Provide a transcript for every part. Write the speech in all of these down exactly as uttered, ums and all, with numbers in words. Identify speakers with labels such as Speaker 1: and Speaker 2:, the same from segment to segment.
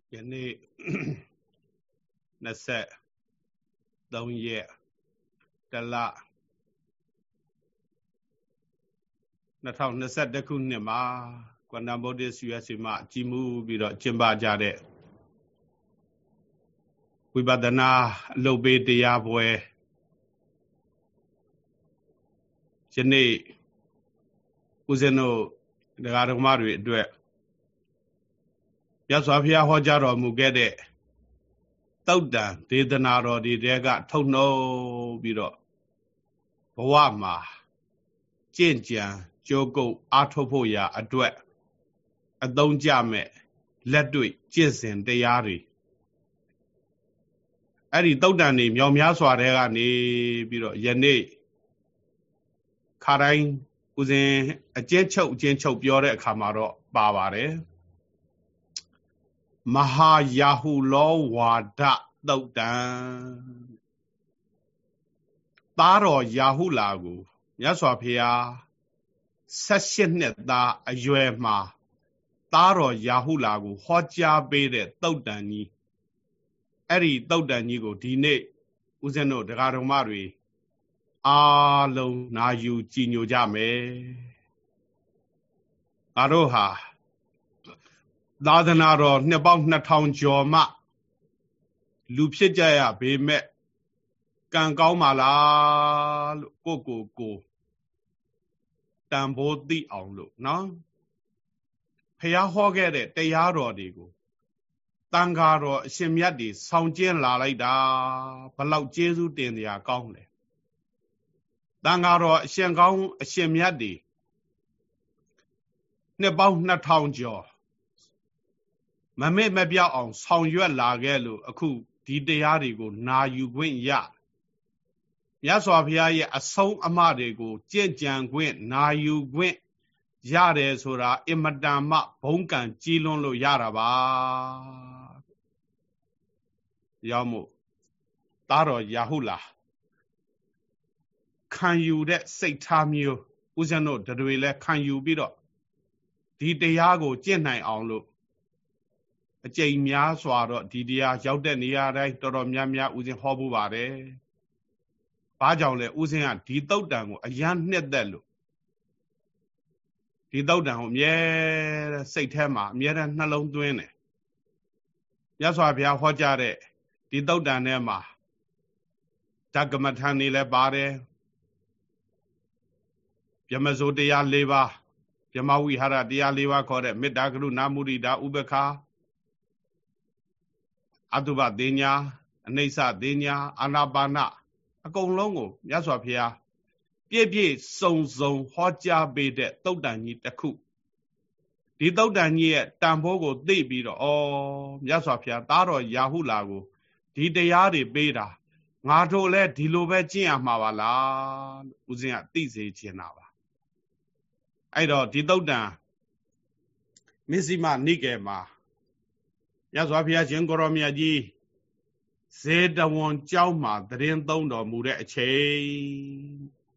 Speaker 1: ယနေ့နှစ်ဆက်သုံးရက်တလနှစ်ထောင်နှစ်ဆယ့်တစ်ခုနှစ်မှာကွမ်တမ်ဗုဒ္ဓဆူရစီမှာကြီးမှုပြီးတော့ကျင်းပကြတဲ့ဝိပဿနာအလုပ်ပေးတရားပွဲယနေ့ဦးဇင်းတို့ဒကာဒကမတွေအတွက်မြတ်စွာဘုရားဟောကြားတော်မူခဲ့တဲ့သုတ်တံဒေသနာတော်ဒီတဲကထုတ်နှုတ်ပြီးတော့ဘဝမှာကျင့်ကြံကြိုးကုပ်အားထုတ်ဖို့ရာအတွက်အသုံးကျမဲ့လက်တွေ့ကျင့်စဉ်တရားတွေအဲ့ဒီသုတ်တံတွေမြောင်များစွာတဲ့ကနေပြီးတော့ယနေ့ခါတိုင်းဦးဇင်းအကျဉ်းချုပ်အကျဉ်းချုပ်ပြောတဲ့အခါမှာတော့ပါပါတယ်မဟာယာဟုလောဝါဒသုတ်တံသားတော်ယာဟုလာကိုမြတ်စွာဘုရားဆယ့်ရှစ်နှစ်သားအရွယ်မှာသားတော်ယာဟုလာကိုဟောကြားပေးတဲ့သုတ်တံကြီးအဲ့ဒီသုတ်တံကြီးကိုဒီနေ့ဦးဇင်းတို့ဒကာတော်မတွေအားလုံးနာယူကြည်ညိုကြမယ်ငါတို့ဟာသာသနာတော်နှစ်ပေါင်းနှစ်ထောင်ကျော်မှလူဖြစ်ကြရပေမဲ့ကံကောင်းပါလားလို့ကိုကိုကိုတန်ဖိုးသိအောင်လို့နော်ဖះဟောခဲ့တဲ့တရားတော်တွေကိုတန်ဃာတော်အရှင်မြတ်တွေဆောင်ကျင်းလာလိုက်တာဘလောက်ကျေးဇူးတင်တရားကောင်းလဲတန်ဃာတော်အရှင်ကောင်းအရှင်မြတ်တွေနှစ်ပေါင်းနှစ်ထောင်ကျော်မမေ့မပြောက်အောင်ဆောင်ရွက်လာခဲ့လို့အခုဒီတရားတွေကိုနာယူခွင့်ရမြတ်စွာဘုရားရဲ့အဆုံးအမတွေကိုကြင့်ကြံခွင့်နာယူခွင့်ရတယ်ဆိုတာအင်မတန်မှဘုံကံကြီးလွန်းလို့ရတာပါရောက်မို့သားတော်ယာဟုလာခံယူတဲ့စိတ်ထားမျိုးဦးဇင်းတို့တွေလည်းခံယူပြီးတော့ဒီတရားကိုကျင့်နိုင်အောင်လို့အကျိန်များစွာတော့ဒီတရားရောက်တဲ့နေရာတိုင်းတော်တော်များများဦးဇင်းဟောဖို့ပါတယ်။ဘာကြောင့်လဲဦးဇင်းကဒီသုတ်တံကိုအယံနှစ်သက်လို့ဒီသုတ်တံကိုအမြဲစိတ်ထဲမှာအမြဲတမ်းနှလုံးသွင်းတယ်။မြတ်စွာဘုရားဟောကြားတဲ့ဒီသုတ်တံထဲမှာဓကမထံနေလည်းပါတယ်။ဗြဟ္မစိုးတရား၄ပါးဗြဟ္မဝိဟာရတရား၄ပါးခေါ်တဲ့မေတ္တာကရုဏာမုဒိတာဥပ္ပခာအတုပသေညာအနိစ္စသေညာအာနာပါနအကုန်လုံးကိုမြတ်စွာဘုရားပြည့်ပြည့်စုံစုံဟောကြားပေးတဲ့သုတ်တံကြီးတစ်ခုဒီသုတ်တံကြီးရဲ့တန်ဖိုးကိုသိပြီးတော့ဩမြတ်စွာဘုရားသားတော်ယာဟုလာကိုဒီတရားတွေပေးတာငါတို့လည်းဒီလိုပဲကျင့်ရမှာပါလားလို့ဦးဇင်းကသိစေချင်တာပါအဲ့တော့ဒီသုတ်တံမစ္စည်းမနိကေမှာမြတ်စွာဘုရားရှင်ကိုရောမြတ်ကြီးဇေတဝန်ကျောင်းမှာတရင်သုံးတော်မူတဲ့အချိန်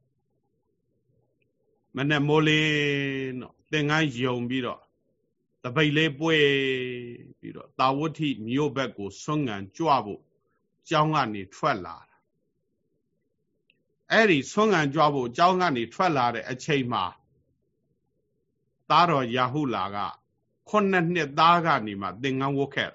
Speaker 1: မနဲ့မိုးလေးတော့သင်္ကန်းယုံပြီးတော့တပိတ်လေးပွေပြီးတော့တာဝဋ္ဌိမြို့ဘက်ကိုဆွမ်းငံကြွဖို့ကျောင်းကနေထွက်လာတာအဲ့ဒီဆွမ်းငံကြွဖို့ကျောင်းကနေထွက်လာတဲ့အချိန်မှာသားတော်ယာဟုလာကခုနှစ်နှစ်သားကနေမှသင်္ကန်းဝတ်ခဲ့တာ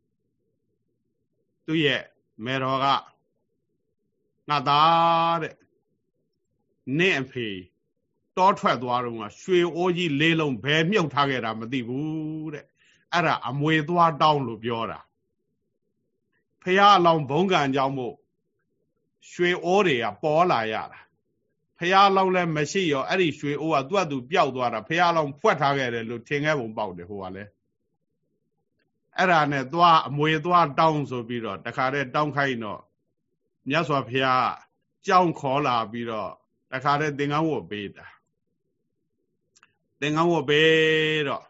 Speaker 1: သူရဲ့မေတော်ကငါသားတဲ့နင့်အဖေတောထွက်သွားတော့ကရွှေအိုးကြီးလေးလုံးဘယ်မြုပ်ထားခဲ့တာမသိဘူးတဲ့အဲ့ဒါအမွေသွားတောင်းလို့ပြောတာဖះအလောင်းဘုံကံကြောင့်မို့ရွှေအိုးတွေကပေါ်လာရတာဖះအလောင်းလည်းမရှိရောအဲ့ဒီရွှေအိုးကသူ့အတူပျောက်သွားတာဖះအလောင်းဖွက်ထားခဲ့တယ်လို့ထင်ခဲ့ပုံပေါက်တယ်ဟိုကလည်းအဲ့ဒါနဲ့သွားအမွေသွားတောင်းဆိုပြီးတော့တခါတည်းတောင်းခိုင်းတော့မြတ်စွာဘုရားကြောင်းခေါ်လာပြီးတော့တခါတည်းသင်္ကန်းဝတ်ပေးတာသင်္ကန်းဝတ်ပေးတော့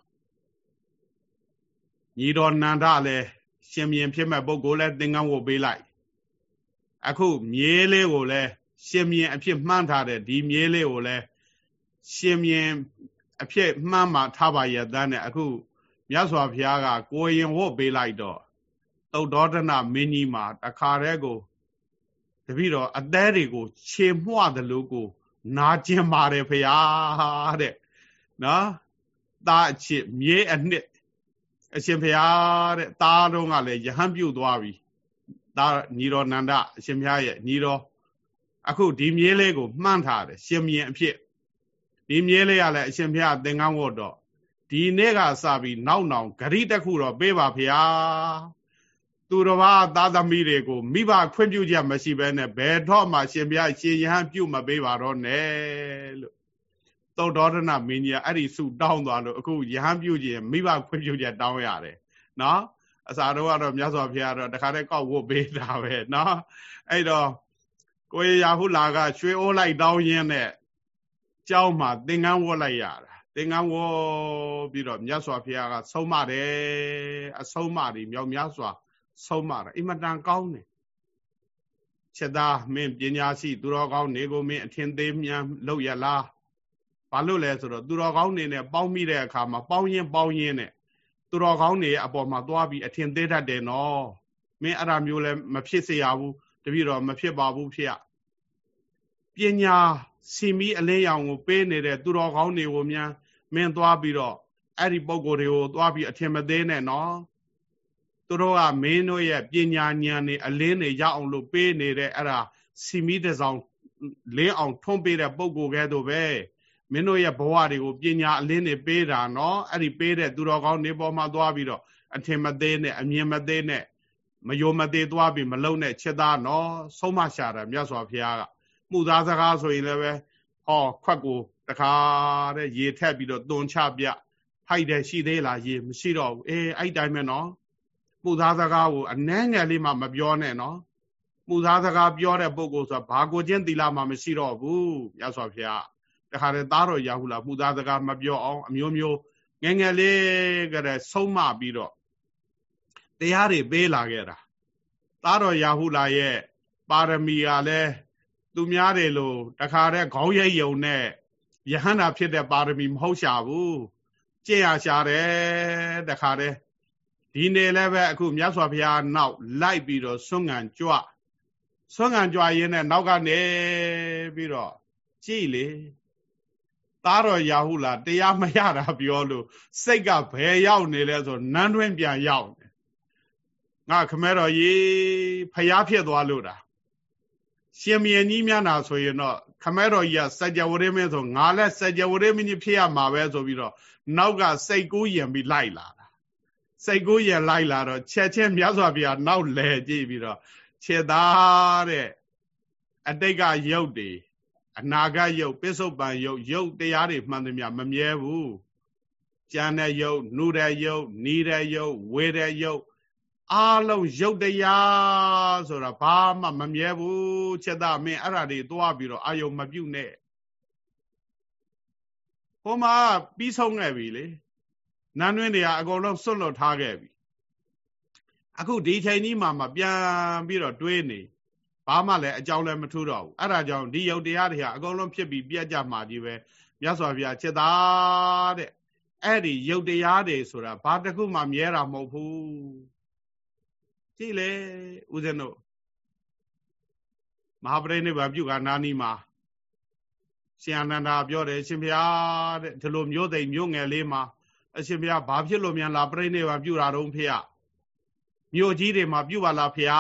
Speaker 1: ညီတော်နန္ဒလည်းရှင်မြင်ဖြစ်မဲ့ပုဂ္ဂိုလ်လည်းသင်္ကန်းဝတ်ပေးလိုက်အခုမြေးလေးကိုလည်းရှင်မြင်အဖြစ်မှန်းထားတဲ့ဒီမြေးလေးကိုလည်းရှင်မြင်အဖြစ်မှန်းမှထားပါရဲ့တန်းနဲ့အခုမြတ်စွာဘုရားကကိုရင်ဝတ်ပေးလိုက်တော့သုတ်တော်ဒနာမင်းကြီးမှာတခါတည်းကိုတပည့်တော်အသေးတွေကိုခြေမွှတယ်လို့ကိုနာကျင်ပါတယ်ဖရာတဲ့နော်သားအချစ်မြေးအနှစ်အရှင်ဖရာတဲ့သားတော်ကလည်းယဟန်ပြုတ်သွားပြီသားညီတော်နန္ဒအရှင်ဖရာရဲ့ညီတော်အခုဒီမြေးလေးကိုမှန်းထားတယ်ရှင်မြင်အဖြစ်ဒီမြေးလေးကလည်းအရှင်ဖရာသင်္ကန်းဝတ်တော့ဒီနေ့ကစပြီးနောက်နောက်ဂရိတခုတော့ပေးပါဖရာသူတော်ဘာသားသမီးတွေကိုမိဘခွင့်ပြုချက်မရှိဘဲနဲ့ဘယ်တော့မှရှင်ဘုရားရှင်ယဟန်ပြုမပေးပါတော့နဲ့လို့သုတ်တော်ဒနာမင်းကြီးအဲ့ဒီစုတောင်းသွားလို့အခုယဟန်ပြုခြင်းမိဘခွင့်ပြုချက်တောင်းရတယ်နော်အစာတော့ကတော့မြတ်စွာဘုရားတော့တခါတည်းကောက်ဝတ်ပေးတာပဲနော်အဲ့တော့ကိုရရာဟုလာကရွှေအိုးလိုက်တောင်းရင်းနဲ့ကြောင်းမှာသင်္ကန်းဝတ်လိုက်ရတာသင်္ကန်းဝတ်ပြီးတော့မြတ်စွာဘုရားကဆုံးမတယ်အဆုံးအမတွေမြောက်များစွာဆုံးမတာအင်မတန်ကောင်းတယ်ချက်သားမင်းပညာရှိသူတော်ကောင်းနေကိုမင်းအထင်သေးမြန်လုပ်ရလားဘာလို့လဲဆိုတော့သူတော်ကောင်းနေနဲ့ပေါင်းမိတဲ့အခါမှာပေါင်းရင်ပေါင်းရင်နဲ့သူတော်ကောင်းနေအပေါ်မှာသွားပြီးအထင်သေးတတ်တယ်နော်မင်းအဲ့ဒါမျိုးလည်းမဖြစ်စေရဘူးတပည့်တော်မဖြစ်ပါဘူးဖေပညာစီမီအလင်းရောင်ကိုပေးနေတဲ့သူတော်ကောင်းတွေကိုများမင်းသွားပြီးတော့အဲ့ဒီပုံကိုယ်တွေကိုသွားပြီးအထင်မသေးနဲ့နော်သူတို့ကမင်းတို့ရဲ့ပညာဉာဏ်နဲ့အလင်းတွေရအောင်လို့ပေးနေတဲ့အဲ့ဒါစီမီတစောင်းလင်းအောင်ထွန်းပေးတဲ့ပုံကိုယ်ကဲတော့ပဲမင်းတို့ရဲ့ဘဝတွေကိုပညာအလင်းတွေပေးတာနော်အဲ့ဒီပေးတဲ့သူတော်ကောင်းနေပေါ်မှာသွားပြီးတော့အထင်မသေးနဲ့အမြင်မသေးနဲ့မယုံမသေးသွားပြီးမလုံနဲ့ချက်သားနော်ဆုံးမရှာတာမြတ်စွာဘုရားကမှုသားစကားဆိုရင်လည်းပဲဟောခွက်ကိုတခါတဲ့ရေထက်ပြီးတော့တွန်ချပြဖိုက်တယ်ရှိသေးလားရေမရှိတော့ဘူးအေးအဲ့တိုင်းပဲနော်မှုသားစကားကိုအနှဲငယ်လေးမှမပြောနဲ့နော်မှုသားစကားပြောတဲ့ပုဂ္ဂိုလ်ဆိုတာဘာကိုချင်းသီလမှမရှိတော့ဘူးမြတ်စွာဘုရားတခါတည်းသားတော်ရဟုလားမှုသားစကားမပြောအောင်အမျိုးမျိုးငယ်ငယ်လေးကတည်းဆုံးမပြီးတော့တရားတွေပေးလာခဲ့တာသားတော်ရဟုလားရဲ့ပါရမီကလည်းသူများတယ်လို့တခါတည်းခေါင်းရိပ်ယုံနဲ့ယဟန္တာဖြစ်တဲ့ပါရမီမဟုတ်ရှာဘူးကြည့်ရရှာတယ်တခါတည်းဒီနေ့လည်းပဲအခုမြတ်စွာဘုရားနောက်လိုက်ပြီးတော့ဆွမ်းငံကြွဆွမ်းငံကြွရင်းနဲ့နောက်ကနေပြီးတော့ကြည်လေသားတော်ရဟုလားတရားမရတာပြောလို့စိတ်ကဘယ်ရောက်နေလဲဆိုနန်းတွင်းပြန်ရောက်နေငါခမဲတော်ကြီးဖျားဖြစ်သွားလို့တာရှင်မင်းကြီးများနာဆိုရင်တော့ခမဲတော်ကြီးကစัจ java ရင်းမင်းဆိုငါလည်းစัจ java ရင်းမင်းကြီးဖြစ်ရမှာပဲဆိုပြီးတော့နောက်ကစိတ်ကူးရင်ပြီးလိုက်လာတာစိတ်ကူးရင်လိုက်လာတော့ချက်ချင်းမြတ်စွာဘုရားနောက်လဲကြည့်ပြီးတော့ခြေသားတဲ့အတိတ်ကယုတ်တွေအနာဂတ်ယုတ်ပစ္စုပန်ယုတ်ယုတ်တရားတွေမှန်သမျှမမြဲဘူးကြံတဲ့ယုတ်နှူတဲ့ယုတ်နီးတဲ့ယုတ်ဝေတဲ့ယုတ်အားလုံးယုတ်တရားဆိုတာဘာမှမမြဲဘူးချက်သားမင်းအဲ့ဒါတွေသွားပြီးတော့အာယုံမပြုတ်နဲ့ဟိုမှာပြီးဆုံးခဲ့ပြီလေနန်းတွင်းတွေကအကုန်လုံးစွန့်လွတ်ထားခဲ့ပြီအခုဒီချိန်ကြီးမှမပြန်ပြီးတော့တွေးနေဘာမှလည်းအကြောင်းလည်းမထူးတော့ဘူးအဲ့ဒါကြောင့်ဒီယုတ်တရားတွေဟာအကုန်လုံးဖြစ်ပြီးပြတ်ကြမှာကြီးပဲမြတ်စွာဘုရားချက်သားတဲ့အဲ့ဒီယုတ်တရားတွေဆိုတာဘာတစ်ခုမှမြဲတာမဟုတ်ဘူးကြည့်လေဦးဇင်းတို့မဟာပရိနိဗ္ဗာန်ပြုကနာနီမှာရှင်အနန္ဒာပြောတယ်ရှင်ဘုရားတဲ့ဒီလိုမျိုးသိမ်မျိုးငယ်လေးမှာအရှင်ဘုရားဘာဖြစ်လို့မြန်လာပရိနိဗ္ဗာန်ပြုတာတော့ဖေရမြို့ကြီးတွေမှာပြုပါလားဖေရ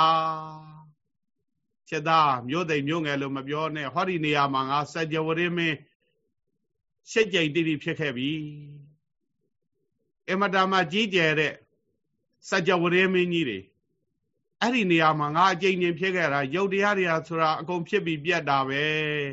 Speaker 1: ချက်သားမြို့သိမ်မျိုးငယ်လို့မပြောနဲ့ဟောဒီနေရာမှာငါစัจ java ရင်းမင်းရှိတ်ကြိတ်တိတိဖြစ်ခဲ့ပြီအမတမကြီးကျယ်တဲ့စัจ java ရင်းမင်းကြီးတွေအဲ့ဒီနေရာမှာငါအကျဉ်းချင်းဖြစ်ခဲ့တာရုပ်တရားတွေဆိုတာအကုန်ဖြစ်ပြီးပြတ်တာပဲ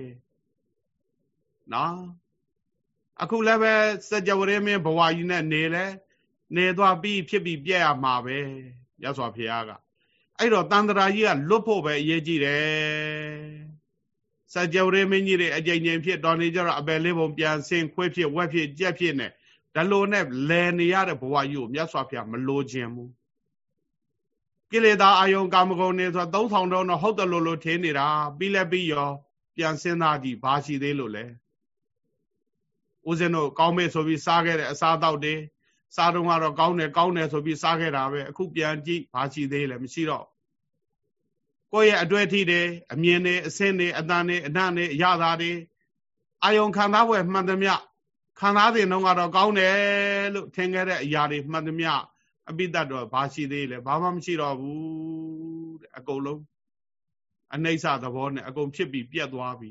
Speaker 1: နော်အခုလည်းပဲစัจ java ရင်းမင်းဘဝကြီးနဲ့နေလဲနေသွားပြီးဖြစ်ပြီးပြတ်ရမှာပဲရသော်ဖရာကအဲ့တော့တန်တရာကြီးကလွတ်ဖို့ပဲအရေးကြီးတယ်စัจ java ရင်းမင်းကြီးတွေအကျဉ်းချင်းဖြစ်တော်နေကြတော့အပယ်လေးပုံပြန်ဆင်းခွေးဖြစ်ဝက်ဖြစ်ကြက်ဖြစ်နဲ့ဒါလိုနဲ့လဲနေရတဲ့ဘဝကြီးကိုမြတ်စွာဘုရားမလိုချင်ဘူးကိလေသာအာယုံကာမဂုဏ်တွေဆိုသုံးဆောင်တော့ဟုတ်တယ်လို့လို့ထင်းနေတာပြီးလဲပြီးရောပြန်စဉ်းစားကြည့်ဘာရှိသေးလို့လဲဦးဇင်းတို့ကောင်းမေ့ဆိုပြီးစားခဲ့တဲ့အစားအသောက်တွေစားတော့ကတော့ကောင်းတယ်ကောင်းတယ်ဆိုပြီးစားခဲ့တာပဲအခုပြန်ကြည့်ဘာရှိသေးလဲမရှိတော့ကိုယ့်ရဲ့အတွေ့အထိတွေအမြင်တွေအဆင့်တွေအတန်တွေအနံ့တွေအရသာတွေအာယုံခံစားပွဲမှန်သမျှခံစားတဲ့နှုန်းကတော့ကောင်းတယ်လို့ထင်ခဲ့တဲ့အရာတွေမှန်သမျှအပိတ္တတော့ဘာရှိသေးလဲဘာမှမရှိတော့ဘူးတဲ့အကုန်လုံးအနိစ္စသဘောနဲ့အကုန်ဖြစ်ပြီးပြတ်သွားပြီ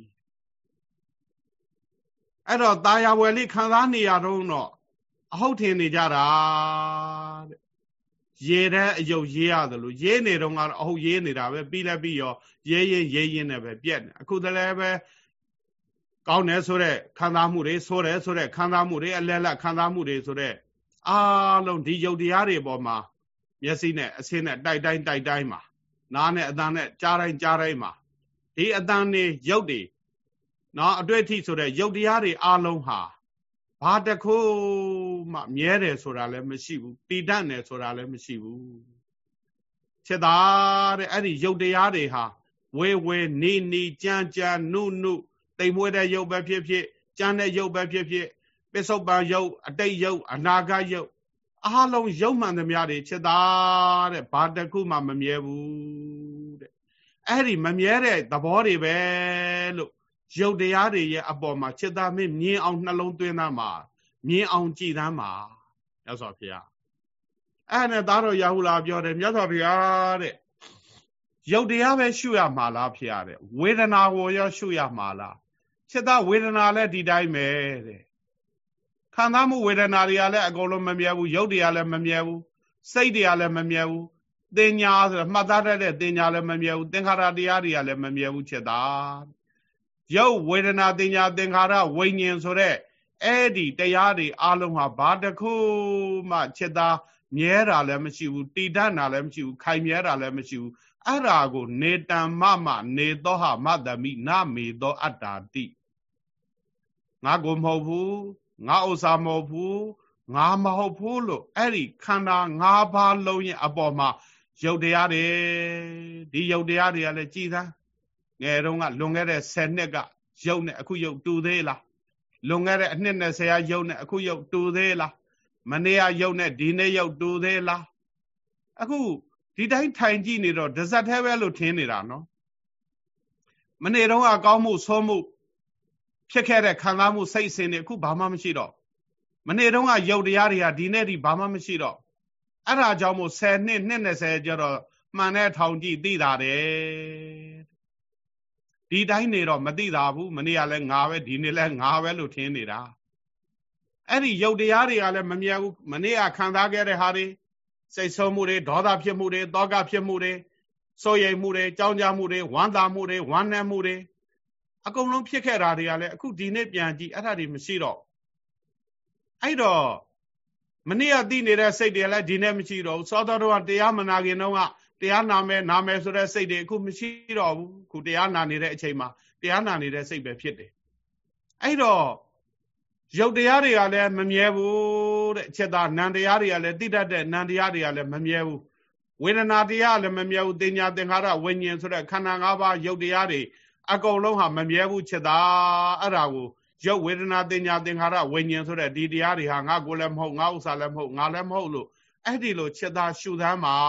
Speaker 1: အဲ့တော့ตายာဝယ်လေးခံစားနေရတော့တော့အဟုတ်ထင်နေကြတာတဲ့ရေတဲ့အယုတ်ရေးရတယ်လို့ရေးနေတော့ကတော့အဟုတ်ရေးနေတာပဲပြီးလဲပြီးရောရေးရေးရေးရင်းနဲ့ပဲပြက်နေအခုတည်းပဲကောင်းတယ်ဆိုတဲ့ခံစားမှုတွေဆိုတယ်ဆိုတဲ့ခံစားမှုတွေအလဲလက်ခံစားမှုတွေဆိုတဲ့အားလုံးဒီယုတ်တရားတွေပေါ်မှာမျက်စိနဲ့အဆင်းနဲ့တိုက်တိုင်းတိုက်တိုင်းမှာနားနဲ့အသံနဲ့ကြားတိုင်းကြားတိုင်းမှာဒီအသံတွေယုတ်တွေနော်အတွေ့အထိဆိုတဲ့ယုတ်တရားတွေအားလုံးဟာဘာတခုမှမြဲတယ်ဆိုတာလည်းမရှိဘူးတည်တတ်တယ်ဆိုတာလည်းမရှိဘူးချက်သားတဲ့အဲ့ဒီယုတ်တရားတွေဟာဝေဝေနီနီကြမ်းကြမ်းနုနုတိမ်မွေးတဲ့ယုတ်ပဲဖြစ်ဖြစ်ကြမ်းတဲ့ယုတ်ပဲဖြစ်ဖြစ်ပစ္စုပန်ယုတ်အတိတ်ယုတ်အနာဂတ်ယုတ်အားလုံးယုတ်မှန်သမျှတွေချက်သားတဲ့ဘာတခုမှမမြဲဘူးတဲ့အဲ့ဒီမမြဲတဲ့သဘောတွေပဲလို့ယုတ်တရားတွေရဲ့အပေါ်မှာချက်သားမင်းမြင်အောင်နှလုံးသွင်းသားမှာမြင်အောင်ကြည်သားမှာမြတ်စွာဘုရားအဲ့နဲ့သားတော်ရာဟုလာပြောတယ်မြတ်စွာဘုရားတဲ့ယုတ်တရားပဲရှုရမှာလားဖေရတဲ့ဝေဒနာကိုရောရှုရမှာလားချက်သားဝေဒနာလည်းဒီတိုင်းပဲတဲ့ခံစားမှုဝေဒနာတွေကလည်းအကုန်လုံးမမြဲဘူးယုတ်တွေကလည်းမမြဲဘူးစိတ်တွေကလည်းမမြဲဘူးတင်ညာဆိုမှတ်သားတတ်တဲ့တင်ညာလည်းမမြဲဘူးသင်္ခါရတရားတွေကလည်းမမြဲဘူးချက်သားယုတ်ဝေဒနာတင်ညာသင်္ခါရဝိညာဉ်ဆိုတဲ့အဲ့ဒီတရားတွေအလုံးဟာဘာတခုမှချက်သားမြဲတာလည်းမရှိဘူးတည်တတ်တာလည်းမရှိဘူးခိုင်မြဲတာလည်းမရှိဘူးအဲ့ဒါကိုနေတံမမနေသောဟမတမိနမေသောအတ္တာတိငါကိုမဟုတ်ဘူးငါဥစ္စာမဟုတ်ဘူးငါမဟုတ်ဘူးလို့အဲ့ဒီခန္ဓာ၅ပါးလုံးရဲ့အပေါ်မှာယုတ်တရားတွေဒီယုတ်တရားတွေကလည်းကြည်သားငယ်တုန်းကလွန်ခဲ့တဲ့ဆယ်နှစ်ကယုတ်နဲ့အခုယုတ်တူသေးလားလွန်ခဲ့တဲ့အနှစ်၂၀ရာယုတ်နဲ့အခုယုတ်တူသေးလားမနေ့ကယုတ်နဲ့ဒီနေ့ယုတ်တူသေးလားအခုဒီတိုင်းထိုင်ကြည့်နေတော့ဒဇတ်သေးပဲလို့ထင်နေတာနော်မနေ့တုန်းကကောင်းမှုဆိုးမှုဖြစ်ခဲ့တဲ့ခံစားမှုစိတ်အစဉ်တွေအခုဘာမှမရှိတော့မနေ့တုန်းကယုတ်တရားတွေကဒီနေ့ဒီဘာမှမရှိတော့အဲ့ဒါကြောင့်မို့ဆယ်နှစ်နှစ်၂၀ကျတော့မှန်တဲ့ထောင်ကြည့်သိတာတယ်ဒီတိုင်းနေတော့မသိတာဘူးမနေ့ကလည်းငါပဲဒီနေ့လည်းငါပဲလို့ထင်နေတာအဲ့ဒီယုတ်တရားတွေကလည်းမမြဲဘူးမနေ့ကခံစားခဲ့တဲ့ဟာတွေစိတ်ဆိုးမှုတွေဒေါသဖြစ်မှုတွေတောကဖြစ်မှုတွေစိုးရိမ်မှုတွေကြောင်းကြမှုတွေဝမ်းသာမှုတွေဝမ်းနည်းမှုတွေအကုန်လုံးဖြစ်ခဲ့တာတွေကလည်းအခုဒီနေ့ပြန်ကြည့်အဲ့ဒါတွေမရှိတော့အဲ့တော့မနေ့ကသိနေတဲ့စိတ်တွေလည်းဒီနေ့မရှိတော့ဘူးစောတော်တို့ကတရားမနာခင်တော့ကတရားနာမယ်နာမယ်ဆိုတဲ့စိတ်တွေအခုမရှိတော့ဘူးခုတရားနာနေတဲ့အချိန်မှာတရားနာနေတဲ့စိတ်ပဲဖြစ်တယ်အဲ့တော့ယုတ်တရားတွေကလည်းမမြဲဘူးတဲ့ချက်သားနံတရားတွေကလည်းတိတတ်တဲ့နံတရားတွေကလည်းမမြဲဘူးဝေဒနာတရားလည်းမမြဲဘူးတင်ညာသင်္ခါရဝိညာဉ်ဆိုတဲ့ခန္ဓာ၅ပါးယုတ်တရားတွေအကုန်လုံးဟာမမြဲဘူးချက်သားအဲ့ဒါကိုယုတ်ဝေဒနာတင်ညာသင်္ခါရဝိညာဉ်ဆိုတဲ့ဒီတရားတွေဟာငါကိုလည်းမဟုတ်ငါဥစ္စာလည်းမဟုတ်ငါလည်းမဟုတ်လို့အဲ့ဒီလိုချက်သားရှုသမ်းပါ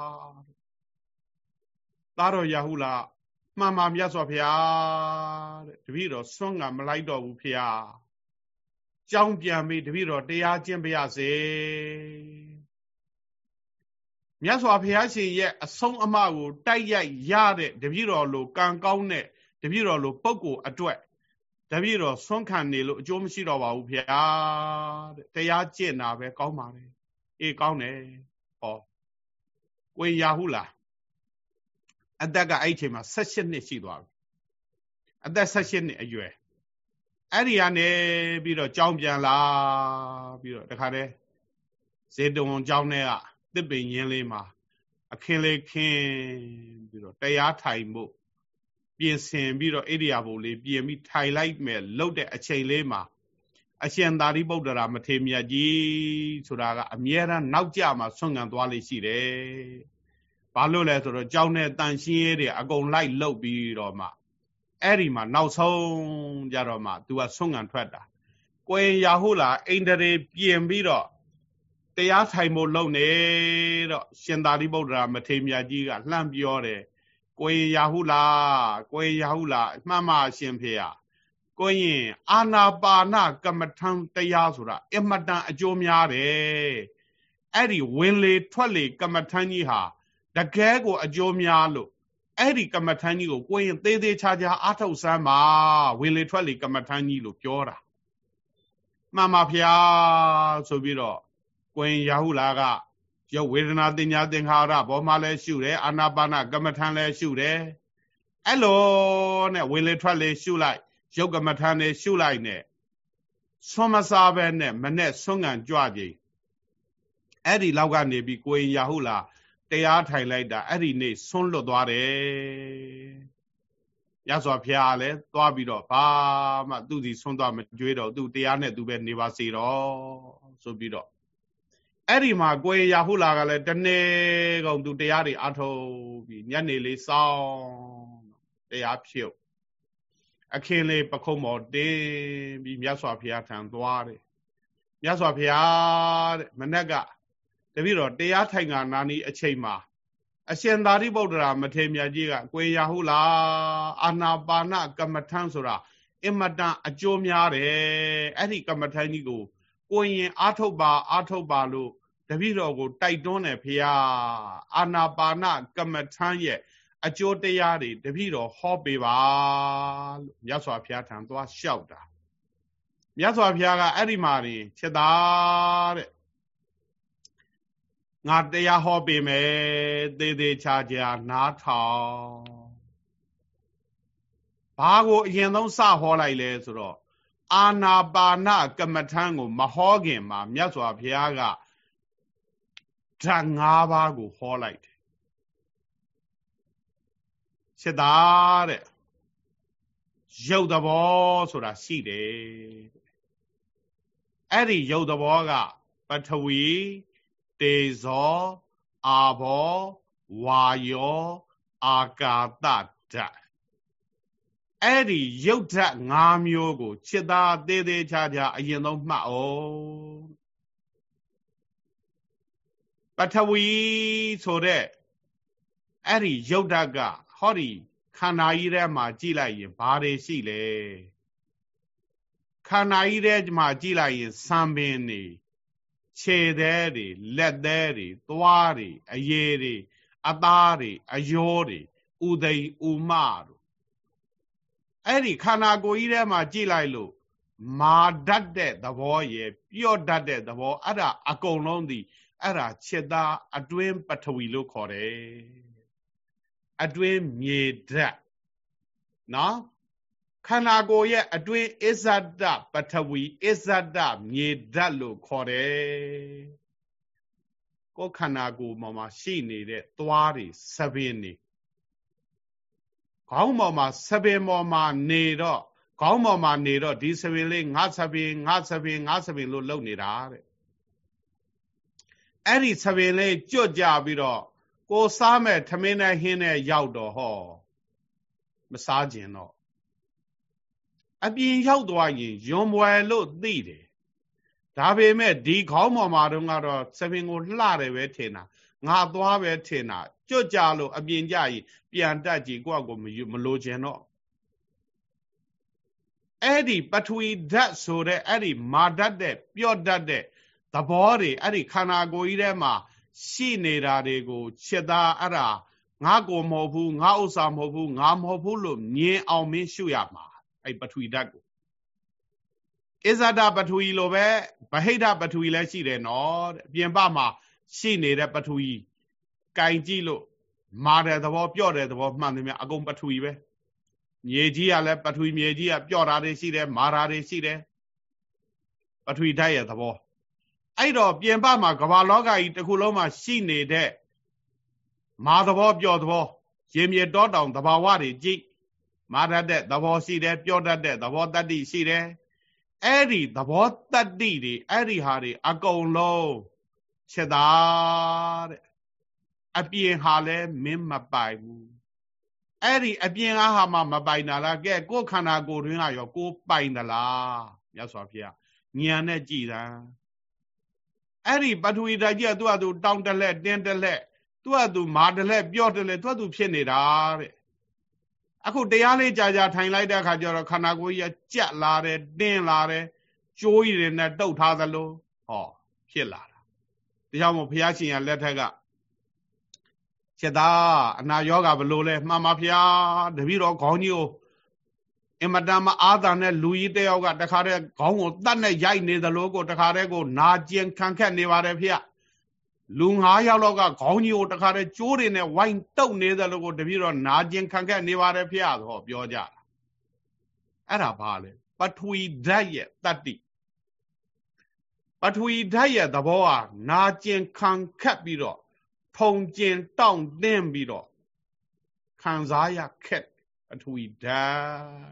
Speaker 1: သားတော်ရာဟုလာမှန်ပါမြတ်စွာဘုရားတဲ့တပည့်တော်ဆွမ်းကမလိုက်တော့ဘူးဖေဟာကြောင်းပြန်ပြီးတပည့်တော်တရားကျင့်ပါရစေမြတ်စွာဘုရားရှင်ရဲ့အဆုံးအမကိုတိုက်ရိုက်ရတဲ့တပည့်တော်လိုကံကောင်းတဲ့တပည့်တော်လိုပုဂ္ဂိုလ်အတွက်တပည့်တော်ဆွမ်းခံနေလို့အကျိုးမရှိတော့ပါဘူးဖေဟာတဲ့တရားကျင့်တာပဲကောင်းပါတယ်အေးကောင်းတယ်ဟောကိုရာဟုလာအသက်ကအဲ့ချိန်မှာ၁၈နှစ်ရှိသွားပြီအသက်၁၈နှစ်အရွယ်အဲ့ဒီကနေပြီးတော့ကြောင်းပြန်လာပြီးတော့တခါတည်းဇေတဝန်ကျောင်းထဲကတစ်ပင်ရင်းလေးမှာအခင်းလေးခင်းပြီးတော့တရားထိုင်ဖို့ပြင်ဆင်ပြီးတော့ဣရိယာပုလေးပြင်ပြီးထိုင်လိုက်မယ်လှုပ်တဲ့အချိန်လေးမှာအရှင်သာရိပုတ္တရာမထေရမြတ်ကြီးဆိုတာကအမြဲတမ်းနောက်ကျမှဆွမ်းခံသွားလိမ့်ရှိတယ်ဘာလို့လဲဆိုတော့ကြောင်းနဲ့တန်ရှင်းရဲတွေအကုန်လိုက်လှုပ်ပြီးတော့မှအဲ့ဒီမှာနောက်ဆုံးကြတော့မှ तू ကဆွမ်းခံထွက်တာကိုရင်ရာဟုလာအိန္ဒြေပြင်ပြီးတော့တရားထိုင်ဖို့လုပ်နေတော့ရှင်သာရိပုတ္တရာမထေရမြတ်ကြီးကလှမ်းပြောတယ်ကိုရင်ရဟုလားကိုရင်ရဟုလားမှန်ပါရှင်ဖေဟာကိုရင်အာနာပါနကမ္မထံတရားဆိုတာအမတန်အကျိုးများတယ်အဲ့ဒီဝင်လေထွက်လေကမ္မထံကြီးဟာတကယ်ကိုအကျိုးများလို့အဲ့ဒီကမ္မထံကြီးကိုကိုရင်သေးသေးချာချာအားထုတ်စမ်းပါဝင်လေထွက်လေကမ္မထံကြီးလို့ပြောတာမှန်ပါဗျာဆိုပြီးတော့ကိုရင်ရဟုလားကရုပ်ဝေဒနာတင်ညာသင်္ခါရဘောမှာလဲရှုတယ်အာနာပါနကမ္မထံလဲရှုတယ်အဲ့လိုနဲ့ဝင်လေထွက်လေရှုလိုက်ရုပ်ကမ္မထံနဲ့ရှုလိုက်နဲ့ဆွမ်းမစားပဲနဲ့မနဲ့ဆွမ်းကန်ကြွကြည်အဲ့ဒီလောက်ကနေပြီးကိုရင်ရဟုလားတရားထိုင်လိုက်တာအဲ့ဒီနေ့ဆွမ်းလွတ်သွားတယ်ရသော်ဖျားလဲသွားပြီးတော့ဘာမှသူ့စီဆွမ်းသွားမကြွေးတော့သူ့တရားနဲ့သူပဲနေပါစေတော့ဆိုပြီးတော့အဲ့ဒီမှာကိုရင်ရဟုလားကလည်းတနေ့ကုန်သူတရားတွေအထုတ်ပြီးညနေလေးစောင်းတရားဖြုတ်အခင်းလေးပခုံးပေါ်တင်းပြီးမြတ်စွာဘုရားထံသွားတယ်မြတ်စွာဘုရားတဲ့မနေ့ကတပည့်တော်တရားထိုင်ကနာနီအချိန်မှာအရှင်သာရိပုတ္တရာမထေရမြတ်ကြီးကကိုရင်ရဟုလားအာနာပါနကမ္မထံဆိုတာအမတန်အကျိုးများတယ်အဲ့ဒီကမ္မထံကြီးကိုကိုရင်အာထုတ်ပါအာထုတ်ပါလို့တပည့်တော်ကိုတိုက်တွန်းတယ်ဖေဟာအာနာပါနကမ္မထံရဲ့အကျိုးတရားတွေတပည့်တော်ဟောပေးပါလို့မြတ်စွာဘုရားထံသွားလျှောက်တာမြတ်စွာဘုရားကအဲ့ဒီမှာရင်ချက်သားတဲ့ငါတရားဟောပေးမယ်သေသေးချာချာနားထောင်ဘာကိုအရင်ဆုံးစဟောလိုက်လဲဆိုတော့အာနာပါနကမ္မထံကိုမဟောခင်မှာမြတ်စွာဘုရားကဓာတ်၅ပါးကိုဟောလိုက်တယ်ချက်သားတဲ့ရုပ်သဘောဆိုတာရှိတယ်အဲ့ဒီရုပ်သဘောကပထဝီတေဇောအာဘောဝါယောအာကာသဓာတ်အဲ့ဒီရုပ်ဓာတ်၅မျိုးကိုချက်သားသေးသေးချာချာအရင်ဆုံးမှတ်အောင်ပထဝီဆိုတဲ့အဲ့ဒီရုပ်ဓာတ်ကဟောဒီခန္ဓာကြီးထဲမှာကြည့်လိုက်ရင်ဘာတွေရှိလဲခန္ဓာကြီးထဲမှာကြည့်လိုက်ရင်စံပင်နေခြေသေးတွေလက်သေးတွေသွားတွေအရည်တွေအသားတွေအယောတွေဥသိမ်ဥမတို့အဲ့ဒီခန္ဓာကိုယ်ကြီးထဲမှာကြည့်လိုက်လို့မာတတ်တဲ့သဘောရယ်ပြော့တတ်တဲ့သဘောအဲ့ဒါအကုန်လုံးဒီအဲ့ဒါချက်သားအတွင်းပထဝီလို့ခေါ်တယ်အတွင်းမြေဓာတ်နော်ခန္ဓာကိုယ်ရဲ့အတွင်းအစ္ဆဒပထဝီအစ္ဆဒမြေဓာတ်လို့ခေါ်တယ်ကိုယ်ခန္ဓာကိုယ်မှာရှိနေတဲ့သွားတွေဆပင်တွေခေါင်းပေါ်မှာဆပင်ပေါ်မှာနေတော့ခေါင်းပေါ်မှာနေတော့ဒီဆပင်လေးငါဆပင်ငါဆပင်ငါဆပင်လို့လုပ်နေတာတဲ့အဲ့ဒီဆပင်လေးကြွတ်ကြပြီးတော့ကိုစားမဲ့ထမင်းနဲ့ဟင်းနဲ့ရောက်တော့ဟောမစားခြင်းတော့အပြင်ရောက်သွားရင်ယွန်ပွဲလို့သိတယ်ဒါပေမဲ့ဒီခေါင်းပေါ်မှာတော့ကတော့ဆပင်ကိုလှတယ်ပဲထင်တာငါသွားပဲထင်တာကြွတ်ကြလို့အပြင်ကြရင်ပြန်တက်ကြည့်ကိုယ့်ကိုမလိုချင်တော့အဲ့ဒီပထဝီဓာတ်ဆိုတဲ့အဲ့ဒီမာဓာတ်တဲ့ပြော့တတ်တဲ့သဘောတွေအဲ့ဒီခန္ဓာကိုယ်ကြီးထဲမှာရှိနေတာတွေကိုချက်သားအဲ့ဒါငါကိုမဟုတ်ဘူးငါဥစ္စာမဟုတ်ဘူးငါမဟုတ်ဘူးလို့မြင်အောင်မင်းရှုရမှာအဲ့ပထဝီဓာတ်ကိုအစ္ဆဒပထဝီလိုပဲဗဟိတပထဝီလည်းရှိတယ်နော်တဲ့ပြင်ပမှာရှိနေတဲ့ပထဝီကင်ကြည့်လို့မာတဲ့သဘောပြော့တဲ့သဘောမှန်တယ်များအကုန်ပထဝီပဲမြေကြီးကလည်းပထဝီမြေကြီးကပြော့တာတွေရှိတယ်မာတာတွေရှိတယ်ပထဝီဓာတ်ရဲ့သဘောအဲ့တော့ပြင်ပမှာကမ္ဘာလောကကြီးတစ်ခုလုံးမှာရှိနေတဲ့မာသဘောပြော့သဘောရေမြေတောတောင်သဘာဝတွေကြည့်မာတတ်တဲ့သဘောရှိတယ်ပြော့တတ်တဲ့သဘောတတ္တိရှိတယ်အဲ့ဒီသဘောတတ္တိတွေအဲ့ဒီဟာတွေအကုန်လုံးချက်သားတဲ့အပြင်ဟာလဲမင်းမပိုင်ဘူးအဲ့ဒီအပြင်အားဟာမှမပိုင်တာလားကဲကိုယ်ခန္ဓာကိုယ်တွင်ကရောကိုယ်ပိုင်သလားမြတ်စွာဘုရားဉာဏ်နဲ့ကြည်တာအဲ့ဒီပထဝီဓာတ်ကြီးကသူ့အတူတောင်းတလက်တင်းတလက်သူ့အတူမာတလက်ပြော့တလက်သူ့အတူဖြစ်နေတာတဲ့အခုတရားလေးကြာကြာထိုင်လိုက်တဲ့အခါကျတော့ခန္ဓာကိုယ်ကြီးကကြက်လာတယ်တင်းလာတယ်ကြိုးရည်နဲ့တုတ်ထားသလိုဟောဖြစ်လာတာဒါကြောင့်မို့ဘုရားရှင်ကလက်ထက်ကချက်သားအနာယောဂဘလို့လဲမှန်ပါဗျာတပည့်တော်ခေါင်းကြီးကိုအင်မတန်မအားသာနဲ့လူကြီးတယောက်ကတခါတည်းခေါင်းကိုတတ်နဲ့ရိုက်နေသလိုကိုတခါတည်းကိုနာကျင်ခံခက်နေပါတယ်ဖေလူငါးယောက်လောက်ကခေါင်းကြီးကိုတခါတည်းကျိုးတွေနဲ့ဝိုင်းတုတ်နေသလိုကိုတပည့်တော်နာကျင်ခံခက်နေပါတယ်ဖေဟောပြောကြတာအဲ့ဒါဘာလဲပထဝီဓာတ်ရဲ့တတ္တိပထဝီဓာတ်ရဲ့သဘောဟာနာကျင်ခံခက်ပြီးတော့ထုံကျင်တောင့်တင်းပြီးတော့ခံစားရခက်ပထဝီဓာတ်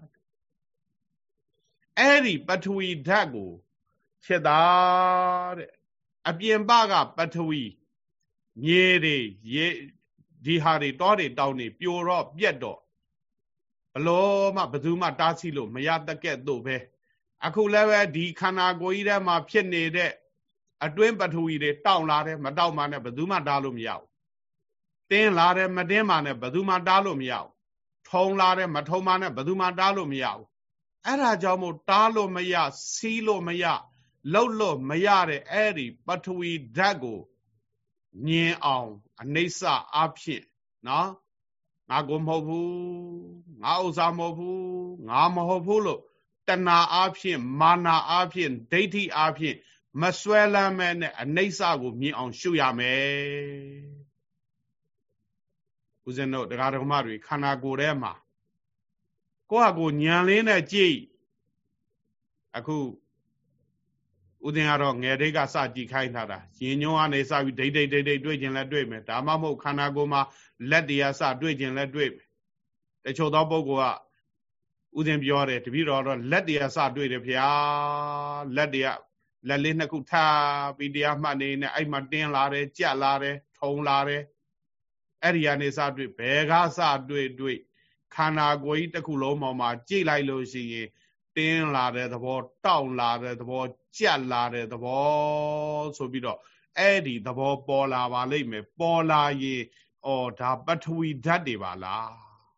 Speaker 1: အဲ့ဒီပထဝီဓာတ်ကိုချက်သားတဲ့အပြင်ပကပထဝီမြေတွေရေဒီဟာတွေတောတွေတောင်းနေပြိုတော့ပြက်တော့ဘလို့မှဘယ်သူမှတားဆီးလို့မရတက်ကဲ့သို့ပဲအခုလည်းပဲဒီခန္ဓာကိုယ်ကြီးထဲမှာဖြစ်နေတဲ့အတွင်းပထဝီတွေတောင့်လာတယ်မတောင့်မှနဲ့ဘယ်သူမှတားလို့မရဘူးတင်းလာတယ်မတင်းမှနဲ့ဘယ်သူမှတားလို့မရဘူးထုံလာတယ်မထုံမှနဲ့ဘယ်သူမှတားလို့မရဘူးအဲ့ဒါကြောင့်မို့တားလို့မရစီးလို့မရလှုပ်လို့မရတဲ့အဲ့ဒီပထဝီဓာတ်ကိုမြင်အောင်အနိစ္စအဖြစ်နော်ငါကိုမဟုတ်ဘူးငါဥစ္စာမဟုတ်ဘူးငါမဟုတ်ဘူးလို့တဏှာအဖြစ်မာနာအဖြစ်ဒိဋ္ဌိအဖြစ်မဆွဲလမ်းမဲ့နဲ့အနိစ္စကိုမြင်အောင်ရှုရမယ်ဦးဇင်းတို့တရားဓမ္မတွေခန္ဓာကိုယ်ထဲမှာကိုယ့်ဟာကိုယ်ဉာဏ်လေးနဲ့ကြည့်အခုဦးဇင်းကတော့ငယ်တိတ်ကစကြည့်ခိုင်းထားတာရင်ညွန်းကနေစပြီးဒိတ်ဒိတ်ဒိတ်ဒိတ်တွေ့ကျင်လဲတွေ့မယ်ဒါမှမဟုတ်ခန္ဓာကိုယ်မှာလက်တရားစတွေ့ကျင်လဲတွေ့မယ်တချို့သောပုဂ္ဂိုလ်ကဦးဇင်းပြောတယ်တပည့်တော်တော့လက်တရားစတွေ့တယ်ဗျာလက်တရားလက်လေးနှစ်ခုထားပြီးတရားမှတ်နေနဲ့အဲ့မှာတင်းလာတယ်ကြက်လာတယ်ထုံလာတယ်အဲ့ဒီကနေစတွေ့ဘယ်ကစတွေ့တွေ့ခန္ဓာကိုယ်ကြီးတစ်ခုလုံးပေါ်မှာကြိတ်လိုက်လို့ရှိရင်တင်းလာတဲ့သဘောတောင့်လာတဲ့သဘောကြက်လာတဲ့သဘောဆိုပြီးတော့အဲ့ဒီသဘောပေါ်လာပါလိမ့်မယ်ပေါ်လာရင်ဩဒါပထဝီဓာတ်တွေပါလား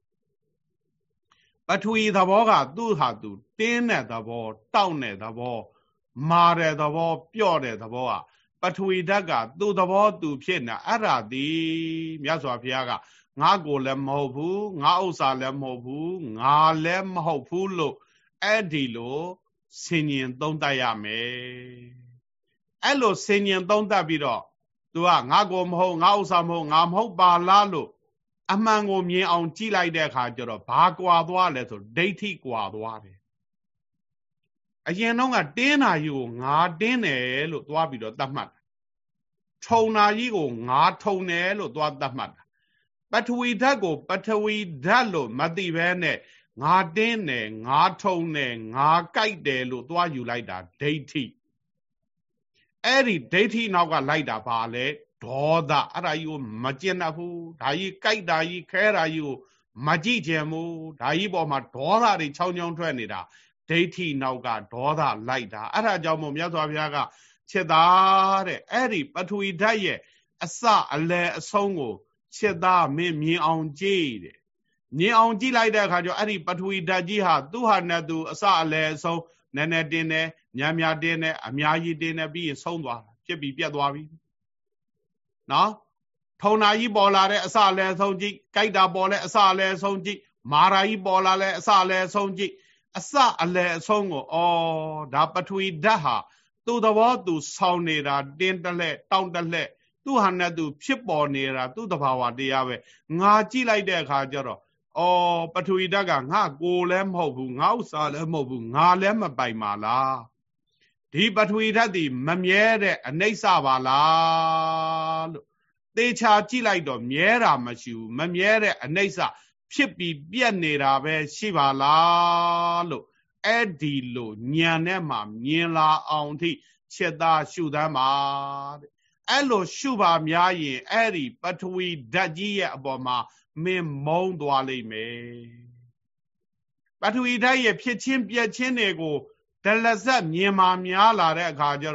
Speaker 1: ပထဝီသဘောကသူ့ဟာသူတင်းတဲ့သဘောတောင့်တဲ့သဘောမာတဲ့သဘောပြော့တဲ့သဘောကပထဝီဓာတ်ကသူ့သဘောသူဖြစ်နေအဲ့ဒါဒီမြတ်စွာဘုရားကငါကိုလည်းမဟုတ်ဘူးငါဥစ္စာလည်းမဟုတ်ဘူးငါလည်းမဟုတ်ဘူးလို့အဲ့ဒီလိုဆင်ញင်သုံးသပ်ရမယ်အဲ့လိုဆင်ញင်သုံးသပ်ပြီးတော့သူကငါကိုမဟုတ်ငါဥစ္စာမဟုတ်ငါမဟုတ်ပါလားလို့အမှန်ကိုမြင်အောင်ကြည့်လိုက်တဲ့အခါကျတော့ဘာကွာသွားလဲဆိုဒိဋ္ဌိကွာသွားတယ်အရင်တော့ကတင်းနာကြီးကိုငါတင်းတယ်လို့သွားပြီးတော့သတ်မှတ်တာထုံနာကြီးကိုငါထုံတယ်လို့သွားသတ်မှတ်တာပထဝီဓာတ်ကိုပထဝီဓာတ်လို့မသိဘဲနဲ့ငါတင်းတယ်ငါထုံတယ်ငါကြိုက်တယ်လို့သွားယူလိုက်တာဒိဋ္ဌိအဲ့ဒီဒိဋ္ဌိနောက်ကလိုက်တာပါလေဒေါသအဲ့ဒါကြီးကိုမကျင်တတ်ဘူးဒါကြီးကြိုက်တာကြီးခဲတာကြီးကိုမကြည့်ချင်ဘူးဒါကြီးပေါ်မှာဒေါသတွေချောင်းချောင်းထွက်နေတာဒိဋ္ဌိနောက်ကဒေါသလိုက်တာအဲ့ဒါကြောင့်မို့မြတ်စွာဘုရားကချက်သားတဲ့အဲ့ဒီပထဝီဓာတ်ရဲ့အစအလယ်အဆုံးကိုချက်သားမင်းမြင်အောင်ကြည့်တဲ့မြင်အောင်ကြည့်လိုက်တဲ့အခါကျတော့အဲ့ဒီပထဝီဓာတ်ကြီးဟာသူ့ဟာနဲ့သူအစအလယ်အဆုံးနည်းနည်းတင်းတယ်များများတင်းတယ်အများကြီးတင်းတယ်ပြီးရင်ဆုံးသွားဖြစ်ပြီးပြတ်သွားပြီနော်ထုံနာကြီးပေါ်လာတဲ့အစအလယ်အဆုံးကြည့်ကြိုက်တာပေါ်လဲအစအလယ်အဆုံးကြည့်မာရာကြီးပေါ်လာလဲအစအလယ်အဆုံးကြည့်အစအလယ်အဆုံးကိုဩဒါပထဝီဓာတ်ဟာသူ့သဘောသူဆောင်းနေတာတင်းတလက်တောင့်တလက်သူ့ဟာနဲ့သူဖြစ်ပေါ်နေတာသူ့တဘာဝတရားပဲငါကြည့်လိုက်တဲ့အခါကျတော့ဩပထဝီဓာတ်ကငါကိုလည်းမဟုတ်ဘူးငါဥစ္စာလည်းမဟုတ်ဘူးငါလည်းမပိုင်ပါလားဒီပထဝီဓာတ်ဒီမမြဲတဲ့အနိစ္စပါလားလို့သေချာကြည့်လိုက်တော့မြဲတာမရှိဘူးမမြဲတဲ့အနိစ္စဖြစ်ပြီးပြက်နေတာပဲရှိပါလားလို့အဲ့ဒီလိုဉာဏ်နဲ့မှမြင်လာအောင်ထိချက်သားရှုသမ်းပါတဲ့အဲ့လိုရှုပါများရင်အဲ့ဒီပထဝီဓာတ်ကြီးရဲ့အပေါ်မှာမင်းမုံသွားလိမ့်မယ်ပထဝီဓာတ်ရဲ့ဖြစ်ချင်းပြက်ချင်းတွေကိုဒလဇက်မြင်မာများလာတဲ့အခါကျတော့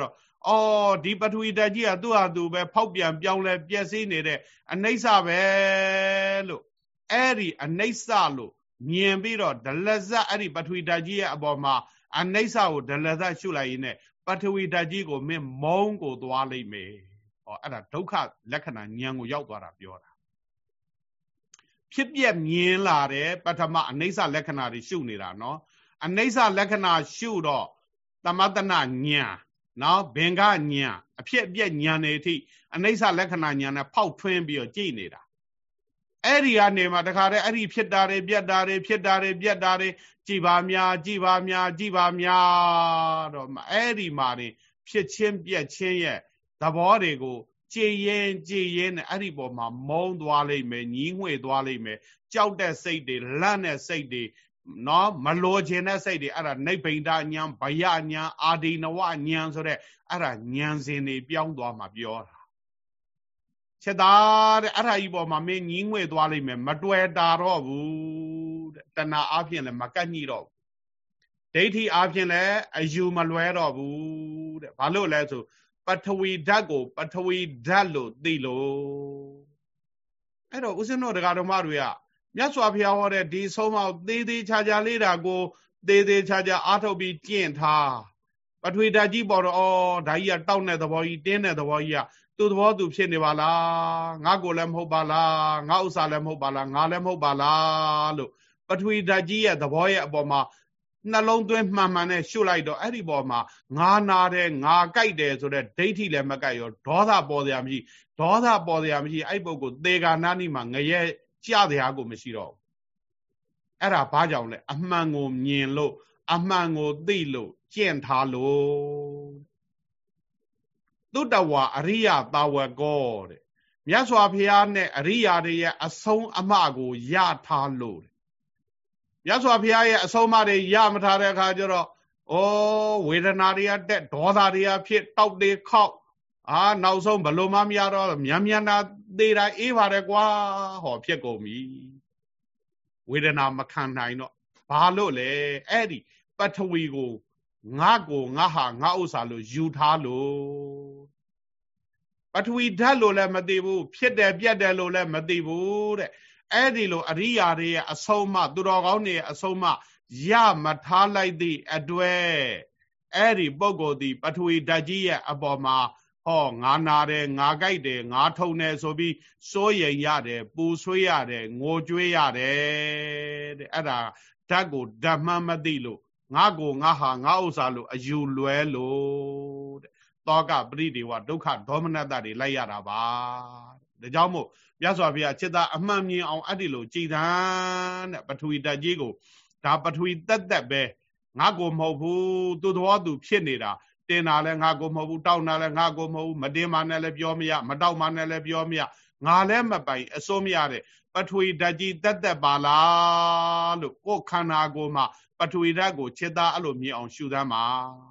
Speaker 1: အော်ဒီပထဝီဓာတ်ကြီးကသူ့ဟာသူပဲဖောက်ပြန်ပြောင်းလဲပျက်စီးနေတဲ့အနိစ္စပဲလို့အဲ့ဒီအနိစ္စလို့မြင်ပြီးတော့ဒလဇတ်အဲ့ဒီပထဝီဓာတ်ကြီးရဲ့အပေါ်မှာအနိစ္စကိုဒလဇတ်ရှုလိုက်ရင်ねပထဝီဓာတ်ကြီးကိုမင်းမုန်းကိုသွားလိမ့်မယ်ဟောအဲ့ဒါဒုက္ခလက္ခဏာဉာဏ်ကိုရောက်သွားတာပြောတာဖြစ်ပြက်မြင်လာတဲ့ပထမအနိစ္စလက္ခဏာတွေရှုနေတာနော်အနိစ္စလက္ခဏာရှုတော့သမတနာဉာဏ်နော်ဘင်္ဂဉာဏ်အဖြစ်အပျက်ဉာဏ်တွေအထိအနိစ္စလက္ခဏာဉာဏ်နဲ့ဖောက်ထွင်းပြီးတော့ကြည့်နေတာအဲ့ဒီကနေမှတခါတည်းအဲ့ဒီဖြစ်တာတွေပြက်တာတွေဖြစ်တာတွေပြက်တာတွေကြည်ပါများကြည်ပါများကြည်ပါများတော့အဲ့ဒီမှာနေဖြစ်ချင်းပြက်ချင်းရဲ့သဘောတွေကိုကြည်ရင်ကြည်ရင်နဲ့အဲ့ဒီပေါ်မှာမုန်းသွားလိမ့်မယ်ညီးငွေ့သွားလိမ့်မယ်ကြောက်တဲ့စိတ်တွေလန့်တဲ့စိတ်တွေနော်မလိုချင်တဲ့စိတ်တွေအဲ့ဒါနိဗ္ဗိန္ဒဉာဏ်ဘယဉာဏ်အာဒိနဝဉာဏ်ဆိုတဲ့အဲ့ဒါဉာဏ်စဉ်တွေပြောင်းသွားမှာပြောတာချက်သားတဲ့အဲ့ဒါကြီးပေါ်မှာမင်းညီးငွေ့သွားလိမ့်မယ်မတွေ့တာတော့ဘူးတဲ့တဏှာအဖြစ်လည်းမကတ်ညိတော့ဘူးဒိဋ္ဌိအဖြစ်လည်းအယူမလွဲတော့ဘူးတဲ့ဘာလို့လဲဆိုပထဝီဓာတ်ကိုပထဝီဓာတ်လို့သိလို့အဲ့တော့ဦးဇင်းတို့တရားတော်မတွေကမြတ်စွာဘုရားဟောတဲ့ဒီဆုံးမသေးသေးချာချာလေးတာကိုသေးသေးချာချာအားထုတ်ပြီးကျင့်ထားပထဝီဓာတ်ကြီးပေါ်တော့အော်ဓာကြီးကတောက်တဲ့သဘောကြီးတင်းတဲ့သဘောကြီးကသူ့သဘောသူဖြစ်နေပါလားငါကိုလည်းမဟုတ်ပါလားငါဥစ္စာလည်းမဟုတ်ပါလားငါလည်းမဟုတ်ပါလားလို့ပထဝီဓာတ်ကြီးရဲ့သဘောရဲ့အပေါ်မှာနှလုံးသွင်းမှန်မှန်နဲ့ရှုလိုက်တော့အဲ့ဒီပေါ်မှာငါနာတယ်ငါကြိုက်တယ်ဆိုတဲ့ဒိဋ္ဌိလည်းမကြိုက်ရောဒေါသပေါ်စရာမရှိဒေါသပေါ်စရာမရှိအဲ့ပုဂ္ဂိုလ်သေကာနာနိမှာငရဲကြတရားကိုမရှိတော့ဘူးအဲ့ဒါဘာကြောင့်လဲအမှန်ကိုမြင်လို့အမှန်ကိုသိလို့ကျင့်ထားလို့သုတ္တဝါအရိယတာဝကောတဲ့မြတ်စွာဘုရားနဲ့အရိယာတွေရဲ့အဆုံးအမကိုရထားလို့မြတ်စွာဘုရားရဲ့အဆုံးအမတွေရမထားတဲ့အခါကျတော့ဩဝေဒနာတွေကတက်ဒေါသတွေကဖြစ်တောက်တွေခောက်အာနောက်ဆုံးဘလို့မှမရတော့မြန်မြန်သာသေးတာအေးပါတယ်ကွာဟောဖြစ်ကုန်ပြီဝေဒနာမခံနိုင်တော့ဘာလို့လဲအဲ့ဒီပထဝီကိုငါကိုငါဟာငါဥစ္စာလို့ယူထားလို့ပထဝီဓာတ်လို့လည်းမသိဘူးဖြစ်တယ်ပြက်တယ်လို့လည်းမသိဘူးတဲ့အဲ့ဒီလိုအရိယာတွေရဲ့အဆုံးအမသူတော်ကောင်းတွေရဲ့အဆုံးအမရမထားလိုက်သည့်အတွက်အဲ့ဒီပုဂ္ဂိုလ်ဒီပထဝီဓာတ်ကြီးရဲ့အပေါ်မှာဟောငါနာတယ်ငါကြိုက်တယ်ငါထုံတယ်ဆိုပြီးစိုးရိမ်ရတယ်ပူဆွေးရတယ်ငိုကြွေးရတယ်တဲ့အဲ့ဒါဓာတ်ကိုဓမ္မမသိလို့ငါကိုငါဟာငါဥစ္စာလို့အယူလွဲလို့တဲ့တောကပရိဒေဝဒုက္ခဒေါမနတတွေလိုက်ရတာပါဒါကြောင့်မို့မြတ်စွာဘုရားจิตအမှန်မြင်အောင်အဲ့ဒီလိုကြည်သန်းတဲ့ပထဝီဓာတ်ကြီးကိုဒါပထဝီတက်တက်ပဲငါကိုမဟုတ်ဘူးသူတော်သူဖြစ်နေတာတင်တာလည်းငါကိုမဟုတ်ဘူးတောက်တာလည်းငါကိုမဟုတ်ဘူးမတင်ပါနဲ့လည်းပြောမရမတောက်ပါနဲ့လည်းပြောမရငါလည်းမပိုင်အစိုးမရတဲ့ပထဝီဓာတ်ကြီးတက်တက်ပါလားလို့ကိုယ်ခန္ဓာကိုယ်မှာပထဝီဓာတ်ကိုจิตအဲ့လိုမြင်အောင်ရှုသမ်းပါ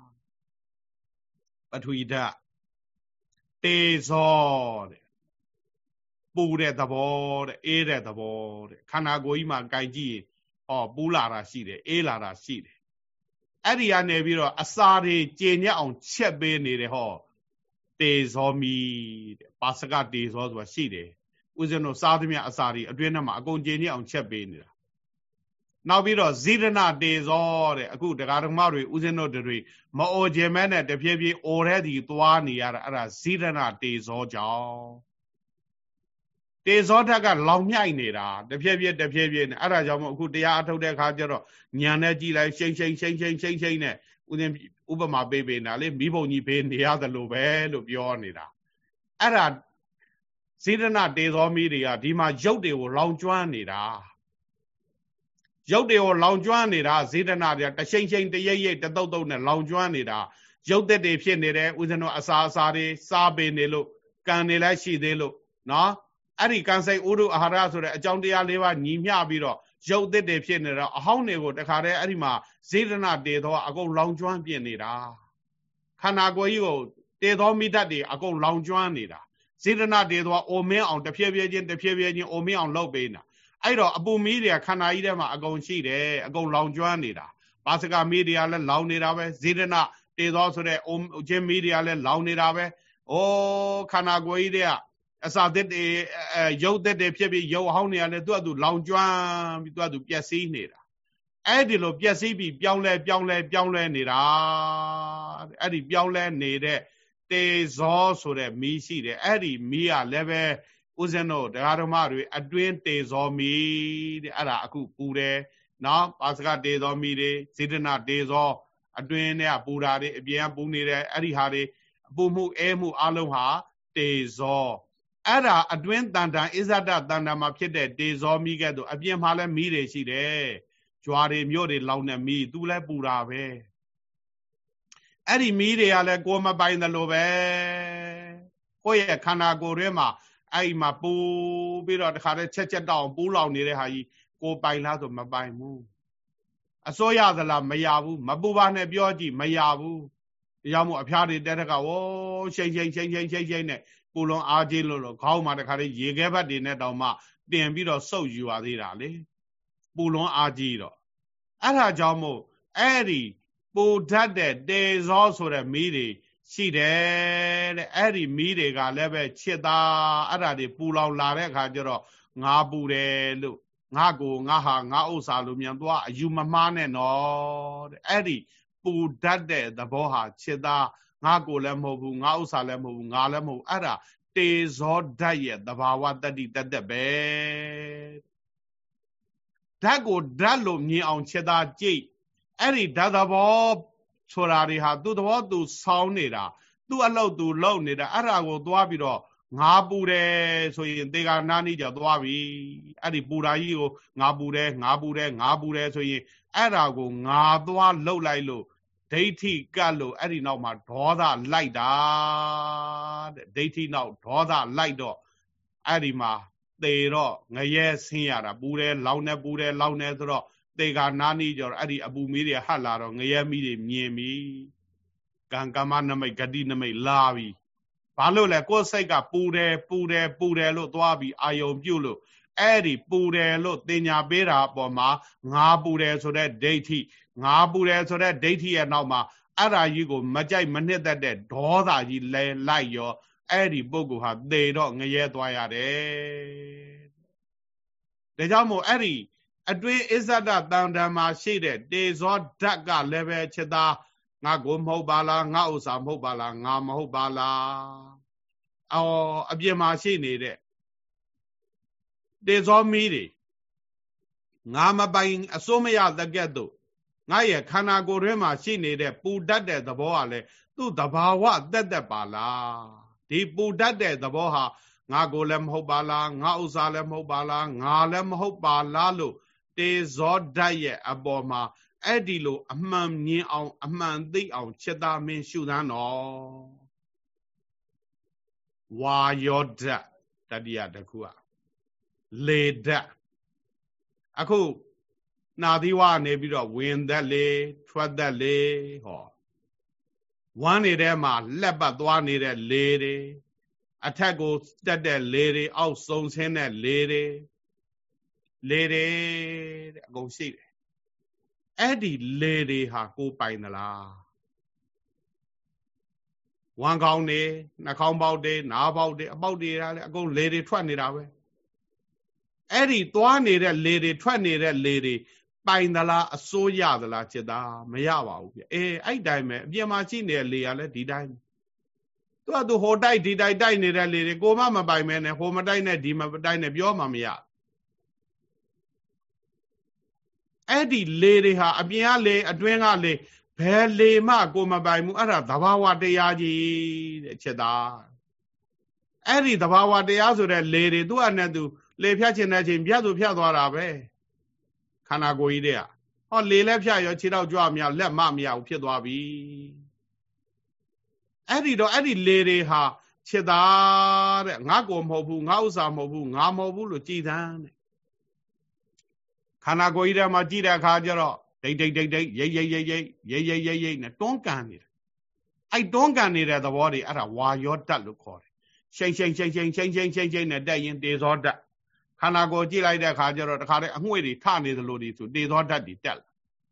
Speaker 1: ပထဝီဓာတ်တေဇောတဲ့ပူတဲ့သဘောတဲ့အေးတဲ့သဘောတဲ့ခန္ဓာကိုယ်ကြီးမှာကြိုက်ကြည့်ဟောပူလာတာရှိတယ်အေးလာတာရှိတယ်အဲ့ဒီကနေပြီးတော့အစာတွေကျင်ညက်အောင်ချက်ပေးနေတယ်ဟောတေဇောမီတဲ့ပါစကတေဇောဆိုတာရှိတယ်ဥစဉ်တို့စားသမျှအစာတွေအတွင်းထဲမှာအကုန်ကျင်ညက်အောင်ချက်ပေးနေတာနောက်ပြီးတော့ဇိရဏတေဇောတဲ့အခုတရားဓမ္မတွေဥစဉ်တို့တွေမအိုခြင်းမဲနဲ့တဖြည်းဖြည်းအိုတဲ့ဒီသွားနေရတာအဲ့ဒါဇိရဏတေဇောကြောင့်တေဇောဓာတ်ကလောင်မြိုက်နေတာတဖြည်းဖြည်းတဖြည်းဖြည်းနဲ့အဲ့ဒါကြောင့်မို့အခုတရားအထုတ်တဲ့အခါကျတော့ညံနဲ့ကြည်လိုက်ရှိန်ရှိန်ရှိန်ရှိန်ရှိန်ရှိန်နဲ့ဥစဉ်ဥပမာပေးပေးနေတာလေမိဘုံကြီးပေးနေရတယ်လို့ပဲလို့ပြောနေတာအဲ့ဒါဇိရဏတေဇောမီတွေကဒီမှာရုပ်တွေကိုလောင်ကျွမ်းနေတာရုပ်တွေကိုလောင်ကျွမ်းနေတာဇေဒနာတွေတရှိန်ရှိန်တရိပ်ရိပ်တတုတ်တုတ်နဲ့လောင်ကျွမ်းနေတာရုပ်သက်တွေဖြစ်နေတယ်ဥစဉ်တို့အစာအစာတွေစားပေးနေလို့ကံနေလိုက်ရှိသေးလို့နော်အဲ့ဒီကံစိတ်ဥဒုအာဟာရဆိုတဲ့အကြောင်းတရားလေးပါညီမျှပြီးတော့ရုပ်သက်တွေဖြစ်နေတော့အဟောင်းတွေကိုတခါတည်းအဲ့ဒီမှာဇေဒနာတေသောအကုန်လောင်ကျွမ်းပြင်းနေတာခန္ဓာကိုယ်ကြီးကိုတေသောမိတ္တတွေအကုန်လောင်ကျွမ်းနေတာဇေဒနာတေသောအိုမင်းအောင်တဖြည်းဖြည်းချင်းတဖြည်းဖြည်းချင်းအိုမင်းအောင်လုပ်ပေးနေတာအဲ့တော့အပူမီးတွေကခန္ဓာကြီးထဲမှာအကုန်ရှိတယ်အကုန်လောင်ကျွမ်းနေတာပါစကမီးတွေကလည်းလောင်နေတာပဲဇေဒနာတေသောဆိုတဲ့အုံချင်းမီးတွေကလည်းလောင်နေတာပဲဩခန္ဓာကိုယ်ကြီးတွေကအစာသစ်တွေရုပ်သစ်တွေဖြစ်ပြီးရုပ်ဟောင်းတွေကလည်းသူ့အတူလောင်ကျွမ်းပြီးသူ့အတူပျက်စီးနေတာအဲ့ဒီလိုပျက်စီးပြီးပြောင်းလဲပြောင်းလဲပြောင်းလဲနေတာအဲ့ဒီပြောင်းလဲနေတဲ့တေဇောဆိုတဲ့မီးရှိတယ်အဲ့ဒီမီးကလည်းပဲဦးဇင်းတို့တရားဓမ္မတွေအတွင်းတေဇောမီးတဲ့အဲ့ဒါအခုပူတယ်နော်ပါစကတေဇောမီးတွေစေတနာတေဇောအတွင်းနဲ့ပူတာတွေအပြင်ကပူနေတယ်အဲ့ဒီဟာတွေပူမှုအဲမှုအလုံးဟာတေဇောအဲ့ဒါအတွင်းတန်တန်အစ္ဆဒတန်တန်မှာဖြစ်တဲ့တေဇောမီးကဲ့သို့အပြင်မှာလည်းမီးတွေရှိတယ်ကြွားတွေမြို့တွေလောင်နေမီးသူလည်းပူတာပဲအဲ့ဒီမီးတွေကလည်းကိုယ်မပိုင်သလိုပဲကိုယ့်ရဲ့ခန္ဓာကိုယ်ထဲမှာအဲ့ဒီမှာပူပြီးတော့တခါတည်းချက်ချက်တောင်ပူလောင်နေတဲ့ဟာကြီးကိုယ်ပိုင်လားဆိုမပိုင်ဘူးအစိုးရသလားမရဘူးမပူပါနဲ့ပြောကြည့်မရဘူးတရားမို့အဖျားတွေတက်တက်ကဝေါ်ရှိတ်ရှိတ်ရှိတ်ရှိတ်ရှိတ်ရှိတ်နဲ့ပူလွန်အားကြီးလို့လို့ခေါင်းမှာတခါတည်းရေခဲဘတ်တွေနဲ့တောင်မှတင်ပြီးတော့စုပ်ယူပါသေးတာလေပူလွန်အားကြီးတော့အဲ့ဒါကြောင့်မို့အဲ့ဒီပူဓာတ်တဲ့တေဇောဆိုတဲ့မီးတွေရှိတယ်တဲ့အဲ့ဒီမီးတွေကလည်းပဲချစ်တာအဲ့ဒါတွေပူလောင်လာတဲ့အခါကျတော့ငါပူတယ်လို့ငါကိုငါဟာငါဥစ္စာလို့မြန်သွားအယူမမှားနဲ့နော်တဲ့အဲ့ဒီပူဓာတ်တဲ့သဘောဟာချစ်တာငါကိုလည်းမဟုတ်ဘူးငါဥစ္စာလည်းမဟုတ်ဘူးငါလည်းမဟုတ်အဲ့ဒါတေဇောဓာတ်ရဲ့သဘာဝတတ္တိတသက်ပဲဓာတ်ကိုဓာတ်လို့မြင်အောင်ချစ်တာကြိတ်အဲ့ဒီဓာတ်သဘောဆိုတာတွေဟာသူ့သဘောသူဆောင်းနေတာသူ့အလုပ်သူလုပ်နေတာအဲ့ဒါကိုသွားပြီးတော့ငါပူတယ်ဆိုရင်သေကာနာနီးကြသွားပြီအဲ့ဒီပူဓာကြီးကိုငါပူတယ်ငါပူတယ်ငါပူတယ်ဆိုရင်အဲ့ဒါကိုငါသွားလှုပ်လိုက်လို့ဒိဋ္ဌိကတ်လို့အဲ့ဒီနောက်မှာဒေါသလိုက်တာတဲ့ဒိဋ္ဌိနောက်ဒေါသလိုက်တော့အဲ့ဒီမှာသေတော့ငရဲဆင်းရတာပူတယ်လောင်နေပူတယ်လောင်နေဆိုတော့သေကာနာနီးကြတော့အဲ့ဒီအပူမီးတွေဟတ်လာတော့ငရဲမီးတွေမြင်ပြီကံကမ္မနမိတ်ဂတိနမိတ်လာပြီဘာလို့လဲကိုယ်စိတ်ကပူတယ်ပူတယ်ပူတယ်လို့သွားပြီးအာယုံပြုတ်လို့အဲ့ဒီပူတယ်လို့တင်ညာပေးတာအပေါ်မှာငါပူတယ်ဆိုတဲ့ဒိဋ္ဌိငါပူတယ်ဆိုတဲ့ဒိဋ္ဌိရဲ့နောက်မှာအဲ့ဒါကြီးကိုမကြိုက်မနှစ်သက်တဲ့ဒေါသကြီးလဲလိုက်ရောအဲ့ဒီပုဂ္ဂိုလ်ဟာသေတော့ငရဲသွားရတယ်ဒါကြောင့်မို့အဲ့ဒီအတွင်းအစ္ဆဒတန်တံမှာရှိတဲ့တေဇောဓာတ်ကလည်းပဲချက်သားငါကိုမဟုတ်ပါလားငါဥစ္စာမဟုတ်ပါလားငါမဟုတ်ပါလားအော်အပြင်မှာရှိနေတဲ့တေဇောမီးတွေငါမပိုင်အစိုးမရတဲ့ကဲ့သို့ငါရဲ့ခန္ဓာကိုယ်ထဲမှာရှိနေတဲ့ပူတတ်တဲ့သဘောကလည်းသူ့သဘာဝတက်တက်ပါလားဒီပူတတ်တဲ့သဘောဟာငါကိုလည်းမဟုတ်ပါလားငါဥစ္စာလည်းမဟုတ်ပါလားငါလည်းမဟုတ်ပါလားလို့တေဇောဓာတ်ရဲ့အပေါ်မှာအဲ့ဒီလိုအမှန်မြင်အောင်အမှန်သိအောင်ချက်သားမင်းရှုသမ်းတော်ဝါယောဓာတ်တတိယတစ်ခုကလေဓာတ်အခုနာသီဝနေပြီးတော့ဝင်သက်လေထွက်သက်လေဟောဝမ်းနေတဲ့မှာလက်ပတ်သွားနေတဲ့လေတွေအထက်ကိုတက်တဲ့လေတွေအောက်ဆုံးဆင်းတဲ့လေတွေလေတွေတဲ့အကုန်ရှိတယ်အဲ့ဒီလေတွေဟာကိုယ်ပိုင်သလားဝမ်းကောင်းနေနှာခေါင်းပေါက်တွေနားပေါက်တွေအပေါက်တွေကလည်းအကုန်လေတွေထွက်နေတာပဲအဲ့ဒီသွားနေတဲ့လေတွေထွက်နေတဲ့လေတွေပိုင်သလားအစိုးရသလားจิตသားမရပါဘူးပြအေးအဲ့တိုင်းပဲအပြင်မှာရှိနေတဲ့လေကလည်းဒီတိုင်းသူကသူဟိုတိုက်ဒီတိုက်တိုက်နေတဲ့လေတွေကိုမှမပိုင်မဲနဲ့ဟိုမတိုက်နဲ့ဒီမတိုက်နဲ့ပြောမှမရအဲ့ဒီလေတွေဟာအပြင်ကလေအတွင်းကလေဘယ်လေမှကိုမပိုင်ဘူးအဲ့ဒါသဘာဝတရားကြီးတဲ့ချက်သားအဲ့ဒီသဘာဝတရားဆိုတဲ့လေတွေသူ့အနဲ့သူလေဖြတ်ခြင်းတဲ့ချိန်ပြတ်သူဖြတ်သွားတာပဲခန္ဓာကိုယ်ကြီးတဲ့ဟောလေလည်းဖြတ်ရောခြေတော့ကြွမရလက်မမရဘူးဖြစ်သွားပြီအဲ့ဒီတော့အဲ့ဒီလေတွေဟာချက်သားတဲ့ငါကိုမဟုတ်ဘူးငါဥစ္စာမဟုတ်ဘူးငါမဟုတ်ဘူးလို့ကြည်သမ်းတဲ့ခန္ဓာကိုယ်ကြီးထဲမှာကြည့်တဲ့အခါကျတော့ဒိတ်ဒိတ်ဒိတ်ဒိတ်ရိတ်ရိတ်ရိတ်ရိတ်ရိတ်ရိတ်ရိတ်ရိတ်နဲ့တွန်းကန်နေတယ်အဲ့တွန်းကန်နေတဲ့သဘောတွေအဲ့ဒါဝါယောဓာတ်လို့ခေါ်တယ်ရှိန်ရှိန်ရှိန်ရှိန်ရှိန်ရှိန်ရှိန်ရှိန်နဲ့တက်ရင်တေဇောဓာတ်ခန္ဓာကိုယ်ကြည့်လိုက်တဲ့အခါကျတော့တခါတည်းအငွေ့တွေထနေသလိုတွေဆိုတေဇောဓာတ်တွေတက်လာ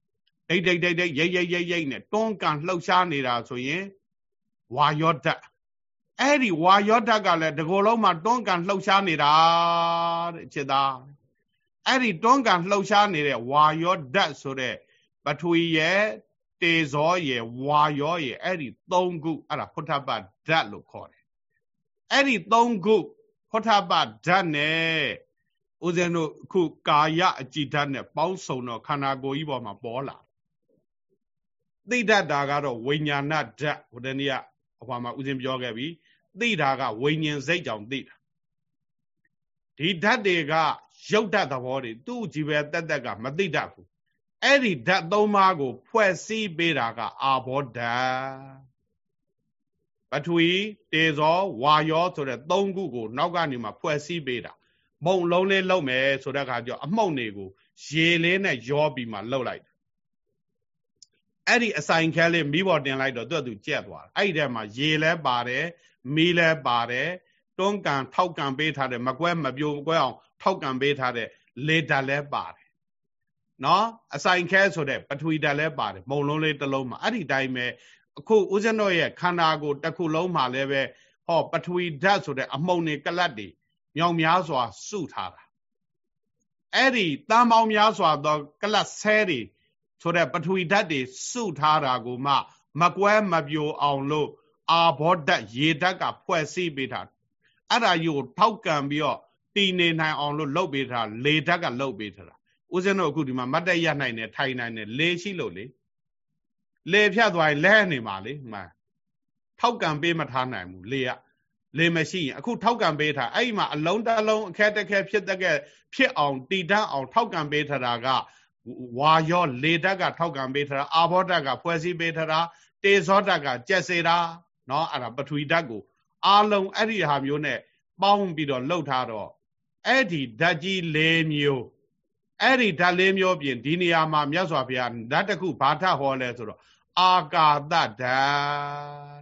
Speaker 1: ဒိတ်ဒိတ်ဒိတ်ဒိတ်ရိတ်ရိတ်ရိတ်ရိတ်နဲ့တွန်းကန်လှုပ်ရှားနေတာဆိုရင်ဝါယောဓာတ်အဲ့ဒီဝါယောဓာတ်ကလည်းဒီကိုယ်လုံးမှာတွန်းကန်လှုပ်ရှားနေတာတဲ့จิตသားအဲ့ဒီတွန်းကန်လှုပ်ရှားနေတဲ့ဝါယောဓာတ်ဆိုတဲ့ပထဝီရဲ့တေဇောရဲ့ဝါယောရဲ့အဲ့ဒီသုံးခုအဲ့ဒါဖုထပဓာတ်လို့ခေါ်တယ်အဲ့ဒီသုံးခုဖုထပဓာတ်နဲ့ဦးဇင်းတို့အခုကာယအကြည်ဓာတ်နဲ့ပေါင်းစုံတော့ခန္ဓာကိုယ်ကြီးပေါ်မှာပေါ်လာသိတတ်တာကတော့ဝိညာဏဓာတ်ဟိုတနေ့ကအဟွာမှာဦးဇင်းပြောခဲ့ပြီသိတာကဝိညာဉ်စိတ်ကြောင့်သိတာဒီဓာတ်တွေကရုပ်ဓာတ်သဘောတွေသူ့ကြည်ပဲတက်တက်ကမသိတတ်ဘူးအဲ့ဒီဓာတ်သုံးပါးကိုဖွဲ့စည်းပေးတာကအာဘောဓာတ်ပထဝီတေဇောဝါယောဆိုတဲ့သုံးခုကိုနောက်ကနေမှဖွဲ့စည်းပေးတာမုံလုံးလေးလှုပ်မယ်ဆိုတဲ့အခါကျအမှုန့်တွေကိုရေလေးနဲ့ရောပြီးမှလှုပ်လိုက်အဲ့ဒီအဆိုင်ခဲလေးမီးပေါ်တင်လိုက်တော့သူ့အတူကျက်သွားတယ်အဲ့ဒီထဲမှာရေလဲပါတယ်မီးလဲပါတယ်တွန်းကန်ထောက်ကန်ပေးထားတဲ့မကွဲမပြိုမကွဲအောင်ထောက်ကန်ပေးထားတဲ့လေဓာတ်လဲပါတယ်နော်အဆိုင်ခဲဆိုတဲ့ပထဝီဓာတ်လဲပါတယ်မုံလုံးလေးတစ်လုံးမှာအဲ့ဒီတိုင်းပဲအခုဦးဇင်းတို့ရဲ့ခန္ဓာကိုယ်တစ်ခုလုံးမှာလည်းပဲဟောပထဝီဓာတ်ဆိုတဲ့အမှုန့်တွေကလတ်တွေမြောင်များစွာစုထားတာအဲ့ဒီတန်ပေါင်းများစွာသောကလတ်ဆဲတွေဆိုတဲ့ပထဝီဓာတ်တွေစုထားတာကိုမှမကွဲမပြိုအောင်လို့အာဘောဓာတ်ရေဓာတ်ကဖွဲ့စည်းပေးတာအဲ့ဒါကြီးကိုထောက်ကန်ပြီးတော့တည်နေနိုင်အောင်လို့လုပ်ပေးတာလေဓာတ်ကလုပ်ပေးထားတာဦးဇင်းတို့အခုဒီမှာမတ်တက်ရနိုင်တယ်ထိုင်နိုင်တယ်လေရှိလို့လေလေဖြတ်သွားရင်လဲနေမှာလေမှန်ထောက်ကန်ပေးမထားနိုင်ဘူးလေကလေမရှိရင်အခုထောက်ကန်ပေးထားအဲ့ဒီမှာအလုံးတစ်လုံးအခက်တစ်ခဲဖြစ်တဲ့ဖြစ်အောင်တည်တတ်အောင်ထောက်ကန်ပေးထားတာကဝါယောလေဓာတ်ကထောက်ကန်ပေးထားတာအာဘောဓာတ်ကဖွဲ့စည်းပေးထားတာတေဇောဓာတ်ကကျက်စေတာเนาะအဲ့ဒါပထဝီဓာတ်ကိုအားလုံးအဲ့ဒီဟာမျိုးနဲ့ပေါင်းပြီးတော့လှုပ်ထားတော့အဲ့ဒီဓာတ်ကြီး၄မျိုးအဲ့ဒီဓာတ်၄မျိုးပြင်ဒီနေရာမှာမြတ်စွာဘုရားဓာတ်တစ်ခုဘာထဟောလဲဆိုတော့အာကာသဓာတ်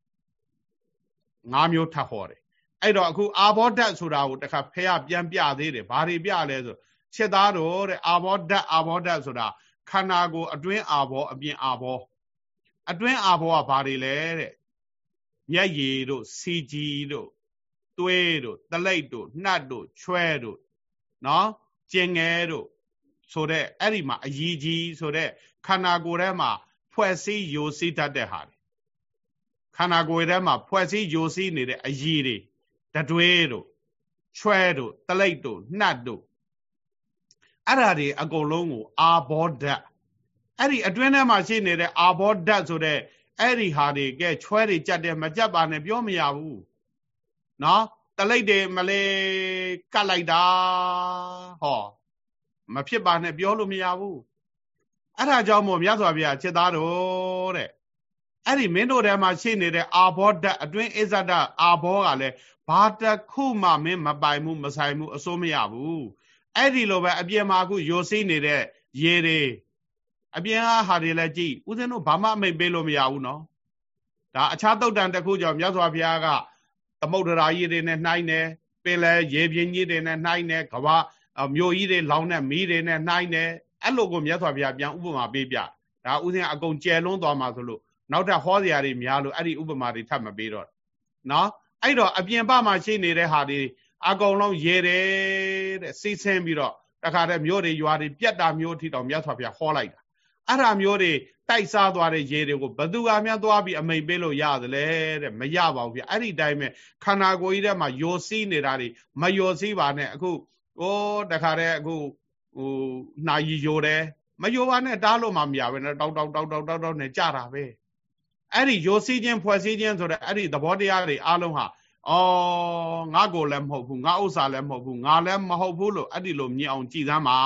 Speaker 1: ၅မျိုးထဟောတယ်အဲ့တော့အခုအာဘောဓာတ်ဆိုတာကိုတခါဖះပြန်ပြသေးတယ်ဘာတွေပြလဲဆိုချက်သားတို့တဲ့အာဘောဓာတ်အာဘောဓာတ်ဆိုတာခန္ဓာကိုယ်အတွင်းအာဘောအပြင်အာဘောအတွင်းအာဘောကဘာတွေလဲတဲ့မျက်ရည်တို့စီကြီးတို့သွေးတို့တလိပ်တို့နှတ်တို့ချွဲတို့နော်ကျင်ငယ်တို့ဆိုတဲ့အဲ့ဒီမှာအည်ကြီးဆိုတဲ့ခန္ဓာကိုယ်ထဲမှာဖွဲ့စည်းယိုစီးတတ်တဲ့ဟာတွေခန္ဓာကိုယ်ထဲမှာဖွဲ့စည်းယိုစီးနေတဲ့အည်တွေတတွေးတို့ချွဲတို့တလိပ်တို့နှတ်တို့အဲ့ဓာတွေအကုန်လုံးကိုအာဘောဓာတ်အဲ့ဒီအတွင်းထဲမှာရှိနေတဲ့အာဘောဓာတ်ဆိုတဲ့အဲ့ဒီဟာတွေကဲချွဲတွေကြက်တယ်မကြက်ပါနဲ့ပြောမရဘူးနော်တလိပ်တွေမလေးကတ်လိုက်တာဟောမဖြစ်ပါနဲ့ပြောလို့မရဘူးအဲ့ဒါကြောင့်မို့မြတ်စွာဘုရားจิตသားတို့တဲ့အဲ့ဒီမင်းတို့ထဲမှာရှိနေတဲ့အာဘောဓာတ်အတွင်းအစ္ဆဒအာဘောကလည်းဘာတခုမှမင်းမပိုင်ဘူးမဆိုင်ဘူးအစိုးမရဘူးအဲ့ဒီလိုပဲအပြင်မှာအခုယိုစီးနေတဲ့ရေတွေအပြင်ဟာတွေလည်းကြည့်ဦးဇင်းတို့ဘာမှအမိတ်ပေးလို့မရဘူးနော်ဒါအခြားတုတ်တန်တစ်ခုကြောင့်မြတ်စွာဘုရားကသမုဒ္ဒရာကြီးတွေနဲ့နှိုင်းတယ်ပင်လယ်ရေပြင်းကြီးတွေနဲ့နှိုင်းတယ်ကမ္ဘာမြို့ကြီးတွေလောင်တဲ့မီးတွေနဲ့နှိုင်းတယ်အဲ့လိုကိုမြတ်စွာဘုရားပြန်ဥပမာပေးပြဒါဦးဇင်းအကုန်ကျယ်လွန်းသွားမှာဆိုလို့နောက်ထပ်ဟောစရာတွေများလို့အဲ့ဒီဥပမာတွေထပ်မပေးတော့နော်အဲ့တော့အပြင်ပမှာရှိနေတဲ့ဟာတွေအကုန်လုံးရေတယ်တဲ့စီးဆင်းပြီးတော့တခါတည်းမြို့တွေရွာတွေပြက်တာမျိုးထိတောင်မြတ်စွာဘုရားဟောလိုက်တာအဲ့ဒါမျိုးတွေတိုက်စားသွားတဲ့ရေတွေကိုဘသူကများသွားပြီးအမိန်ပေးလို့ရသလဲတဲ့မရပါဘူးဗျအဲ့ဒီတိုင်းပဲခန္ဓာကိုယ်ကြီးထဲမှာယိုစီးနေတာတွေမယိုစီးပါနဲ့အခုဟိုတခါတည်းအခုဟိုနှာရီယိုတယ်မယိုပါနဲ့တားလို့မှမရပဲနဲ့တောက်တောက်တောက်တောက်တောက်တောက်နဲ့ကြတာပဲအဲ့ဒီယိုစီးခြင်းဖွဲ့စည်းခြင်းဆိုတဲ့အဲ့ဒီသဘောတရားတွေအားလုံးဟာအော်ငါကိုလည်းမဟုတ်ဘူးငါဥစ္စာလည်းမဟုတ်ဘူးငါလည်းမဟုတ်ဘူးလို့အဲ့ဒီလိုမြင်အောင်ကြည်စမ်းပါ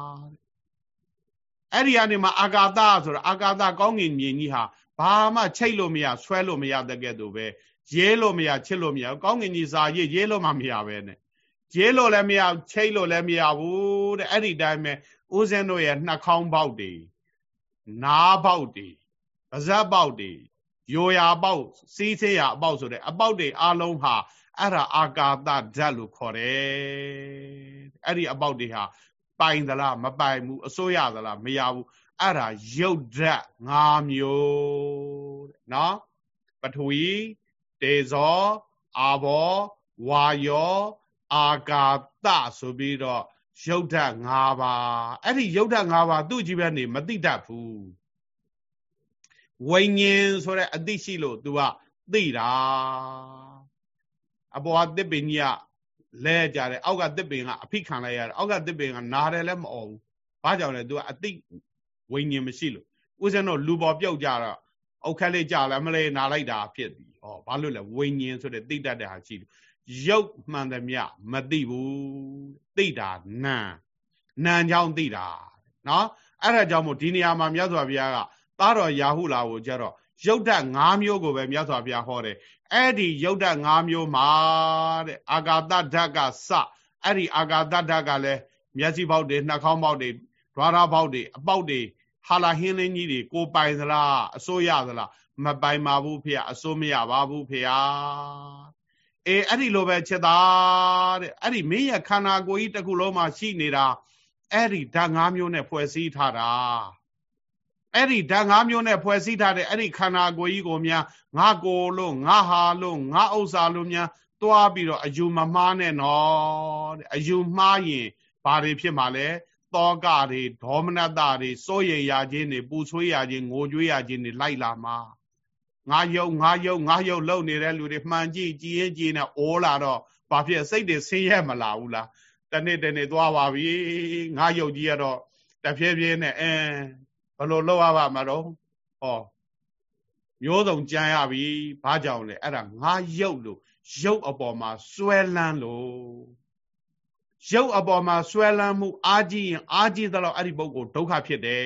Speaker 1: အဲ့ဒီကနေမှအာကာသဆိုတာအာကာသကောင်းကင်မြင်ကြီးဟာဘာမှချိတ်လို့မရဆွဲလို့မရတဲ့ကဲ့သို့ပဲရေးလို့မရချစ်လို့မရကောင်းကင်ကြီးစာရေးရေးလို့မှမရပဲနဲ့ရေးလို့လည်းမရချိတ်လို့လည်းမရဘူးတဲ့အဲ့ဒီတိုင်းပဲဦးဇင်းတို့ရဲ့နှာခေါင်းပေါက်တွေနားပေါက်တွေပါးစပ်ပေါက်တွေရိုးရာပေါက်စီးဆေးရာအပေါက်ဆိုတဲ့အပေါက်တွေအလုံးဟာအဲ့ဒါအာကာသဓာတ်လို့ခေါ်တယ်အဲ့ဒီအပေါက်တွေဟာပိုင်သလားမပိုင်ဘူးအစိုးရသလားမရဘူးအဲ့ဒါရုပ်ဓာတ်၅မျိုးတဲ့နော်ပထဝီတေဇောအာဘောဝါယောအာကာသဆိုပြီးတော့ရုပ်ဓာတ်၅ပါးအဲ့ဒီရုပ်ဓာတ်၅ပါးသူ့ကြည့်ပဲနေမသိတတ်ဘူးဝိညာဉ်ဆိုတဲ့အသိရှိလို့ तू ကသိတာအပေါ်ကတစ်ပင်ကြီးကလဲကြတယ်အောက်ကတစ်ပင်ကအဖိခံလိုက်ရတယ်အောက်ကတစ်ပင်ကနားတယ်လည်းမអော်ဘူးဘာကြောင့်လဲ तू ကအသိဝိညာဉ်မရှိလို့ဦးဇင်းတို့လူပေါ်ပြုတ်ကြတော့အောက်ခက်လေးကြလာမလဲနာလိုက်တာဖြစ်ပြီဟောဘာလို့လဲဝိညာဉ်ဆိုတဲ့သိတတ်တဲ့ဟာရှိတယ်ရုပ်မှန်သမျှမသိဘူးသိတာနာနာကြောင့်သိတာနော်အဲ့ဒါကြောင့်မို့ဒီနေရာမှာမြတ်စွာဘုရားကသားတော်ရာဟုလာကိုကြတော့ရုပ်ဓာတ်၅မျိုးကိုပဲမြတ်စွာဘုရားဟောတယ်အဲ့ဒီရုပ်ဓာတ်၅မျိုးမှာတဲ့အာဂါတဓာတ်ကစအဲ့ဒီအာဂါတဓာတ်ကလည်းမျက်စိပေါက်တွေနှာခေါင်းပေါက်တွေဓွာရပေါက်တွေအပေါက်တွေဟာလာဟင်းလင်းကြီးတွေကိုပိုင်သလားအစိုးရသလားမပိုင်ပါဘူးဖေအစိုးမရပါဘူးဖေဟာအေးအဲ့ဒီလိုပဲချက်သားတဲ့အဲ့ဒီမင်းရဲ့ခန္ဓာကိုယ်ကြီးတစ်ခုလုံးမှာရှိနေတာအဲ့ဒီဓာတ်၅မျိုးနဲ့ဖွဲ့စည်းထားတာအဲ့ဒီဓာတ်၅မျိုးနဲ့ဖွဲ့စည်းထားတဲ့အဲ့ဒီခန္ဓာကိုယ်ကြီးကိုများငါကိုယ်လို့ငါဟာလို့ငါဥစ္စာလို့များတွားပြီးတော့အယူမမှားနဲ့နော်တဲ့အယူမှားရင်ဘာတွေဖြစ်မှာလဲသောကတွေဒေါမနတတွေစိုးရိမ်ရခြင်းတွေပူဆွေးရခြင်းငိုကြွေးရခြင်းတွေလိုက်လာမှာငါယုံငါယုံငါယုံလုံနေတဲ့လူတွေမှန်ကြည့်ကြည်ရင်ကြည်နေအိုးလာတော့ဘာဖြစ်စိတ်တွေဆင်းရဲမလာဘူးလားတနေ့တနေ့သွားပါပြီငါယုံကြီးရတော့တဖြည်းဖြည်းနဲ့အဲဘယ်လိုလုပ်ရပါမလို့ဟောမျိုးစုံကြံရပြီဘာကြောင့်လဲအဲ့ဒါငါယုံလို့ရုပ်အပေါ်မှာစွဲလန်းလို့ရုပ်အပေါ်မှာစွဲလန်းမှုအာကြည့်ရင်အာကြည့်သလောက်အဲ့ဒီပုဂ္ဂိုလ်ဒုက္ခဖြစ်တယ်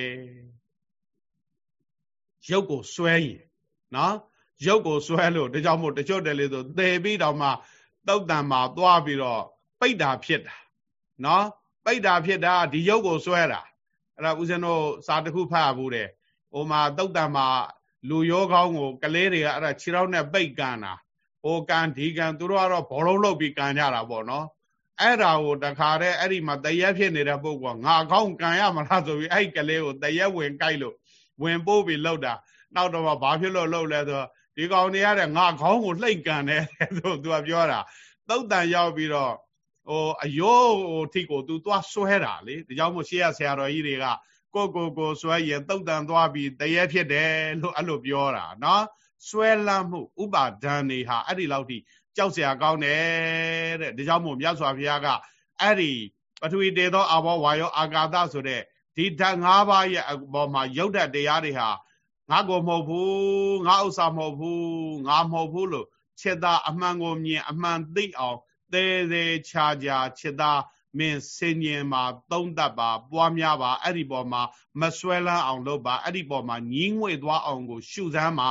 Speaker 1: ရုပ်ကိုစွဲရင်နော်ရုပ်ကိုစွဲလို့ဒါကြောင့်မို့တချို့တယ်လေဆိုသေပြီးတော့မှတုတ်တန်မှာသွားပြီးတော့ပိတ်တာဖြစ်တာနော်ပိတ်တာဖြစ်တာဒီရုပ်ကိုစွဲတာအဲ့ဒါဦးဇင်းတို့စာတစ်ခုဖတ်ရဘူးတဲ့ဟိုမှာတုတ်တန်မှာလူရောကောင်းကိုကလေးတွေကအဲ့ဒါခြေထောက်နဲ့ပိတ်ကန်တာဟိုကန်ဒီကန်သူတို့ကတော့ဘောလုံးလုပ်ပြီးကန်ကြတာပေါ့နော်အဲ့ဒါကိုတခါတည်းအဲ့ဒီမှာတရက်ဖြစ်နေတဲ့ပုဂ္ဂိုလ်ကငါကောင်းကန်ရမလားဆိုပြီးအဲ့ဒီကလေးကိုတရက်ဝင်ကြိုက်လို့ဝင်ပို့ပြီးလှုပ်တာနောက်တော့ဘာဖြစ်လို့လှုပ်လဲဆိုတော့ဒီကောင်တွေရတဲ့ငါခေါင်းကိုလှိမ့်ကန်တယ်ဆိုသူကပြောတာသုတ်တန်ရောက်ပြီးတော့ဟိုအယိုးဟိုထိကိုသူသွားဆွဲတာလေဒါကြောင့်မို့ရှေ့ရဆရာတော်ကြီးတွေကကိုကိုကိုဆွဲရင်သုတ်တန်သွားပြီးတရက်ဖြစ်တယ်လို့အဲ့လိုပြောတာနော်ဆွဲလန်းမှုဥပါဒံတွေဟာအဲ့ဒီလောက်ထိကြောက်เสียကောင်းတယ်တဲ့ဒါကြောင့်မို့မြတ်စွာဘုရားကအဲ့ဒီပထဝီတေသောအာဘောဝါယောအာကာသဆိုတဲ့ဒီဓာတ်၅ပါးရဲ့အပေါ်မှာရုပ်ဓာတ်တရားတွေဟာငါကိုမဟုတ်ဘူးငါဥစ္စာမဟုတ်ဘူးငါမဟုတ်ဘူးလို့ခြေသားအမှန်ကိုမြင်အမှန်သိအောင်သေးသေးချာချာခြေသားမင်းစင်ញင်မှာသုံးသပ်ပါပွားများပါအဲ့ဒီပေါ်မှာမဆွဲလန်းအောင်လုပ်ပါအဲ့ဒီပေါ်မှာညင်းငွေသွားအောင်ကိုရှုစမ်းပါ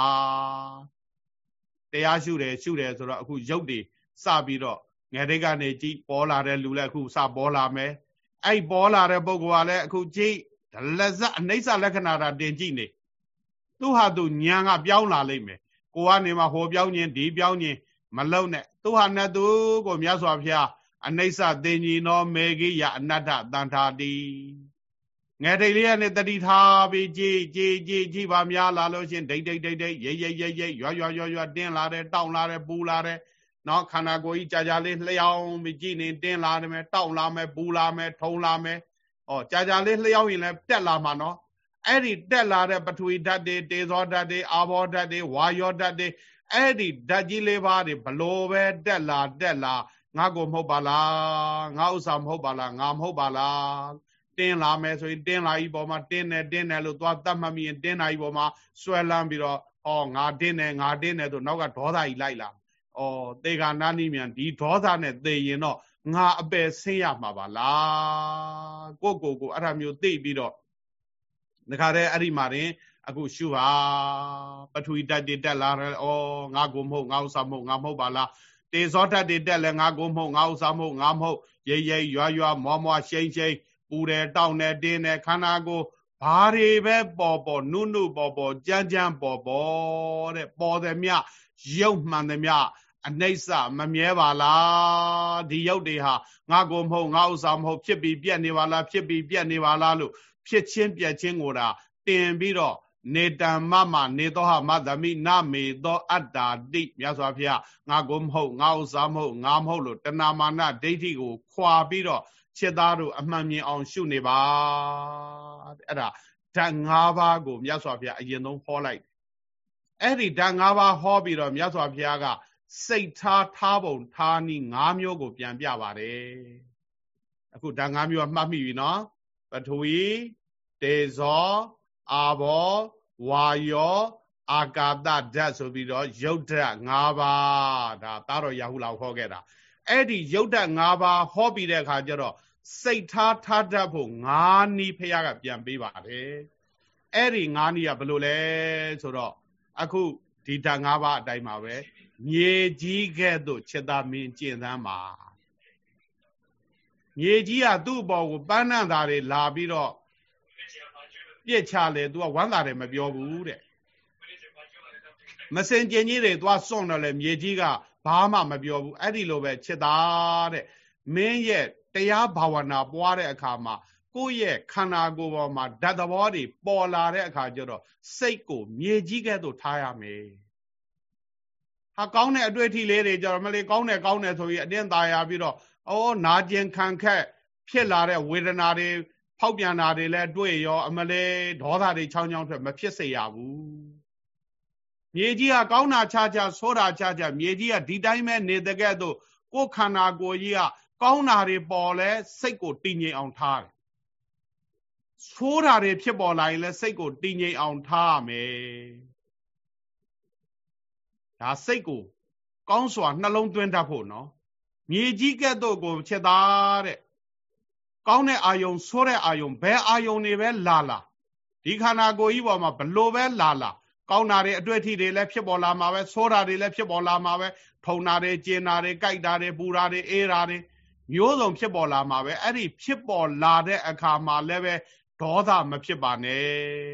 Speaker 1: တရားရှုတယ်ရှုတယ်ဆိုတော့အခုရုပ်တွေစပြီးတော့ငယ်တိတ်ကနေကြည့်ပေါ်လာတဲ့လူလည်းအခုစပေါ်လာမယ်အဲ့ပေါ်လာတဲ့ပုဂ္ဂိုလ်ကလည်းအခုကြည့်လက်စအနိစ္စလက္ခဏာတာတင်ကြည့်နေသူဟာသူညံကပြောင်းလာလိမ့်မယ်ကိုကနေမှဟိုပြောင်းခြင်းဒီပြောင်းခြင်းမလုံနဲ့သူဟာနဲ့သူကိုမြတ်စွာဘုရားအနိစ္စသိဉ္ဇီနောမေဂိယအနတ္တတန်ထာတိငယ်တိတ်လေးကနေတတိထားပြီးကြည်ကြည်ကြည်ကြည်ပါများလာလို့ရှင်ဒိတ်ဒိတ်ဒိတ်ဒိတ်ရိတ်ရိတ်ရိတ်ရိတ်ရွရွရွရွတင်းလာတယ်တောင့်လာတယ်ပူလာတယ်နော်ခန္ဓာကိုယ်ကြီးကြာကြာလေးလျှောင်းပြီးကြည်နေတင်းလာတယ်မယ်တောင့်လာမယ်ပူလာမယ်ထုံလာမယ်ဩကြာကြာလေးလျှောင်းရင်လည်းတက်လာမှာနော်အဲ့ဒီတက်လာတဲ့ပထဝီဓာတ်တွေတေဇောဓာတ်တွေအာဘောဓာတ်တွေဝါယောဓာတ်တွေအဲ့ဒီဓာတ်ကြီးလေးပါးတွေဘလို့ပဲတက်လာတက်လာငါကိုမဟုတ်ပါလားငါဥစ္စာမဟုတ်ပါလားငါမဟုတ်ပါလားတင်းလာမယ်ဆိုရင်တင်းလာဤပေါ်မှာတင်းတယ်တင်းတယ်လို့သွားတတ်မှတ်မိရင်တင်းလာဤပေါ်မှာဆွဲလန်းပြီးတော့ဩငါတင်းတယ်ငါတင်းတယ်ဆိုနောက်ကဒေါသကြီးလိုက်လာဩသေခါနာနိမြန်ဒီဒေါသနဲ့သေရင်တော့ငါအပယ်ဆင်းရမှာပါလားကိုကိုကိုအဲ့ဒါမျိုးသိပြီးတော့ဒါကြတဲ့အဲ့ဒီမှာတင်အခုရှုပါပထဝီဓာတ်တွေတက်လာတယ်ဩငါကိုမဟုတ်ငါဥစ္စာမဟုတ်ငါမဟုတ်ပါလားတေဇောဓာတ်တွေတက်လဲငါကိုမဟုတ်ငါဥစ္စာမဟုတ်ငါမဟုတ်ရိပ်ရိပ်ရွာရွာမောမောရှိန်ရှိန်ပူတယ်တောက်တယ်တင်းတယ်ခန္ဓာကိုယ်ဘာတွေပဲပေါ်ပေါ်နုနုပေါ်ပေါ်ကြမ်းကြမ်းပေါ်ပေါ်တဲ့ပေါ်တယ်မြရုပ်မှန်တယ်မြအနိစ္စမမြဲပါလားဒီရုပ်တွေဟာငါကိုမဟုတ်ငါဥစ္စာမဟုတ်ဖြစ်ပြီးပြက်နေပါလားဖြစ်ပြီးပြက်နေပါလားလို့ဖြစ်ချင်းပြက်ချင်းကိုတာတင်ပြီးတော့နေတံမမနေသောဟမသမိနမေသောအတ္တာတိမြတ်စွာဘုရားငါကိုမဟုတ်ငါဥစ္စာမဟုတ်ငါမဟုတ်လို့တဏမာနဒိဋ္ဌိကိုခွာပြီးတော့ခြေသားတို့အမှန်မြင်အောင်ရှုနေပါအဲ့ဒါဓာတ်၅ပါးကိုမြတ်စွာဘုရားအရင်ဆုံးဟောလိုက်အဲ့ဒီဓာတ်၅ပါးဟောပြီးတော့မြတ်စွာဘုရားကစိတ်ထားထားပုံထားနည်း၅မျိုးကိုပြန်ပြပါတယ်အခုဓာတ်၅မျိုးမှတ်မိပြီနော်ပထဝီတေဇောအာဘောဝါယောအာကာသဓာတ်ဆိုပြီးတော့ယုတ်ဓာတ်၅ပါးဒါသားတော်ရာဟုလာဟောခဲ့တာအဲ့ဒီယုတ်ဓာတ်၅ပါးဟောပြီးတဲ့အခါကျတော့စိတ်ထားထားတတ်ဖို့၅နည်းဖះကပြန်ပေးပါတယ်အဲ့ဒီ၅နည်းကဘယ်လိုလဲဆိုတော့အခုဒီဓာတ်၅ပါးအတိုင်းပါပဲမြေကြီးကဲ့သို့ခြေသားမင်းကျင့်သမ်းပါမြေကြီးကသူ့အပေါ်ကိုပန်းနံ့သားတွေလာပြီးတော့ပြစ်ချလေသူကဝမ်းသာတယ်မပြောဘူးတဲ့မစင်ကျင်ကြီးတွေသွားစွန့်တော့လေမြေကြီးကဘာမှမပြောဘူးအဲ့ဒီလိုပဲခြေသားတဲ့မင်းရဲ့တရားဘာဝနာပွားတဲ့အခါမှာကိုယ့်ရဲ့ခန္ဓာကိုယ်ပေါ်မှာဓာတ်သဘောတွေပေါ်လာတဲ့အခါကျတော့စိတ်ကိုမြေကြီးကဲ့သို့ထားရမယ်ဟာကောင်းတဲ့အတွေ့အထိလေးတွေကြတော့မလေးကောင်းတယ်ကောင်းတယ်ဆိုပြီးအတင်းตายရပြီးတော့အော်နာကျင်ခံခက်ဖြစ်လာတဲ့ဝေဒနာတွေဖောက်ပြန်တာတွေလည်းတွေ့ရောအမလေးဒေါသတွေချောင်းချောင်းထွက်မဖြစ်စေရဘူးမြေကြီးကကောင်းတာချာချာဆိုးတာချာချာမြေကြီးကဒီတိုင်းပဲနေတဲ့ကဲ့သို့ကိုယ်ခန္ဓာကိုယ်ကြီးကကောင်းတာတွေပေါ်လဲစိတ်ကိုတည်ငြိမ်အောင်ထားတယ်ဆိုးတာတွေဖြစ်ပေါ်လာရင်လဲစိတ်ကိုတည်ငြိမ်အောင်ထားရမယ်ဒါစိတ်ကိုကောင်းစွာနှလုံးသွင်းတတ်ဖို့နော်မြေကြီးကဲ့သို့ကိုချက်သားတဲ့ကောင်းတဲ့အာယုံဆိုးတဲ့အာယုံဘယ်အာယုံတွေပဲလာလာဒီခန္ဓာကိုယ်ကြီးပေါ်မှာဘလို့ပဲလာလာကောင်းတာတွေအတွေ့အထိတွေလည်းဖြစ်ပေါ်လာမှာပဲဆိုးတာတွေလည်းဖြစ်ပေါ်လာမှာပဲထုံတာတွေကျင်တာတွေကြိုက်တာတွေပူတာတွေအေးတာတွေမျိုးစုံဖြစ်ပေါ်လာမှာပဲအဲ့ဒီဖြစ်ပေါ်လာတဲ့အခါမှာလည်းပဲဒေါသမဖြစ်ပါနဲ့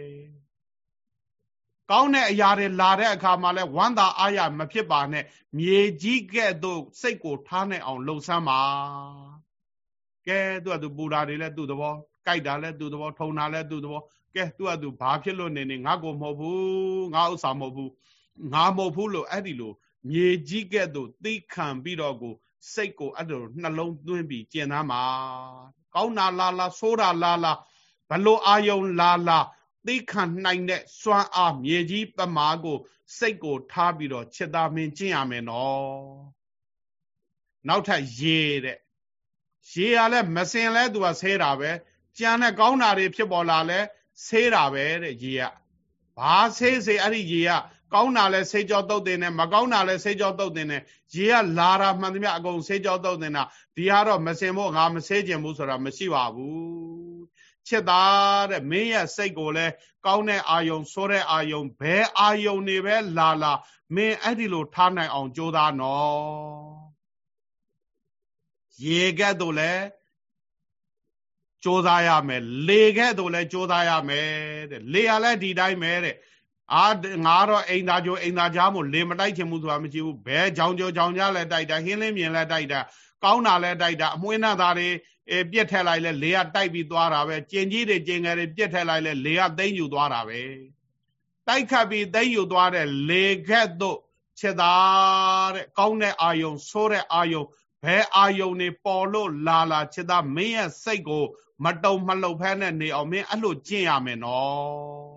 Speaker 1: ကောင်းတဲ့အရာတွေလာတဲ့အခါမှာလည်းဝမ်းသာအားရမဖြစ်ပါနဲ့မြေကြီးကဲ့သို့စိတ်ကိုထားနိုင်အောင်လှုပ်ဆမ်းပါကဲသူကသူပူတာတွေလည်းသူ့သဘောကြိုက်တာလည်းသူ့သဘောထုံတာလည်းသူ့သဘောကဲသူကသူဘာဖြစ်လို့နေနေငါကိုမဟုတ်ဘူးငါဥစ္စာမဟုတ်ဘူးငါမဟုတ်ဘူးလို့အဲ့ဒီလိုမြေကြီးကဲ့သို့သိခံပြီးတော့ကိုစိတ်ကိုအဲ့လိုနှလုံးသွင်းပြီးကျင့်သားမှာကောင်းတာလာလာဆိုးတာလာလာဘလို့အာယုံလာလာသိခံနိုင်တဲ့စွမ်းအားမြေကြီးပမာကိုစိတ်ကိုထားပြီးတော့ချက်သားမင်းကျင့်ရမယ်နော်နောက်ထပ်ရေတဲ့ရေရလဲမစင်လဲသူကဆဲတာပဲကြံတဲ့ကောင်းတာတွေဖြစ်ပေါ်လာလဲဆေးတာပဲတဲ့ရေကဘာဆေးစေအဲ့ဒီရေကကောင်းတာလဲဆေးကြောတုတ်တင်တယ်မကောင်းတာလဲဆေးကြောတုတ်တင်တယ်ရေကလာတာမှန်သမျှအကုန်ဆေးကြောတုတ်တင်တာဒီဟာတော့မစင်ဖို့ငါမဆေးကျင်ဘူးဆိုတာမရှိပါဘူးချက်သားတဲ့မင်းရဲ့စိတ်ကိုလဲကောင်းတဲ့အာယုံဆိုးတဲ့အာယုံဘယ်အာယုံတွေပဲလာလာမင်းအဲ့ဒီလိုထားနိုင်အောင်ကြိုးစားနော်ရေကဲ့သို့လဲကြိုးစားရမယ်လေကဲ့သို့လဲကြိုးစားရမယ်တဲ့လေရလဲဒီတိုင်းပဲတဲ့အာငါတော့အိမ်သားကြိုအိမ်သားကြားမို့လေမတိုက်ချင်ဘူးဆိုတာမရှိဘူးဘဲကြောင်ကြိုကြောင်ကြားလဲတိုက်တာဟင်းလင်းမြင်လဲတိုက်တာကောင်းတာလဲတိုက်တာအမွှေးနှသားတွေအဲပြက်ထက်လိုက်လဲလေကတိုက်ပြီးသွားတာပဲကျင်ကြီးတွေကျင်ငယ်တွေပြက်ထက်လိုက်လဲလေကသိမ့်ယူသွားတာပဲတိုက်ခတ်ပြီးသိမ့်ယူသွားတဲ့လေကဲ့သို့ချက်သားတဲ့ကောင်းတဲ့အာယုံဆိုးတဲ့အာယုံဘယ်အာယုံတွေပေါ်လို့လာလာချက်သားမင်းရဲ့စိတ်ကိုမတုံမလှုပ်ဖဲနဲ့နေအောင်မင်းအဲ့လိုကျင့်ရမယ်နော်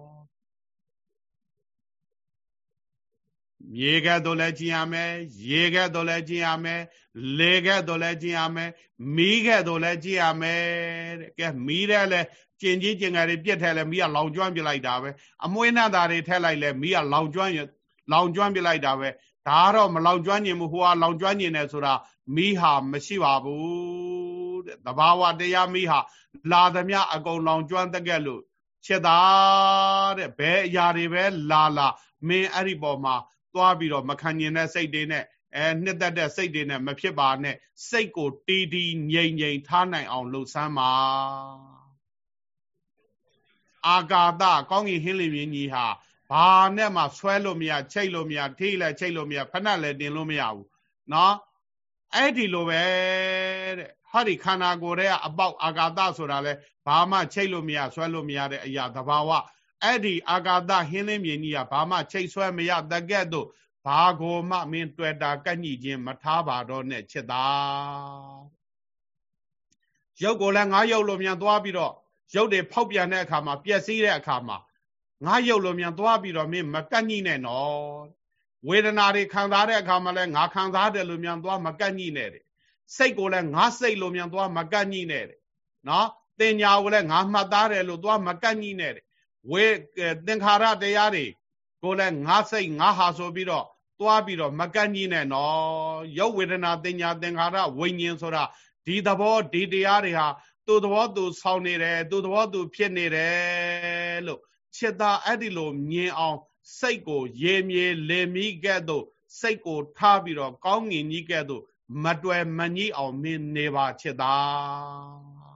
Speaker 1: မြေကဲ့သို့လည်းကျင့်ရမယ်ရေကဲ့သို့လည်းကျင့်ရမယ်လေကဲ့သို့လည်းကျင့်ရမယ်မီးကဲ့သို့လည်းကျင့်ရမယ်တဲ့ကဲမီးတဲ့လည်းကျင်ကြီးကျင်ငယ်တွေပြက်ထဲလဲမီးကလောင်ကျွမ်းပြလိုက်တာပဲအမွှေးနှသားတွေထက်လိုက်လဲမီးကလောင်ကျွမ်းလောင်ကျွမ်းပြလိုက်တာပဲဒါကတော့မလောင်ကျွမ်းညင်ဘူးဟိုကလောင်ကျွမ်းညင်တယ်ဆိုတာမီးဟာမရှိပါဘူးတဲ့သဘာဝတရားမီးဟာလာသမျှအကုန်လောင်ကျွမ်းတက်ကဲ့လို့ချက်သားတဲ့ဘယ်အရာတွေပဲလာလာမင်းအဲ့ဒီပေါ်မှာသွားပြီးတော့မခံကျင်တဲ့စိတ်တွေနဲ့အဲနှစ်သက်တဲ့စိတ်တွေနဲ့မဖြစ်ပါနဲ့စိတ်ကိုတီးတီးငြိမ်ငြိမ်ထားနိုင်အောင်လှုပ်ဆမ်းပါအာကာသကောင်းကင်ဟင်းလင်းမြင်းကြီးဟာဘာနဲ့မှဆွဲလို့မရချိတ်လို့မရထိလည်းချိတ်လို့မရဖက်နဲ့လည်းတင်လို့မရဘူးနော်အဲ့ဒီလိုပဲတဲ့ဟာဒီခန္ဓာကိုယ်ရဲ့အပေါက်အာကာသဆိုတာလဲဘာမှချိတ်လို့မရဆွဲလို့မရတဲ့အရာသဘာဝအဲ့ဒီအာကာသဟင်းလင်းမြေကြီးကဘာမှချိတ်ဆွဲမရတကဲ့သို့ဘာကိုမှမင်းတွေ့တာကန့်ညှိခြင်းမထားပါတော့နဲ့ချစ်သားရုပ်ကိုလည်းငါရုပ်လိုမြန်သွားပြီးတော့ရုပ်တွေဖောက်ပြန်တဲ့အခါမှာပျက်စီးတဲ့အခါမှာငါရုပ်လိုမြန်သွားပြီးတော့မင်းမကန့်ညှိနဲ့နော်ဝေဒနာတွေခံစားတဲ့အခါမှာလည်းငါခံစားတယ်လို့မြန်သွားမကန့်ညှိနဲ့တဲ့စိတ်ကိုလည်းငါစိတ်လိုမြန်သွားမကန့်ညှိနဲ့တဲ့နော်တင်ညာကိုလည်းငါမှတ်သားတယ်လို့သွားမကန့်ညှိနဲ့တဲ့ဝေသင်္ခါရတရားတွေကိုလည်းငါစိတ်ငါဟာဆိုပြီးတော့သွားပြီးတော့မကန့်ညှိနဲ့နော်ရုပ်ဝေဒနာတင်ညာသင်္ခါရဝိညာဉ်ဆိုတာဒီသဘောဒီတရားတွေဟာသူ့သဘောသူဆောင်းနေတယ်သူ့သဘောသူဖြစ်နေတယ်လို့ချစ်သားအဲ့ဒီလိုမြင်အောင်စိတ်ကိုရေမြေလေမိကဲ့သို့စိတ်ကိုထားပြီးတော့ကောင်းငင်ကြီးကဲ့သို့မတွယ်မညှိအောင်မင်းနေပါချစ်သား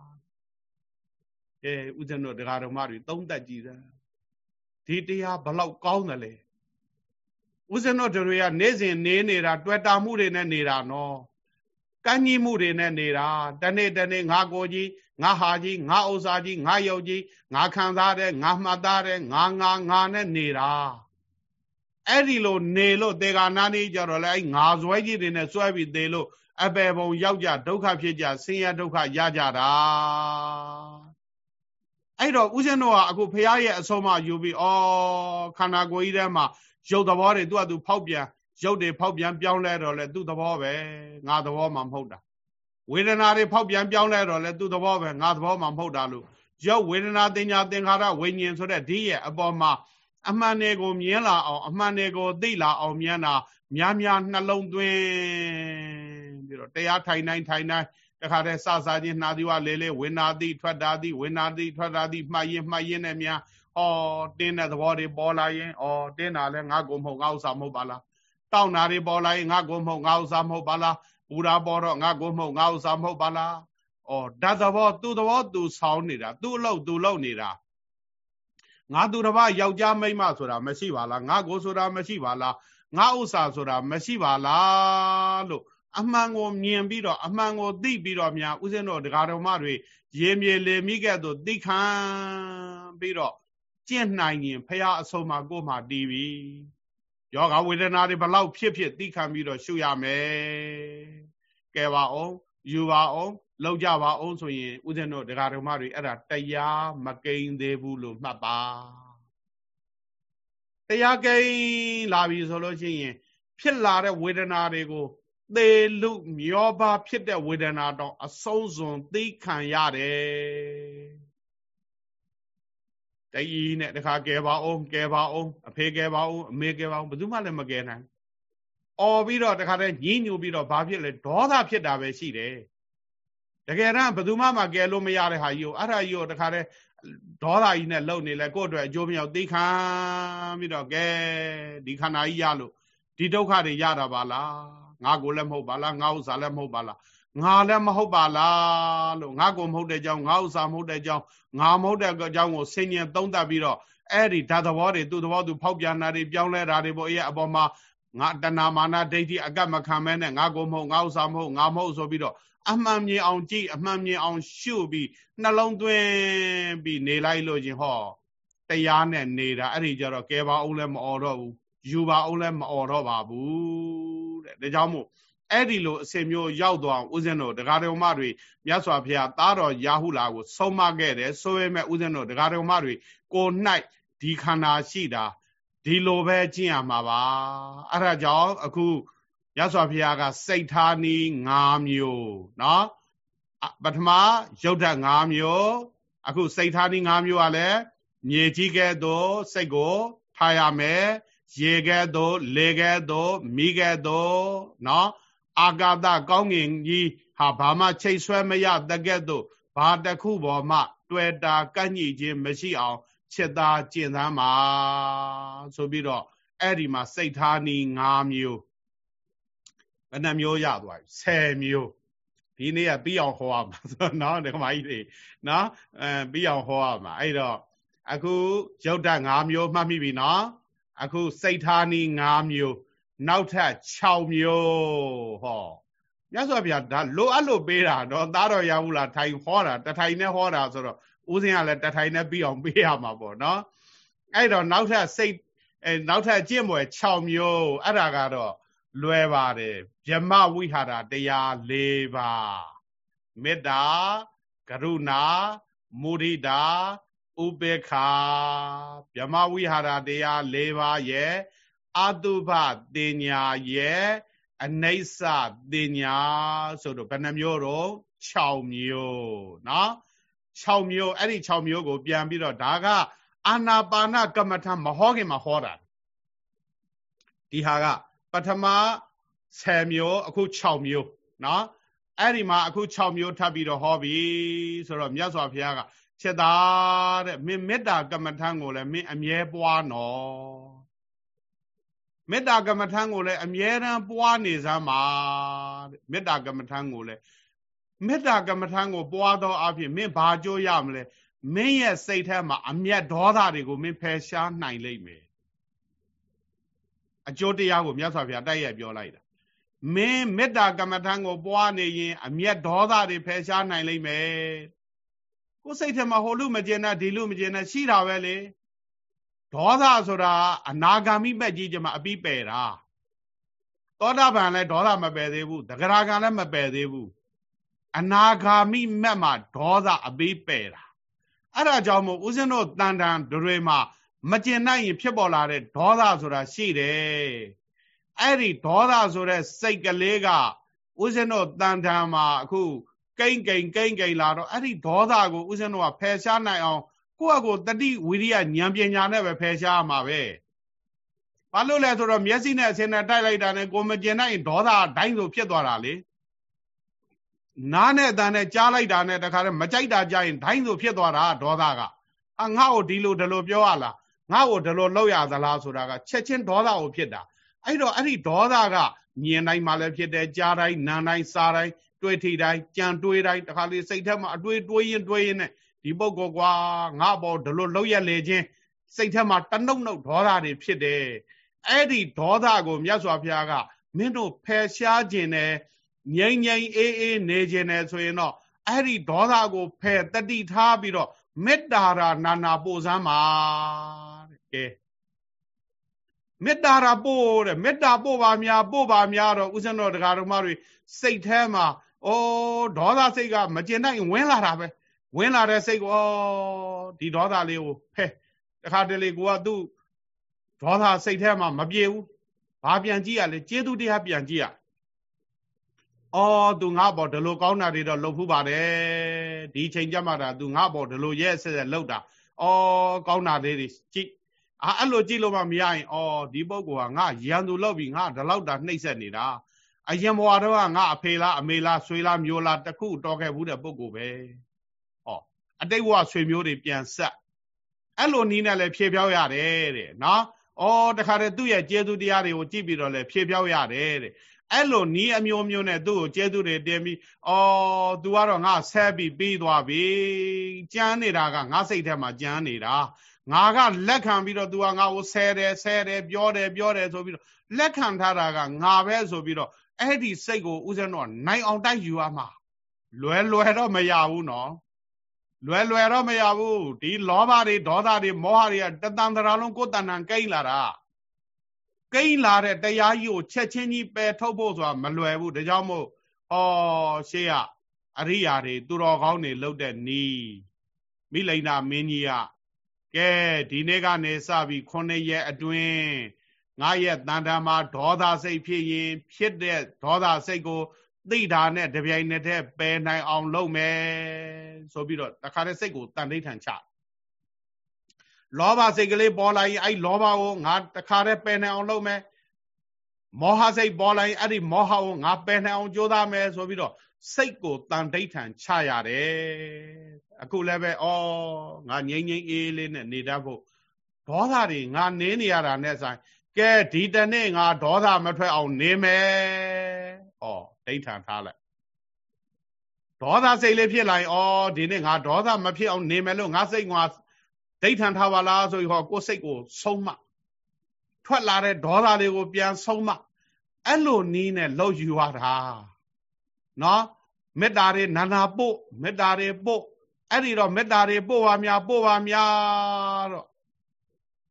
Speaker 1: ကဲဥစ္စံတို့တရားတော်မတွေသုံးသက်ကြည့်တယ်ဒီတရားဘလောက်ကောင်းတယ်လဲဥစ္စံတို့တွေကနေ့စဉ်နေနေတာတွေ့တာမှုတွေနဲ့နေတာနော်ကန့်ညှိမှုတွေနဲ့နေတာတနေ့တနေ့ငါကိုကြီးငါဟာကြီးငါဥစ္စာကြီးငါယုတ်ကြီးငါခံစားတယ်ငါမှတ်သားတယ်ငါငါငါနဲ့နေတာအဲ့ဒီလိုနေလို့တေဂာနာနေကြတော့လေအဲ့ငါဇွဲကြီးတွေနဲ့စွဲပြီးသေးလို့အပေပုံရောက်ကြဒုက္ခဖြစ်ကြဆင်းရဲဒုက္ခရကြတာအဲ့တော့ဥစဉ်တို့ကအခုဖရာရဲ့အဆုံးအမယူပြီးဩခန္ဓာကိုယ်ကြီးထဲမှာရုပ်သဘောတွေသူ့အတူဖောက်ပြန်ရုပ်တွေဖောက်ပြန်ပြောင်းလဲတော့လေသူ့သဘောပဲငါသဘောမှမဟုတ်တာဝေဒနာတွေဖောက်ပြန်ပြောင်းလဲတော့လေသူ့သဘောပဲငါသဘောမှမဟုတ်တာလို့ရုပ်ဝေဒနာတင်ညာသင်္ခါရဝိညာဉ်ဆိုတဲ့ဒီရဲ့အပေါ်မှာအမှန်တွေကိုမြင်လာအောင်အမှန်တွေကိုသိလာအောင်မြင်တာများများနှလုံးသွင်းပြီးတော့တရားထိုင်တိုင်းထိုင်တိုင်းတခါတည်းစစချင်းနှာသီးဝလေလေဝေနာတိထွက်တာတိဝေနာတိထွက်တာတိမှတ်ရင်မှတ်ရင်နဲ့များဩတင်းတဲ့သဘောတွေပေါ်လာရင်ဩတင်းတာလဲငါကိုမဟုတ်ငါဥစ္စာမဟုတ်ပါလားတောင်းတာတွေပေါ်လာရင်ငါကိုမဟုတ်ငါဥစ္စာမဟုတ်ပါလားပူတာပေါ်တော့ငါကိုမဟုတ်ငါဥစ္စာမဟုတ်ပါလားဩဓာတ်သဘောသူ့သဘောသူဆောင်းနေတာသူ့အလုပ်သူလုပ်နေတာငါသူတစ်ပါးယောက်ျားမိန်းမဆိုတာမရှိပါလားငါကိုဆိုတာမရှိပါလားငါဥစ္စာဆိုတာမရှိပါလားလို့အမှန်ကိုမြင်ပြီးတော့အမှန်ကိုသိပြီးတော့များဥစဉ်တော်ဒကာတော်မတွေရေမြေလေမိကဲ့သို့သိခံပြီးတော့ကျင့်နိုင်ရင်ဖရာအဆုံးမှာကိုယ်မှတည်ပြီယောဂဝေဒနာတွေဘလောက်ဖြစ်ဖြစ်သိခံပြီးတော့ရှုရမယ်ကဲပါအောင်ယူပါအောင်လောက်ကြပါအောင်ဆိုရင်ဥစဉ်တို့ဒကာတော်မတွေအဲ့ဒါတရားမကိန်းသေးဘူးလို့မှတ်ပါတရားကိန်းလာပြီဆိုလို့ရှိရင်ဖြစ်လာတဲ့ဝေဒနာတွေကိုသေလူမျောပါဖြစ်တဲ့ဝေဒနာတော့အဆုံးစွန်သိခံရတယ်တည်နဲ့တခါကဲပါအောင်ကဲပါအောင်အဖေကဲပါအောင်အမေကဲပါအောင်ဘယ်သူမှလည်းမကဲနိုင်အော်ပြီးတော့တခါတည်းညှိညူပြီးတော့ဘာဖြစ်လဲဒေါသဖြစ်တာပဲရှိတယ်တကယ်တော့ဘယ်သူမှမကဲလို့မရတဲ့ဟာကြီးကိုအဲ့ဒါကြီးကိုတခါတည်းဒေါသကြီးနဲ့လှုပ်နေလဲကိုယ့်အတွက်အကျိုးမရောက်သိခံပြီးတော့ကဲဒီခန္ဓာကြီးရလို့ဒီဒုက္ခတွေရတာပါလားငါကိုလည်းမဟုတ်ပါလားငါဥစ္စာလည်းမဟုတ်ပါလားငါလည်းမဟုတ်ပါလားလို့ငါကိုမဟုတ်တဲ့ကြောင်းငါဥစ္စာမဟုတ်တဲ့ကြောင်းငါမဟုတ်တဲ့ကြောင်းကိုဆင်ញင်သုံးသပ်ပြီးတော့အဲ့ဒီဓာတ်သဘောတွေသူ့သဘောသူဖောက်ပြန်တာတွေပြောင်းလဲတာတွေပေါ့အဲ့အပေါ်မှာငါတဏမာနဒိဋ္ဌိအကပ်မခံမဲနဲ့ငါကိုမဟုတ်ငါဥစ္စာမဟုတ်ငါမဟုတ်ဆိုပြီးတော့အမှန်မြင်အောင်ကြည့်အမှန်မြင်အောင်ရှုပြီးနှလုံးသွင်းပြီးနေလိုက်လို့ချင်းဟောတရားနဲ့နေတာအဲ့ဒီကြတော့ကဲပါအောင်လည်းမအော်တော့ဘူးယူပါအောင်လည်းမအော်တော့ပါဘူးတဲ့ဒါကြောင့်မို့အဲ့ဒီလိုအစဉ်မျိုးရောက်သွားအောင်ဦးဇင်းတို့ဒကာတော်မတွေမြတ်စွာဘုရားသားတော်ရာဟုလာကိုဆုံးမခဲ့တယ်ဆိုပေမဲ့ဦးဇင်းတို့ဒကာတော်မတွေကို၌ဒီခန္ဓာရှိတာဒီလိုပဲကျင့်ရမှာပါအဲ့ဒါကြောင့်အခုမြတ်စွာဘုရားကစိတ်ထားနည်း၅မျိုးနော်ပထမရုပ်ဓာတ်၅မျိုးအခုစိတ်ထားနည်း၅မျိုးကလည်းမြေကြီးကဲ့သို့စိတ်ကိုထားရမယ်ရေကဲ့သို့လေကဲ့သို့မိကဲ့သို့နော်အာကာသကောင်းငင်ကြီးဟာဘာမှချိတ်ဆွဲမရတကဲ့သို့ဘာတစ်ခုပေါ်မှတွေ့တာကန့်ညှိခြင်းမရှိအောင်ချစ်သားကျင့်သမ်းပါဆိုပြီးတော့အဲ့ဒီမှာစိတ်ထားနည်း၅မျိုးဘယ်နှမျိုးရသွားပြီ၁၀မျိုးဒီနေ့ကပြီးအောင်ဟောရမှာဆိုနော်ဒီကမကြီးတွေနော်အဲပြီးအောင်ဟောရမှာအဲ့တော့အခုရုပ်ဓာတ်၅မျိုးမှတ်မိပြီနော်အခုစိတ်ထားနည်း၅မျိုးနောက်ထပ်၆မျိုးဟောမြတ်စွာဘုရားဒါလိုအပ်လို့ပေးတာတော့သားတော်ရဘူးလားထိုင်ဟောတာတထိုင်နဲ့ဟောတာဆိုတော့ဦးဇင်းကလည်းတထိုင်နဲ့ပြီးအောင်ပေးရမှာပေါ့နော်အဲ့တော့နောက်ထပ်စိတ်အဲနောက်ထပ်ကျင့်ပွဲ၆မျိုးအဲ့ဒါကတော့လွယ်ပါတယ်ဗြဟ္မဝိဟာရတရား၄ပါးမေတ္တာကရုဏာမုဒိတာဥပေက္ခဗြဟ္မဝိဟာရတရား၄ပါးရဲ့အတုပတင်ညာရဲ့အနိစ္စတင်ညာဆိုတော့ဘယ်နှမျိုးတော့၆မျိုးနော်၆မျိုးအဲ့ဒီ၆မျိုးကိုပြန်ပြီးတော့ဒါကအာနာပါနကမ္မထမဟောခင်မှာဟောတာဒီဟာကပထမဆယ်မျိုးအခု၆မျိုးနော်အဲ့ဒီမှာအခု၆မျိုးထပ်ပြီးတော့ဟောပြီဆိုတော့မြတ်စွာဘုရားကချက်သားတဲ့မင်းမေတ္တာကမ္မထံကိုလည်းမင်းအမြဲပွားနော်မေတ္တာကမ္မထံကိုလည်းအမြဲတမ်းပွားနေစမ်းပါတဲ့မေတ္တာကမ္မထံကိုလည်းမေတ္တာကမ္မထံကိုပွားသောအဖြစ်မင်းဘာကြိုးရမလဲမင်းရဲ့စိတ်ထဲမှာအမျက်ဒေါသတွေကိုမင်းဖယ်ရှားနိုင်လိမ့်မယ်အကျိုးတရားကိုမြတ်စွာဘုရားတိုက်ရိုက်ပြောလိုက်တာမင်းမေတ္တာကမ္မထံကိုပွားနေရင်အမျက်ဒေါသတွေဖယ်ရှားနိုင်လိမ့်မယ်ကိုယ်စိတ်ထဲမှာဟိုလူမကျင်တဲ့ဒီလူမကျင်တဲ့ရှိတာပဲလေဒေါသဆိုတာအနာဂါမိမဲ့ကြီးကျမအပြီးပယ်တာသောတာပန်လည်းဒေါသမပယ်သေးဘူးသဂရာဂံလည်းမပယ်သေးဘူးအနာဂါမိမဲ့မှာဒေါသအပြီးပယ်တာအဲ့ဒါကြောင့်မို့ဦးဇင်းတို့တန်တန်တွေမှာမကျင်နိုင်ရင်ဖြစ်ပေါ်လာတဲ့ဒေါသဆိုတာရှိတယ်အဲ့ဒီဒေါသဆိုတဲ့စိတ်ကလေးကဦးဇင်းတို့တန်တန်မှာအခုကိမ့်ကိမ့်ကိမ့်ကိမ့်လာတော့အဲ့ဒီဒေါသကိုဦးဇင်းတို့ကဖယ်ရှားနိုင်အောင်ကိုယ့်အကိုတတိဝိရိယဉာဏ်ပညာနဲ့ပဲဖယ်ရှားရမှာပဲဘာလို့လဲဆိုတော့မျက်စိနဲ့အစင်းနဲ့တိုက်လိုက်တာနဲ့ကိုမကျင်နိုင်ရင်ဒေါသဒိုင်းဆိုဖြစ်သွားတာလေနားနဲ့အတန်နဲ့ကြားလိုက်တာနဲ့တခါတည်းမကြိုက်တာကြားရင်ဒိုင်းဆိုဖြစ်သွားတာဒေါသကအငါ့ကိုဒီလိုဒီလိုပြောရလားငါ့ကိုဒီလိုလုပ်ရသလားဆိုတာကချက်ချင်းဒေါသကိုဖြစ်တာအဲ့တော့အဲ့ဒီဒေါသကမြင်တိုင်းမှလည်းဖြစ်တယ်ကြားတိုင်းနားတိုင်းစားတိုင်းတွေးထိတိုင်းကြံတွေးတိုင်းတခါလေစိတ်ထဲမှာအတွေးတွေးရင်တွေးရင်နဲ့ဒီပုဂ္ဂိုလ်ကွာငါ့ဘောဒီလိုလုပ်ရလေချင်းစိတ်ထဲမှာတနှုတ်နှုတ်ဒေါသတွေဖြစ်တယ်အဲ့ဒီဒေါသကိုမြတ်စွာဘုရားကမင်းတို့ဖယ်ရှားခြင်းနဲ့ငြိမ်ငြိမ်အေးအေးနေခြင်းနဲ့ဆိုရင်တော့အဲ့ဒီဒေါသကိုဖယ်တတိထားပြီးတော့မေတ္တာရာနာနာပို့စမ်းပါတဲ့ကဲမေတ္တာရာပို့တဲ့မေတ္တာပို့ပါများပို့ပါများတော့ဥစ္စံတော်တရားတော်မတွေစိတ်ထဲမှာဩဒေါသစိတ်ကမကျင်နိုင်ဝင်လာတာပဲဝင်လာတဲ့စိတ်ကိုဩဒီဒေါသလေးကိုဖဲတခါတလေကိုကသူ့ဒေါသစိတ်ထဲမှာမပြေဘူးဘာပြန်ကြည့်ရလဲကျေးဇူးတရားပြန်ကြည့်ရအော်သူငါ့ဘောဒီလိုကောင်းတာတွေတော့လုပ်ဖူးပါတယ်ဒီချိန်ကြမှာတာသူငါ့ဘောဒီလိုရဲဆက်ဆက်လုပ်တာအော်ကောင်းတာလေးတွေကြည့်အာအဲ့လိုကြည့်လို့မှမရရင်အော်ဒီပုဂ္ဂိုလ်ကငါရန်သူလုပ်ပြီးငါဒီလောက်တာနှိမ့်ဆက်နေတာအရင်ဘဝတော့ကငါအဖေလားအမေလားဆွေလားမျိုးလားတခုတော်ခဲ့ဘူးတဲ့ပုဂ္ဂိုလ်ပဲဟောအတိတ်ဘဝဆွေမျိုးတွေပြန်ဆက်အဲ့လိုနီးနဲ့လည်းဖြေပြောင်းရတယ်တဲ့နော်အော်တခါတည်းသူ့ရဲ့ကျေးဇူးတရားတွေကိုကြည့်ပြီးတော့လည်းဖြေပြောင်းရတယ်တဲ့အဲ့လိုနီးအမျိုးမျိုးနဲ့သူ့ကိုကျေးဇူးတွေတင်ပြီးအော် तू ကတော့ငါဆက်ပြီးပြီးသွားပြီကြမ်းနေတာကငါစိတ်ထဲမှာကြမ်းနေတာငါကလက်ခံပြီးတော့ तू ကငါ့ကိုဆဲတယ်ဆဲတယ်ပြောတယ်ပြောတယ်ဆိုပြီးတော့လက်ခံထားတာကငါပဲဆိုပြီးတော့အဲ့ဒီစိတ်ကိုဥစဉ်တော့နိုင်အောင်တိုက်ယူရမှာလွယ်လွယ်တော့မရဘူးနော်လွယ်လွယ်တော့မရဘူးဒီလောဘတွေဒေါသတွေမောဟတွေကတသံတရာလုံးကိုယ်တဏ္ဍာကိန်းလာတာကိန်းလာတဲ့တရားကြီးကိုချက်ချင်းကြီးပယ်ထုတ်ဖို့ဆိုတာမလွယ်ဘူးဒါကြောင့်မို့ဩရှေ့ကအရိယာတွေသူတော်ကောင်းတွေလှုပ်တဲ့နီးမိလိန်နာမင်းကြီးကကဲဒီနေ့ကနေစပြီးခုနှစ်ရက်အတွင်းငါရဲ့တန်တမှာဒေါသစိတ်ဖြစ်ရင်ဖြစ်တဲ့ဒေါသစိတ်ကိုသိတာနဲ့တပြိုင်နက်တည်းပယ်နိုင်အောင်လုပ်မယ်ဆိုပြီးတော့တခါတည်းစိတ်ကိုတန်ဋိဌာန်ချလောဘစိတ်ကလေးပေါ်လာရင်အဲ့လောဘကိုငါတခါတည်းပယ်နိုင်အောင်လုပ်မယ်မောဟစိတ်ပေါ်လာရင်အဲ့ဒီမောဟကိုငါပယ်နိုင်အောင်ကြိုးစားမယ်ဆိုပြီးတော့စိတ်ကိုတန်ဋိဌာန်ချရတယ်အခုလည်းပဲဩငါငြိမ့်ငြိမ့်အေးလေးနဲ့နေတတ်ဖို့ဒေါသတွေငါနေနေရတာနဲ့ဆိုင်ကဲဒီတနေ့ငါဒေါသမထွက်အောင်နေမယ်ဩဒိဋ္ဌာန်ထားလိုက်ဒေါသစိတ်လေးဖြစ်လာရင်ဩဒီနေ့ငါဒေါသမဖြစ်အောင်နေမယ်လို့ငါစိတ်ငါဒိဋ္ဌာန်ထားပါလားဆိုပြီးဟောကိုယ်စိတ်ကိုဆုံးမထွက်လာတဲ့ဒေါသလေးကိုပြန်ဆုံးမအဲ့လိုနီးနဲ့လှုပ်ယူရတာနော်မေတ္တာတွေနာနာပို့မေတ္တာတွေပို့အဲ့ဒီတော့မေတ္တာတွေပို့ပါများပို့ပါများတော့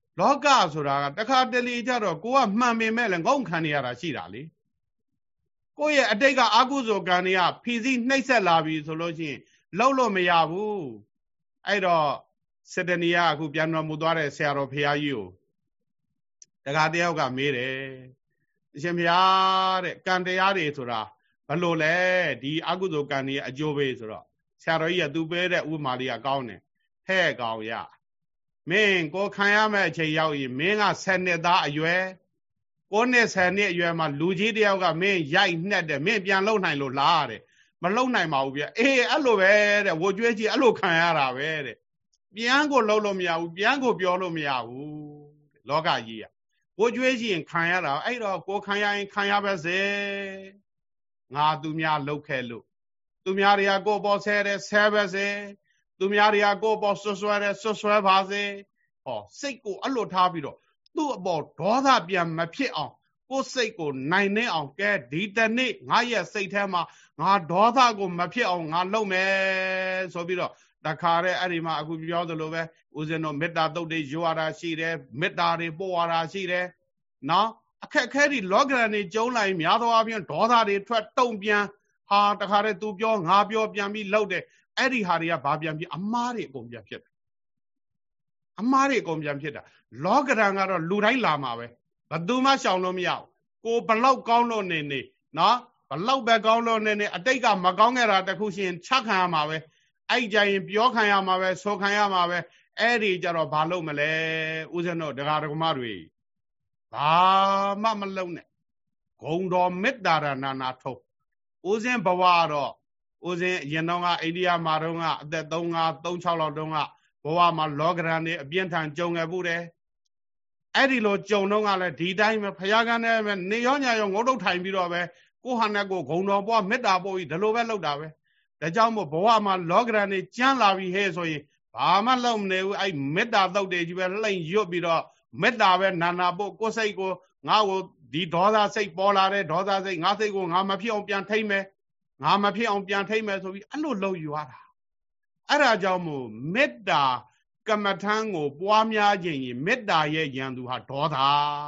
Speaker 1: လောကဆိုတာကတခါတလေကြတော့ကိုကမှန်ပေမဲ့လည်းငုံခံနေရတာရှိတာလေကိုယ့်ရဲ့အတိတ်ကအကုသိုလ်ကံတွေကဖီစီနှိမ့်ဆက်လာပြီဆိုလို့ရှိရင်လောက်လို့မရဘူးအဲ့တော့စတနီကအခုပြန်တော်မူသွားတဲ့ဆရာတော်ဖရာကြီးကိုတခါတယောက်ကမေးတယ်အရှင်ဘုရားတဲ့ကံတရားတွေဆိုတာဘလို့လဲဒီအကုသိုလ်ကံတွေအကျိုးပေးဆိုတော့ဆရာတော်ကြီးကသူပေးတဲ့ဥပမာလေးကကောင်းတယ်ဟဲ့ကောင်ရမင်းကိုခံရမဲ့အချိန်ရောက်ရင်မင်းကဆယ်နှစ်သားအရွယ်ကိုနှစ်ဆယ်နှစ်အရွယ်မှာလူကြီးတယောက်ကမင်းရိုက်နှက်တယ်မင်းပြန်လုံနိုင်လို့လားတဲ့မလုံနိုင်ပါဘူးဗျအေးအဲ့လိုပဲတဲ့ဝကျွေးကြီးအဲ့လိုခံရတာပဲတဲ့ပြန်ကိုလုံလို့မရဘူးပြန်ကိုပြောလို့မရဘူးလောကကြီးကဝကျွေးကြီးရင်ခံရတာအဲ့တော့ကိုခံရရင်ခံရပါစေငါသူများလှုပ်ခဲ့လို့သူများတွေကကိုပေါ်ဆဲတယ်ဆဲပါစေသူများတွေကကိုပေါ်ဆွဆွဲတယ်ဆွဆွဲပါစေဟောစိတ်ကိုအဲ့လိုထားပြီးတော့သူ့အပေါ်ဒေါသပြန်မဖြစ်အောင်ကိုယ်စိတ်ကိုနိုင်နေအောင်ကဲဒီတနေ့ငါရဲ့စိတ်ထဲမှာငါဒေါသကိုမဖြစ်အောင်ငါလုပ်မယ်ဆိုပြီးတော့တခါတည်းအဲ့ဒီမှာအခုပြောသလိုပဲဦးဇင်းတို့မေတ္တာတုတ်တွေရွာတာရှိတယ်မေတ္တာတွေပို့ရတာရှိတယ်နော်အခက်အခဲတွေလောကရန်တွေကျုံးလိုက်များသောအားဖြင့်ဒေါသတွေထွက်တုံပြန်ဟာတခါတည်း तू ပြောငါပြောပြန်ပြီးလှုပ်တယ်အဲ့ဒီဟာတွေကဘာပြန်ပြီးအမားတွေအကုန်ပြန်ဖြစ်တယ်အမားတွေအကုန်ပြန်ဖြစ်တာလောကရန်ကတော့လူတိုင်းလာမှာပဲဘယ်သူမှရှောင်လို့မရဘူးကိုဘလောက်ကောင်းလို့နေနေနော်ဘလောက်ပဲကောင်းလို့နေနေအတိတ်ကမကောင်းခဲ့တာတခုရှင်ချက်ခံရမှာပဲအဲ့ကြရင်ပြောခံရမှာပဲဆိုခံရမှာပဲအဲ့ဒီကြတော့ဘာလုပ်မလဲဦးဇင်းတို့ဒကာဒကမတွေဘာမှမလုပ်နဲ့ဂုံတော်မေတ္တာရနာနာထုတ်ဦးဇင်းဘဝတော့ဦးဇင်းအရင်တော့ကအိန္ဒိယမှာတော့ကအသက်သုံး ၅ သုံး ၆လောက်တုန်းကဘဝမှာလောကရန်တွေအပြင်းထန်ကြုံခဲ့ဘူးတယ်အဲ့ဒီလိုကြုံတော့ကလည်းဒီတိုင်းပဲဖယားကန်းနဲ့ပဲနေရောညာရောငုတ်တုတ်ထိုင်ပြီးတော့ပဲကိုဟာနဲ့ကိုဂုံတော်ပွားမေတ္တာပို့ပြီးဒီလိုပဲလုပ်တာပဲဒါကြောင့်မို့ဘဝမှာလောကရန်တွေကြမ်းလာပြီဟဲ့ဆိုရင်ဘာမှလုပ်မနေဘူးအဲ့မေတ္တာသုတ်တွေကြီးပဲလှိမ့်ရွတ်ပြီးတော့မေတ္တာပဲနာနာပို့ကိုယ်စိတ်ကိုငါ့ကိုဒီဒေါသစိတ်ပေါ်လာတဲ့ဒေါသစိတ်ငါစိတ်ကိုငါမဖြစ်အောင်ပြန်ထိမ့်မယ်ငါမဖြစ်အောင်ပြန်ထိမ့်မယ်ဆိုပြီးအဲ့လိုလုပ်ယူရတာအဲ့ဒါကြောင့်မို့မေတ္တာကမ္မထံကိုပွားများခြင်းရင်မေတ္တာရဲ့ယံသူဟာဒေါသ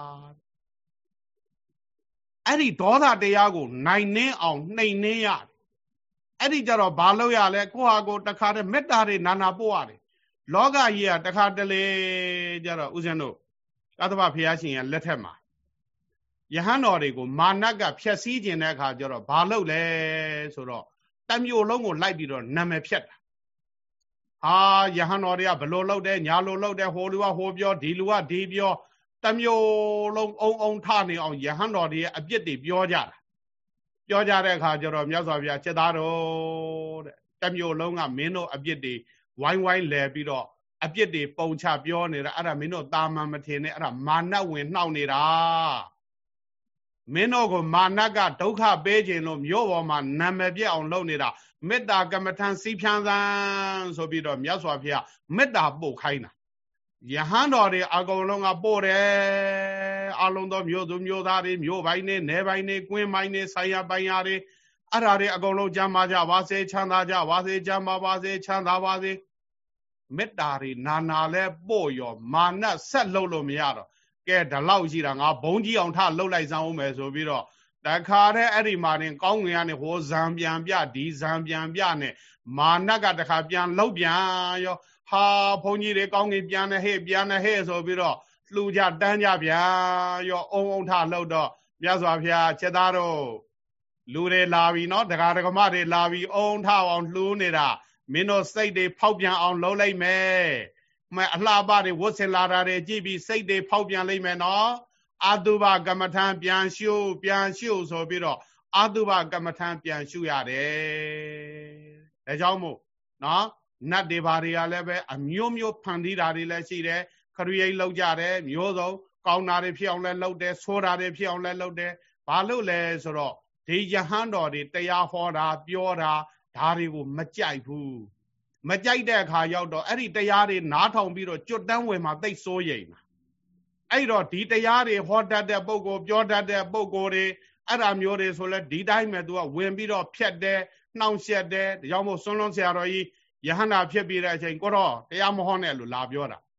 Speaker 1: အဲ့ဒီဒေါသတရားကိုနိုင်နှင်းအောင်နှိမ်နှင်းရတယ်အဲ့ဒီကြတော့ဘာလို့ရလဲကိုဟာကိုတခါတည်းမေတ္တာတွေနာနာပို့ရတယ်လောကကြီးကတခါတလေကြတော့ဦးဇင်းတို့သတ္တဗဘုရားရှင်ရဲ့လက်ထက်မှာယဟန်တော်တွေကိုမာနကဖြက်စီးခြင်းတဲ့အခါကျတော့ဘာလုပ်လဲဆိုတော့တမျိုးလုံးကိုလိုက်ပြီးတော့နာမည်ဖြတ်တာဟာယဟန်တော်တွေကဘလို့လုပ်တယ်ညာလို့လုပ်တယ်ဟိုလူကဟိုပြောဒီလူကဒီပြောတမျိုးလုံးအုံအုံထနေအောင်ယဟန်တော်တွေရဲ့အပြစ်တွေပြောကြတာပြောကြတဲ့အခါကျတော့မြတ်စွာဘုရားချက်သားတော်တဲ့တမျိုးလုံးကမင်းတို့အပြစ်တွေဝိုင်းဝိုင်းလဲပြီးတော့အပြစ်တွေပုံချပြောနေတာအဲ့ဒါမင်းတို့တာမန်မထင်နဲ့အဲ့ဒါမာနဝင်နှောက်နေတာမင်းတို့ကိုမာနကဒုက္ခပေးခြင်းလို့မြို့ပေါ်မှာနာမည်ပြအောင်လုပ်နေတာမေတ္တာကမ္မထံစီဖြန်းစံဆိုပြီးတော့မြတ်စွာဘုရားမေတ္တာပို့ခိုင်းတာယဟန်တော်တွေအကုန်လုံးကပို့တယ်အလုံးသောမြို့သူမြို့သားတွေမြို့ပိုင်းတွေနယ်ပိုင်းတွေကွင်းပိုင်းတွေဆိုင်ရပိုင်းရတွေအဲ့ဒါတွေအကုန်လုံးကြမ်းပါကြပါစေချမ်းသာကြပါစေကြမ်းပါပါစေချမ်းသာပါစေမေတ္တာတွေနာနာလဲပို့ရောမာနဆက်လုပ်လို့မရတော့ကဲဒီလောက်ရှိတာငါဘုံကြီးအောင်ထလှုပ်လိုက်စမ်းဦးမယ်ဆိုပြီးတော့တခါတည်းအဲ့ဒီမှာတင်ကောင်းငင်ကနေဟိုဇံပြန်ပြဒီဇံပြန်ပြနဲ့မာနကတခါပြန်လှုပ်ပြန်ရောဟာဘုံကြီးတွေကောင်းငင်ပြန်နေဟဲ့ပြန်နေဟဲ့ဆိုပြီးတော့လှူကြတန်းကြပြန်ရောအုံအုံထလှုပ်တော့မြတ်စွာဘုရားချက်သားတို့လူတွေလာပြီနော်ဒကာဒကမတွေလာပြီအုံထအောင်လှူနေတာမင်းတို့စိတ်တွေဖောက်ပြန်အောင်လုပ်လိုက်မယ်မအလှပတွေဝတ်ဆင်လာတာတွေကြည့်ပြီးစိတ်တွေဖောက်ပြန်လိုက်မယ်နော်အာတုဘကမ္မထံပြန်ရှုပြန်ရှုဆိုပြီးတော့အာတုဘကမ္မထံပြန်ရှုရတယ်ဒါကြောင့်မို့နော်နတ်တွေဘာတွေကလည်းပဲအမျိုးမျိုးဖန်တီးတာတွေလည်းရှိတယ်ခရီးရိတ်လောက်ကြတယ်မျိုးစုံကောင်းတာတွေဖြစ်အောင်လည်းလုပ်တယ်ဆိုးတာတွေဖြစ်အောင်လည်းလုပ်တယ်ဘာလို့လဲဆိုတော့ဒီယဟန်တော်တွေတရားဟောတာပြောတာဒါတွေကိုမကြိုက်ဘူးမကြိုက်တဲ့အခါရောက်တော့အဲ့ဒီတရားတွေနားထောင်ပြီးတော့ကြွတန်းဝင်မှာသိစိုးရိမ်တာအဲ့တော့ဒီတရားတွေဟောတတ်တဲ့ပုဂ္ဂိုလ်ပြောတတ်တဲ့ပုဂ္ဂိုလ်တွေအဲ့ဒါမျိုးတွေဆိုလဲဒီတိုင်းမဲ့သူကဝင်ပြီးတော့ဖြတ်တယ်နှောင့်ယှက်တယ်ဒါကြောင့်မို့ဆွန်းလွန်းဆရာတော်ကြီးယဟန္တာဖြစ်ပြီးတဲ့အချိန်ကိုတော့တရားမဟောနဲ့လို့လာပြောတာ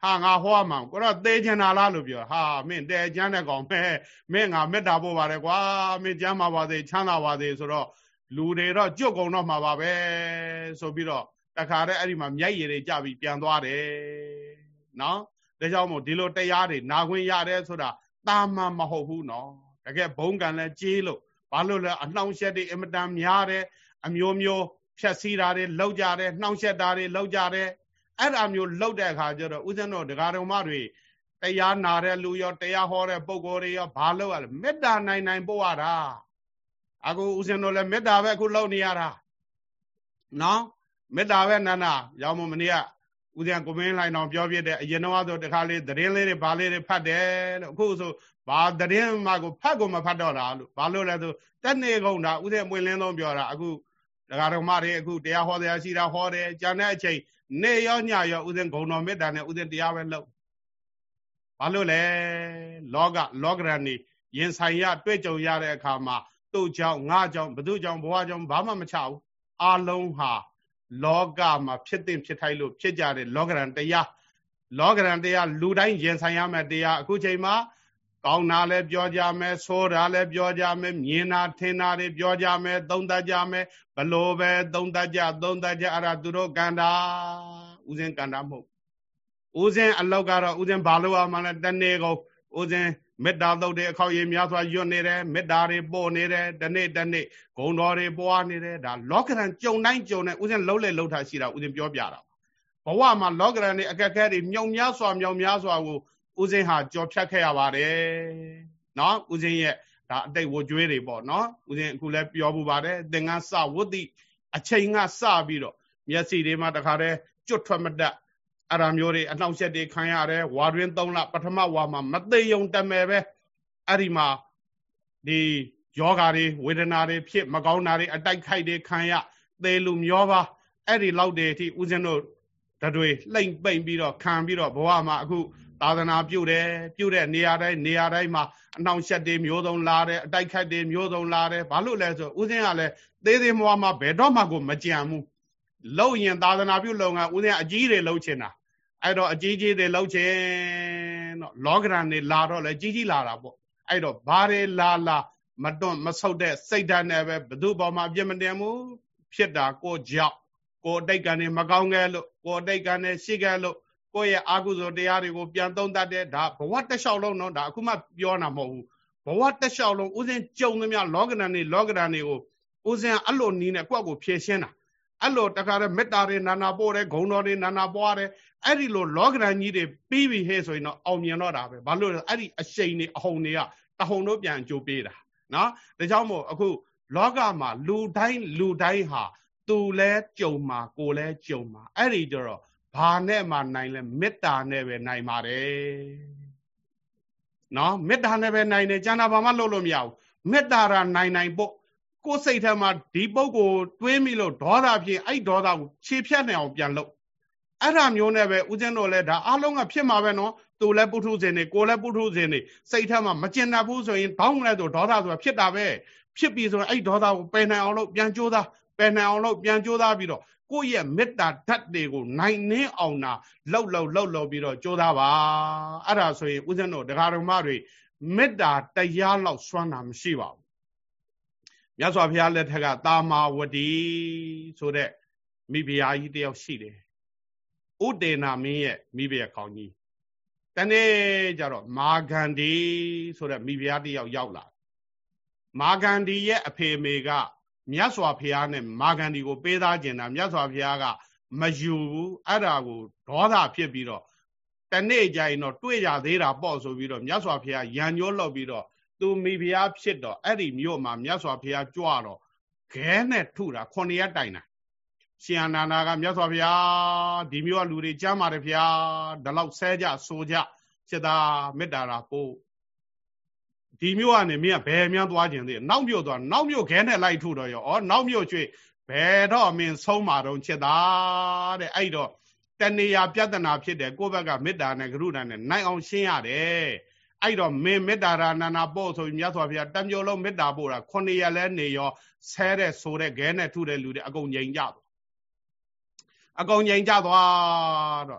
Speaker 1: ဟာငါဟောမှာကိုတော့သေချင်တာလားလို့ပြောဟာမင်းတဲချမ်းတဲ့ကောင်မဲမင်းငါမေတ္တာပို့ပါတယ်ကွာမင်းကျမ်းပါပါသေးချမ်းသာပါသေးဆိုတော့လူတွေတော့ကြွတ်ကုန်တော့မှာပါပဲဆိုပြီးတော့တခါတည်းအဲ့ဒီမှာမြိုက်ရည်တွေကြပြီးပြန်သွားတယ်နော်ဒါကြောင့်မို့ဒီလိုတရားတွေနာခွင့်ရတယ်ဆိုတာတာမန်မဟုတ်ဘူးနော်တကယ်ဘုံကံလဲကြေးလို့ဘာလို့လဲအနှောင့်အယှက်တွေအင်မတန်များတယ်အမျိုးမျိုးဖြက်စီးတာတွေလောက်ကြတယ်နှောင့်ယှက်တာတွေလောက်ကြတယ်အဲ့ဒါမျိုးလောက်တဲ့အခါကျတော့ဦးဇင်းတို့ဒကာတော်မတွေတရားနာတဲ့လူရောတရားဟောတဲ့ပုဂ္ဂိုလ်တွေရောဘာလို့ရလဲမေတ္တာနိုင်နိုင်ပို့ရတာအခုဦးဇင်းတို့လည်းမေတ္တာပဲအခုလုပ်နေရတာနော်မေတ္တာပဲနာနာရောက်မမနေ့ကဦးဇင်းကိုမင်းလိုက်အောင်ပြောပြတဲ့အရင်တော့ဆိုတခါလေးသတင်းလေးတွေဘာလေးတွေဖတ်တယ်လို့အခုဆိုဘာသတင်းမှကိုဖတ်ကိုမဖတ်တော့တာလို့ဘာလို့လဲဆိုတက်နေကုန်တာဦးဇင်းပွင့်လင်းဆုံးပြောတာအခုဒကာတော်မတွေအခုတရားဟောတရားရှိတာဟောတယ်ကြံတဲ့အချိန်နေရောညရောဦးဇင်းဂုဏ်တော်မေတ္တာနဲ့ဦးဇင်းတရားပဲလုပ်ဘာလို့လဲလောကလောကရန်နေရင်ဆိုင်ရတွေ့ကြုံရတဲ့အခါမှာသူ့ကြောင့်ငါကြောင့်ဘသူကြောင့်ဘဝကြောင့်ဘာမှမချဘူးအလုံးဟာလောကမှာဖြစ်တင်ဖြစ်ထိုက်လို့ဖြစ်ကြတဲ့လောကရန်တရားလောကရန်တရားလူတိုင်းရင်ဆိုင်ရမယ့်တရားအခုချိန်မှာကောင်းတာလည်းပြောကြမယ်ဆိုးတာလည်းပြောကြမယ်မြင်တာထင်တာတွေပြောကြမယ်သုံးသပ်ကြမယ်ဘလို့ပဲသုံးသပ်ကြသုံးသပ်ကြအဲ့ဒါသူတို့ကန္တာဥစဉ်ကန္တာမဟုတ်ဥစဉ်အလောက်ကတော့ဥစဉ်ဘာလို့အောင်မှလဲတနေ့ကုန်ဥစဉ်မေတ္တာသုတ်တွေအခောက်ရည်များစွာရွတ်နေတယ်မေတ္တာတွေပို့နေတယ်တနေ့တနေ့ဂုဏ်တော်တွေပွားနေတယ်ဒါလောကရန်ကြုံတိုင်းကြုံတဲ့ဥစဉ်လှုပ်လေလှုပ်ထားရှိတာဥစဉ်ပြောပြတာဘဝမှာလောကရန်တွေအခက်အခဲတွေမြောင်များစွာမြောင်များစွာကိုဦးဇင်းဟာကြော်ဖြတ်ခဲ့ရပါတယ်နော်ဦးဇင်းရဲ့ဒါအတိတ်ဝကြွေးတွေပေါ့နော်ဦးဇင်းအခုလည်းပြောမှုပါတယ်သင်္ကန်းစဝတ္တိအချိန်ကစပြီးတော့မျက်စိတွေမှာတခါတည်းကျွတ်ထွက်မတတ်အဲ့ဒါမျိုးတွေအနှောင့်အယှက်တွေခံရတယ်ဝါတွင်သုံးလပထမဝါမှာမသိယုံတမယ်ပဲအဲ့ဒီမှာဒီယောဂါတွေဝေဒနာတွေဖြစ်မကောင်းတာတွေအတိုက်ခိုက်တွေခံရသေလူမျောပါအဲ့ဒီလောက်တွေအထိဦးဇင်းတို့တတွေလှိမ့်ပိမ့်ပြီးတော့ခံပြီးတော့ဘဝမှာအခုသာသနာပြုတယ်ပြုတဲ့နေရာတိုင်းနေရာတိုင်းမှာအနှောင့်အယှက်တွေမျိုးစုံလာတယ်အတိုက်ခိုက်တွေမျိုးစုံလာတယ်ဘာလို့လဲဆိုဦးဇင်းကလည်းသေးသေးမွားမွားဘယ်တော့မှကိုမကြံဘူးလုံရင်သာသနာပြုလုံကဦးဇင်းအကြီးတွေလှုပ်ချင်တာအဲ့တော့အကြီးကြီးတွေလှုပ်ချင်တော့လောကရန်တွေလာတော့လေကြီးကြီးလာတာပေါ့အဲ့တော့ဘာတွေလာလာမတွန့်မဆုတ်တဲ့စိတ်ဓာတ်နဲ့ပဲဘသူ့ပေါ်မှာအပြစ်မတင်ဘူးဖြစ်တာကိုကြောက်ကိုအတိတ်ကံတွေမကောင်းခဲ့လို့ကိုအတိတ်ကံတွေရှိခဲ့လို့ကိုယ့်ရဲ့အာဟုဇောတရားတွေကိုပြန်သုံးတတ်တဲ့ဒါဘဝတစ်လျှောက်လုံးတော့ဒါအခုမှပြောတာမဟုတ်ဘူးဘဝတစ်လျှောက်လုံးဥစဉ်ကြုံသမျှလောကရန်တွေလောကရန်တွေကိုဥစဉ်အဲ့လိုနီးနဲ့ကိုယ့်ကိုဖြည့်ရှင်းတာအဲ့လိုတခါတည်းမေတ္တာတွေနာနာပို့တယ်ဂုဏ်တော်တွေနာနာပွားတယ်အဲ့ဒီလိုလောကရန်ကြီးတွေပြီးပြီဟဲ့ဆိုရင်တော့အောင်မြင်တော့တာပဲဘာလို့လဲအဲ့ဒီအရှိန်တွေအဟုန်တွေကတဟုန်တို့ပြန်ကြိုးပေးတာနော်ဒါကြောင့်မို့အခုလောကမှာလူတိုင်းလူတိုင်းဟာသူလဲကြုံမှာကိုလဲကြုံမှာအဲ့ဒီကြတော့ဘာနဲ့မှနိုင်လဲမေတ္တာနဲ့ပဲနိုင်ပါတယ်နော်မေတ္တာနဲ့ပဲနိုင်တယ်ကျန်တာဘာမှလုပ်လို့မရဘူးမေတ္တာရာနိုင်နိုင်ပို့ကိုယ်စိတ်ထဲမှာဒီပုဂ္ဂိုလ်တွေးမိလို့ဒေါသဖြစ်အဲ့ဒေါသကိုခြေဖြတ်နေအောင်ပြန်လုပ်အဲ့ဒါမျိုးနဲ့ပဲဦးဇင်းတို့လည်းဒါအလုံးကဖြစ်မှာပဲနော်သူလည်းပုထုဇဉ်တွေကိုလည်းပုထုဇဉ်တွေစိတ်ထဲမှာမကျင်တတ်ဘူးဆိုရင်တောင်းလဲဆိုဒေါသဆိုတာဖြစ်တာပဲဖြစ်ပြီဆိုရင်အဲ့ဒေါသကိုပယ်နိုင်အောင်လို့ပြန်ကြိုးစားပယ်နိုင်အောင်လို့ပြန်ကြိုးစားပြီးတော့ကိုယ့်ရဲ့မေတ္တာဓာတ်တွေကိုနိုင်နှင်းအောင်တာလှုပ်လှုပ်လှုပ်လှုပ်ပြီးတော့ကြိုးစားပါအဲ့ဒါဆိုရင်ဦးဇင်းတို့ဒကာတော်မတွေမေတ္တာတရားလောက်စွမ်းတာမရှိပါဘူးမြတ်စွာဘုရားလက်ထက်ကတာမာဝတီဆိုတဲ့မိဖုရားကြီးတယောက်ရှိတယ်ဥတေနာမင်းရဲ့မိဖုရားကောင်းကြီးတနေ့ကျတော့မာဂန္ဒီဆိုတဲ့မိဖုရားတယောက်ရောက်လာမာဂန္ဒီရဲ့အဖေအမေကမြတ်စွာဘုရားနဲ့မာဂန္ဒီကိုပေးသားကျင်တာမြတ်စွာဘုရားကမယူဘူးအဲ့ဒါကိုဒေါသဖြစ်ပြီးတော့တနေ့ကျရင်တော့တွေ့ရသေးတာပေါ့ဆိုပြီးတော့မြတ်စွာဘုရားရံညှိုးလောက်ပြီးတော့သူမိဖုရားဖြစ်တော့အဲ့ဒီမြို့မှာမြတ်စွာဘုရားကြွတော့ခဲနဲ့ထုတာခုနှစ်ရက်တိုင်တာရှင်အနန္ဒာကမြတ်စွာဘုရားဒီမြို့ကလူတွေကြမ်းပါတယ်ဘုရားဒီလောက်ဆဲကြဆိုကြစေတာမေတ္တာရာပို့ဒီမြို့ကနေမင်းကဘယ်မြန်သွားခြင်းသေးနောက်မြို့သွားနောက်မြို့ခဲနဲ့လိုက်ထုတော့ရောဩနောက်မြို့ကျွေးဘယ်တော့မင်းဆုံးမှာတော့ချက်တာတဲ့အဲ့တော့တဏှာပြဿနာဖြစ်တယ်ကိုယ့်ဘက်ကမေတ္တာနဲ့ကရုဏာနဲ့နိုင်အောင်ရှင်းရတယ်အဲ့တော့မင်းမေတ္တာရာနာနာပို့ဆိုပြီးမြတ်စွာဘုရားတံမျိုးလုံးမေတ္တာပို့တာခုနှစ်ရက်လဲနေရောဆဲတဲ့ဆိုတဲ့ခဲနဲ့ထုတဲ့လူတွေအကုန်ငြိမ်ကြသွားအကုန်ငြိမ်ကြသွားတော့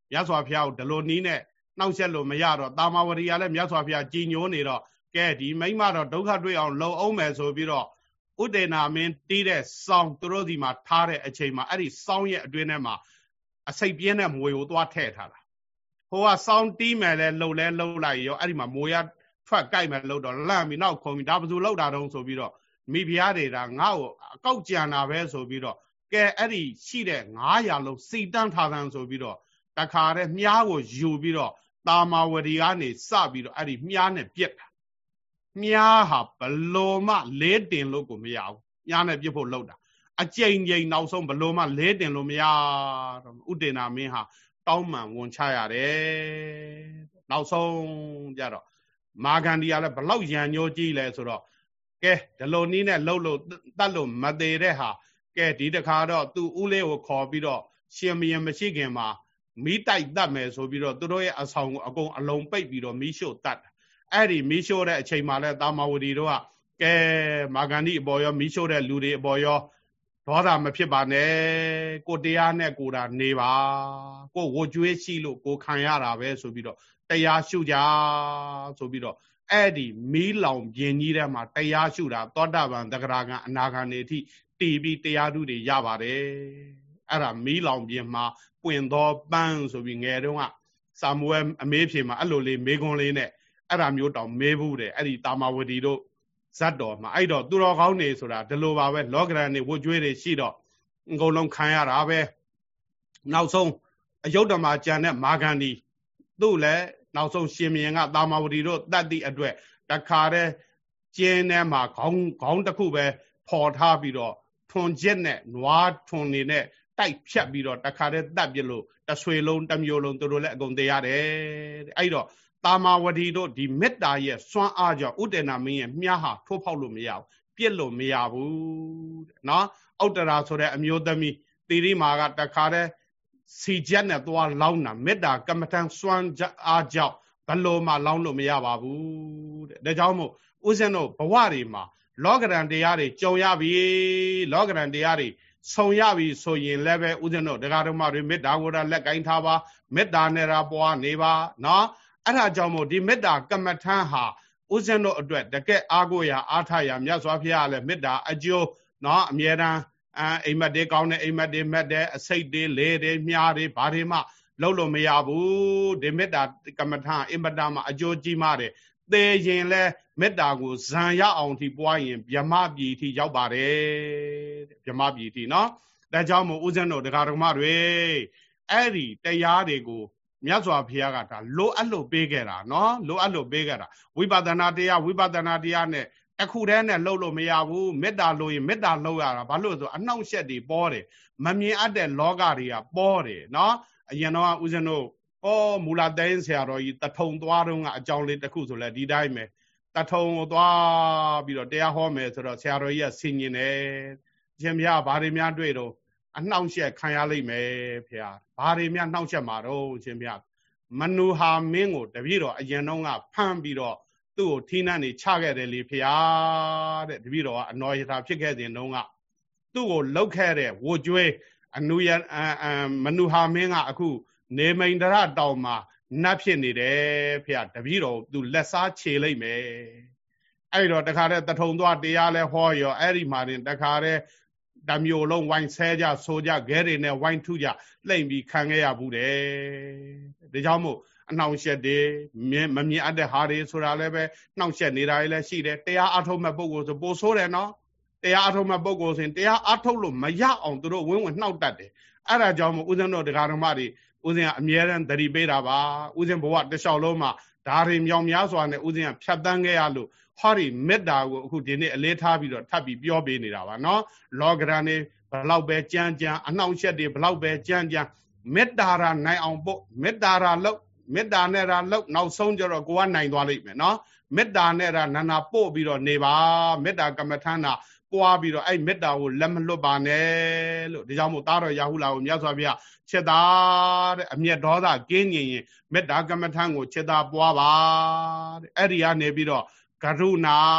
Speaker 1: မြတ်စွာဘုရားကိုဒလိုနီးနဲ့နှောက်ရက်လို့မရတော့တာမာဝတီကလည်းမြတ်စွာဘုရားကြည်ညိုနေတော့ကဲဒီမိမတော့ဒုက္ခတွေ့အောင်လုံအောင်မယ်ဆိုပြီးတော့ဥဒေနာမင်းတီးတဲ့စောင်းသူတို့ဒီမှာထားတဲ့အချိန်မှာအဲ့ဒီစောင်းရဲ့အတွင်းထဲမှာအစိတ်ပြင်းတဲ့မွေကိုသွားထည့်ထားတာဟိုကစောင်းတီးမယ်လဲလှုပ်လဲလှုပ်လိုက်ရောအဲ့ဒီမှာမွေရထွက်ကြိုက်မယ်လှုပ်တော့လန့်ပြီးနောက်ခုံပြီးဒါဘယ်သူလှုပ်တာတုံးဆိုပြီးတော့မိဖုရားတွေဒါငါ့ကိုအကောက်ကြံတာပဲဆိုပြီးတော့ကဲအဲ့ဒီရှိတဲ့ငါးရာလုံးစီတန်းထားသန်းဆိုပြီးတော့တခါတည်းမြားကိုယူပြီးတော့တာမာဝတီကနေစပြီးတော့အဲ့ဒီမြားနဲ့ပြက်တာမြားဟာဘလို့မှလေးတင်လို့ကိုမရဘူးမြားနဲ့ပြက်ဖို့လှုပ်တာအကြိမ်ကြိမ်နောက်ဆုံးဘလို့မှလေးတင်လို့မရတော့ဥဒေနာမင်းဟာတောင်းမှန်ဝန်ချရတယ်နောက်ဆုံးကြတော့မာဂန္ဒီကလည်းဘလောက်ရံညိုးကြီးလဲဆိုတော့ကဲဒီလိုနည်းနဲ့လှုပ်လို့တတ်လို့မသေးတဲ့ဟာကဲဒီတခါတော့သူ့ဦးလေးကိုခေါ်ပြီးတော့ရှင်မရင်မရှိခင်မှာမီးတိုက်တတ်မယ်ဆိုပြီးတော့သူတို့ရဲ့အဆောင်ကိုအကုန်အလုံးပိတ်ပြီးတော့မီးရှို့တတ်အဲ့ဒီမီးရှို့တဲ့အချိန်မှာလဲတာမာဝတီတို့ကကဲမာဂန္ဒီအပေါ်ရောမီးရှို့တဲ့လူတွေအပေါ်ရောဒေါသမဖြစ်ပါနဲ့ကိုတရားနဲ့ကိုတာနေပါကိုဝကြွေးရှိလို့ကိုခံရတာပဲဆိုပြီးတော့တရားရှုကြဆိုပြီးတော့အဲ့ဒီမီးလောင်ပြင်းကြီးထဲမှာတရားရှုတာသောတာပန်သဂရာကံအနာဂံတွေအထိတည်ပြီးတရားဓုတွေရပါတယ်အဲ့ဒါမီးလောင်ပြင်းမှာပွင့်သောပန်းဆိုပြီးငယ်တုန်းကစာမွေးအမေးဖြေမှာအဲ့လိုလေးမေးခွန်းလေးနဲ့အဲ့ဒါမျိုးတောင်မေးဘူးတယ်အဲ့ဒီတာမာဝတီတို့ဇတ်တော်မှာအဲ့တော့သူတော်ကောင်းနေဆိုတာဒီလိုပါပဲလောကရန်နေဝကြွေးတွေရှိတော့အကုန်လုံးခံရတာပဲနောက်ဆုံးအယုဒ္ဓမာကျန်တဲ့မာဂန္ဒီသူ့လည်းနောက်ဆုံးရှင်မင်းကတာမာဝတီတို့တတ်သည့်အတွက်တခါတည်းကျင်းထဲမှာခေါင်းခေါင်းတစ်ခုပဲဖော်ထားပြီးတော့ထွန်ချက်နဲ့နွားထွန်နေနဲ့တိုက်ဖြတ်ပြီးတော့တခါတည်းတတ်ပြလို့တဆွေလုံးတစ်မျိုးလုံးသူတို့လည်းအကုန်တရားတယ်တဲ့အဲ့တော့တာမာဝတီတို့ဒီမေတ္တာရဲ့စွမ်းအားကြောင့်ဥဒေနာမင်းရဲ့မြားဟာထိုးဖောက်လို့မရဘူးပြစ်လို့မရဘူးတဲ့နော်ဥတ္တရာဆိုတဲ့အမျိုးသမီးသီရိမာကတခါတည်းစီချက်နဲ့သွားလောင်းတာမေတ္တာကမ္မထံစွမ်းအားကြောင့်ဘလို့မှလောင်းလို့မရပါဘူးတဲ့ဒါကြောင့်မို့ဥစဉ်တို့ဘဝတွေမှာလောကရန်တရားတွေကြုံရပြီလောကရန်တရားတွေဆုံရပြီဆိုရင်လည်းပဲဥစဉ်တို့တရားဓမ္မတွေမေတ္တာကိုယ်တိုင်လက်ကင်ထားပါမေတ္တာနဲ့ရာပွားနေပါနော်အဲ့ဒါကြောင့်မို့ဒီမေတ္တာကမ္မထံဟာဥစဉ်တို့အတွက်တကယ်အားကိုးရာအားထရာမြတ်စွာဘုရားလည်းမေတ္တာအကျိုးနော်အမြဲတမ်းအဲအိမ်မက်တွေကောင်းတဲ့အိမ်မက်တွေမက်တဲ့အစိတ်တွေလေတွေမြားတွေဘာတွေမှလုံးလို့မရဘူးဒီမေတ္တာကမ္မထံအင်မတန်မှအကျိုးကြီးမားတယ်သေရင်လဲမေတ္တာကိုဇံရအောင်ထိပွားရင်ဗြဟ္မပြည်ထိရောက်ပါတယ်တဲ့ဗြဟ္မပြည်ထိနော်ဒါကြောင့်မို့ဥစဉ်တို့တရားဓမ္မတွေအဲ့ဒီတရားတွေကိုမြတ်စွာဘုရားကဒါလိုအပ်လို့ပေးခဲ့တာနော်လိုအပ်လို့ပေးခဲ့တာဝိပဿနာတရားဝိပဿနာတရားနဲ့အခုတည်းနဲ့လှုပ်လို့မရဘူးမေတ္တာလို့ရင်မေတ္တာလှုပ်ရတာဘာလို့ဆိုအနှောင့်အယှက်တွေပေါ်တယ်မမြင်အပ်တဲ့လောကတွေကပေါ်တယ်နော်အရင်တော့ဦးဇင်းတို့ဩမူလာတိုင်းဆရာတော်ကြီးတထုံသွားတော့ကအကြောင်းလေးတစ်ခုဆိုလဲဒီတိုင်းပဲတထုံကိုသွားပြီးတော့တရားဟောမယ်ဆိုတော့ဆရာတော်ကြီးကဆင်ញင်တယ်ရှင်ဘုရားဘာတွေများတွေ့တော့အနှောင့်အယှက်ခံရလိမ့်မယ်ဘုရားဘာတွေများနှောင့်ယှက်မှာတော့ရှင်ဘုရားမနူဟာမင်းကိုတပည့်တော်အရင်တော့ကဖမ်းပြီးတော့သူ့ကိုထီးနှံနေချခဲ့တယ်လေဘုရားတဲ့တပည့်တော်ကအနောယထာဖြစ်ခဲ့တဲ့တုန်းကသူ့ကိုလှုပ်ခဲ့တဲ့ဝိုကျွေးအနုယမနူဟာမင်းကအခုနေမိန်တရတောင်မှာနတ်ဖြစ်နေတယ်ဘုရားတပည့်တော်သူလက်စားခြေလိုက်မယ်အဲ့တော့တခါတည်းတထုံသွားတရားလဲဟောရောအဲ့ဒီမှာတင်တခါတည်းတမျိုးလုံးဝိုင်းဆဲကြဆိုကြခဲတွေနဲ့ဝိုင်းထုကြလှိမ့်ပြီးခံခဲ့ရဘူးတယ်ဒါကြောင့်မို့အနှောင့်အယှက်တွေမမြင်အပ်တဲ့ဟာတွေဆိုတာလည်းပဲနှောင့်ယှက်နေတာလည်းရှိတယ်တရားအထုတ်မဲ့ပုဂ္ဂိုလ်ဆိုပိုဆိုးတယ်နော်တရားအထုတ်မဲ့ပုဂ္ဂိုလ်ဆိုရင်တရားအထုတ်လို့မရအောင်သူတို့ဝင်းဝင်နှောက်တတ်တယ်အဲ့ဒါကြောင့်မို့ဦးဇင်းတို့တရားဓမ္မတွေဦးဇင်းကအမြဲတမ်းသတိပေးတာပါဦးဇင်းဘဝတစ်လျှောက်လုံးမှာဓာရီမြောင်များစွာနဲ့ဦးဇင်းကဖြတ်တန်းခဲ့ရလို့ဟောဒီမေတ္တာကိုအခုဒီနေ့အလေးထားပြီးတော့ထပ်ပြီးပြောပေးနေတာပါနော်လောကရန်နေဘလောက်ပဲကြမ်းကြမ်းအနှောင့်အယှက်တွေဘလောက်ပဲကြမ်းကြမ်းမေတ္တာရာနိုင်အောင်ပို့မေတ္တာရာလောက်မေတ္တာနဲ့ရာလောက်နောက်ဆုံးကြတော့ကိုကနိုင်သွားလိမ့်မယ်နော်မေတ္တာနဲ့ရာနာနာပို့ပြီးတော့နေပါမေတ္တာကမ္မထန္တာပွားပြီးတော့အဲ့မေတ္တာကိုလက်မလွတ်ပါနဲ့လို့ဒီကြောင့်မို့သားတော်ရာဟုလာကိုမြတ်စွာဘုရားချက်သားတဲ့အမျက်ဒေါသကင်းငြိမ်ရင်မေတ္တာကမ္မထန်ကိုချက်သားပွားပါတဲ့အဲ့ဒီကနေပြီးတော့ကရုဏာ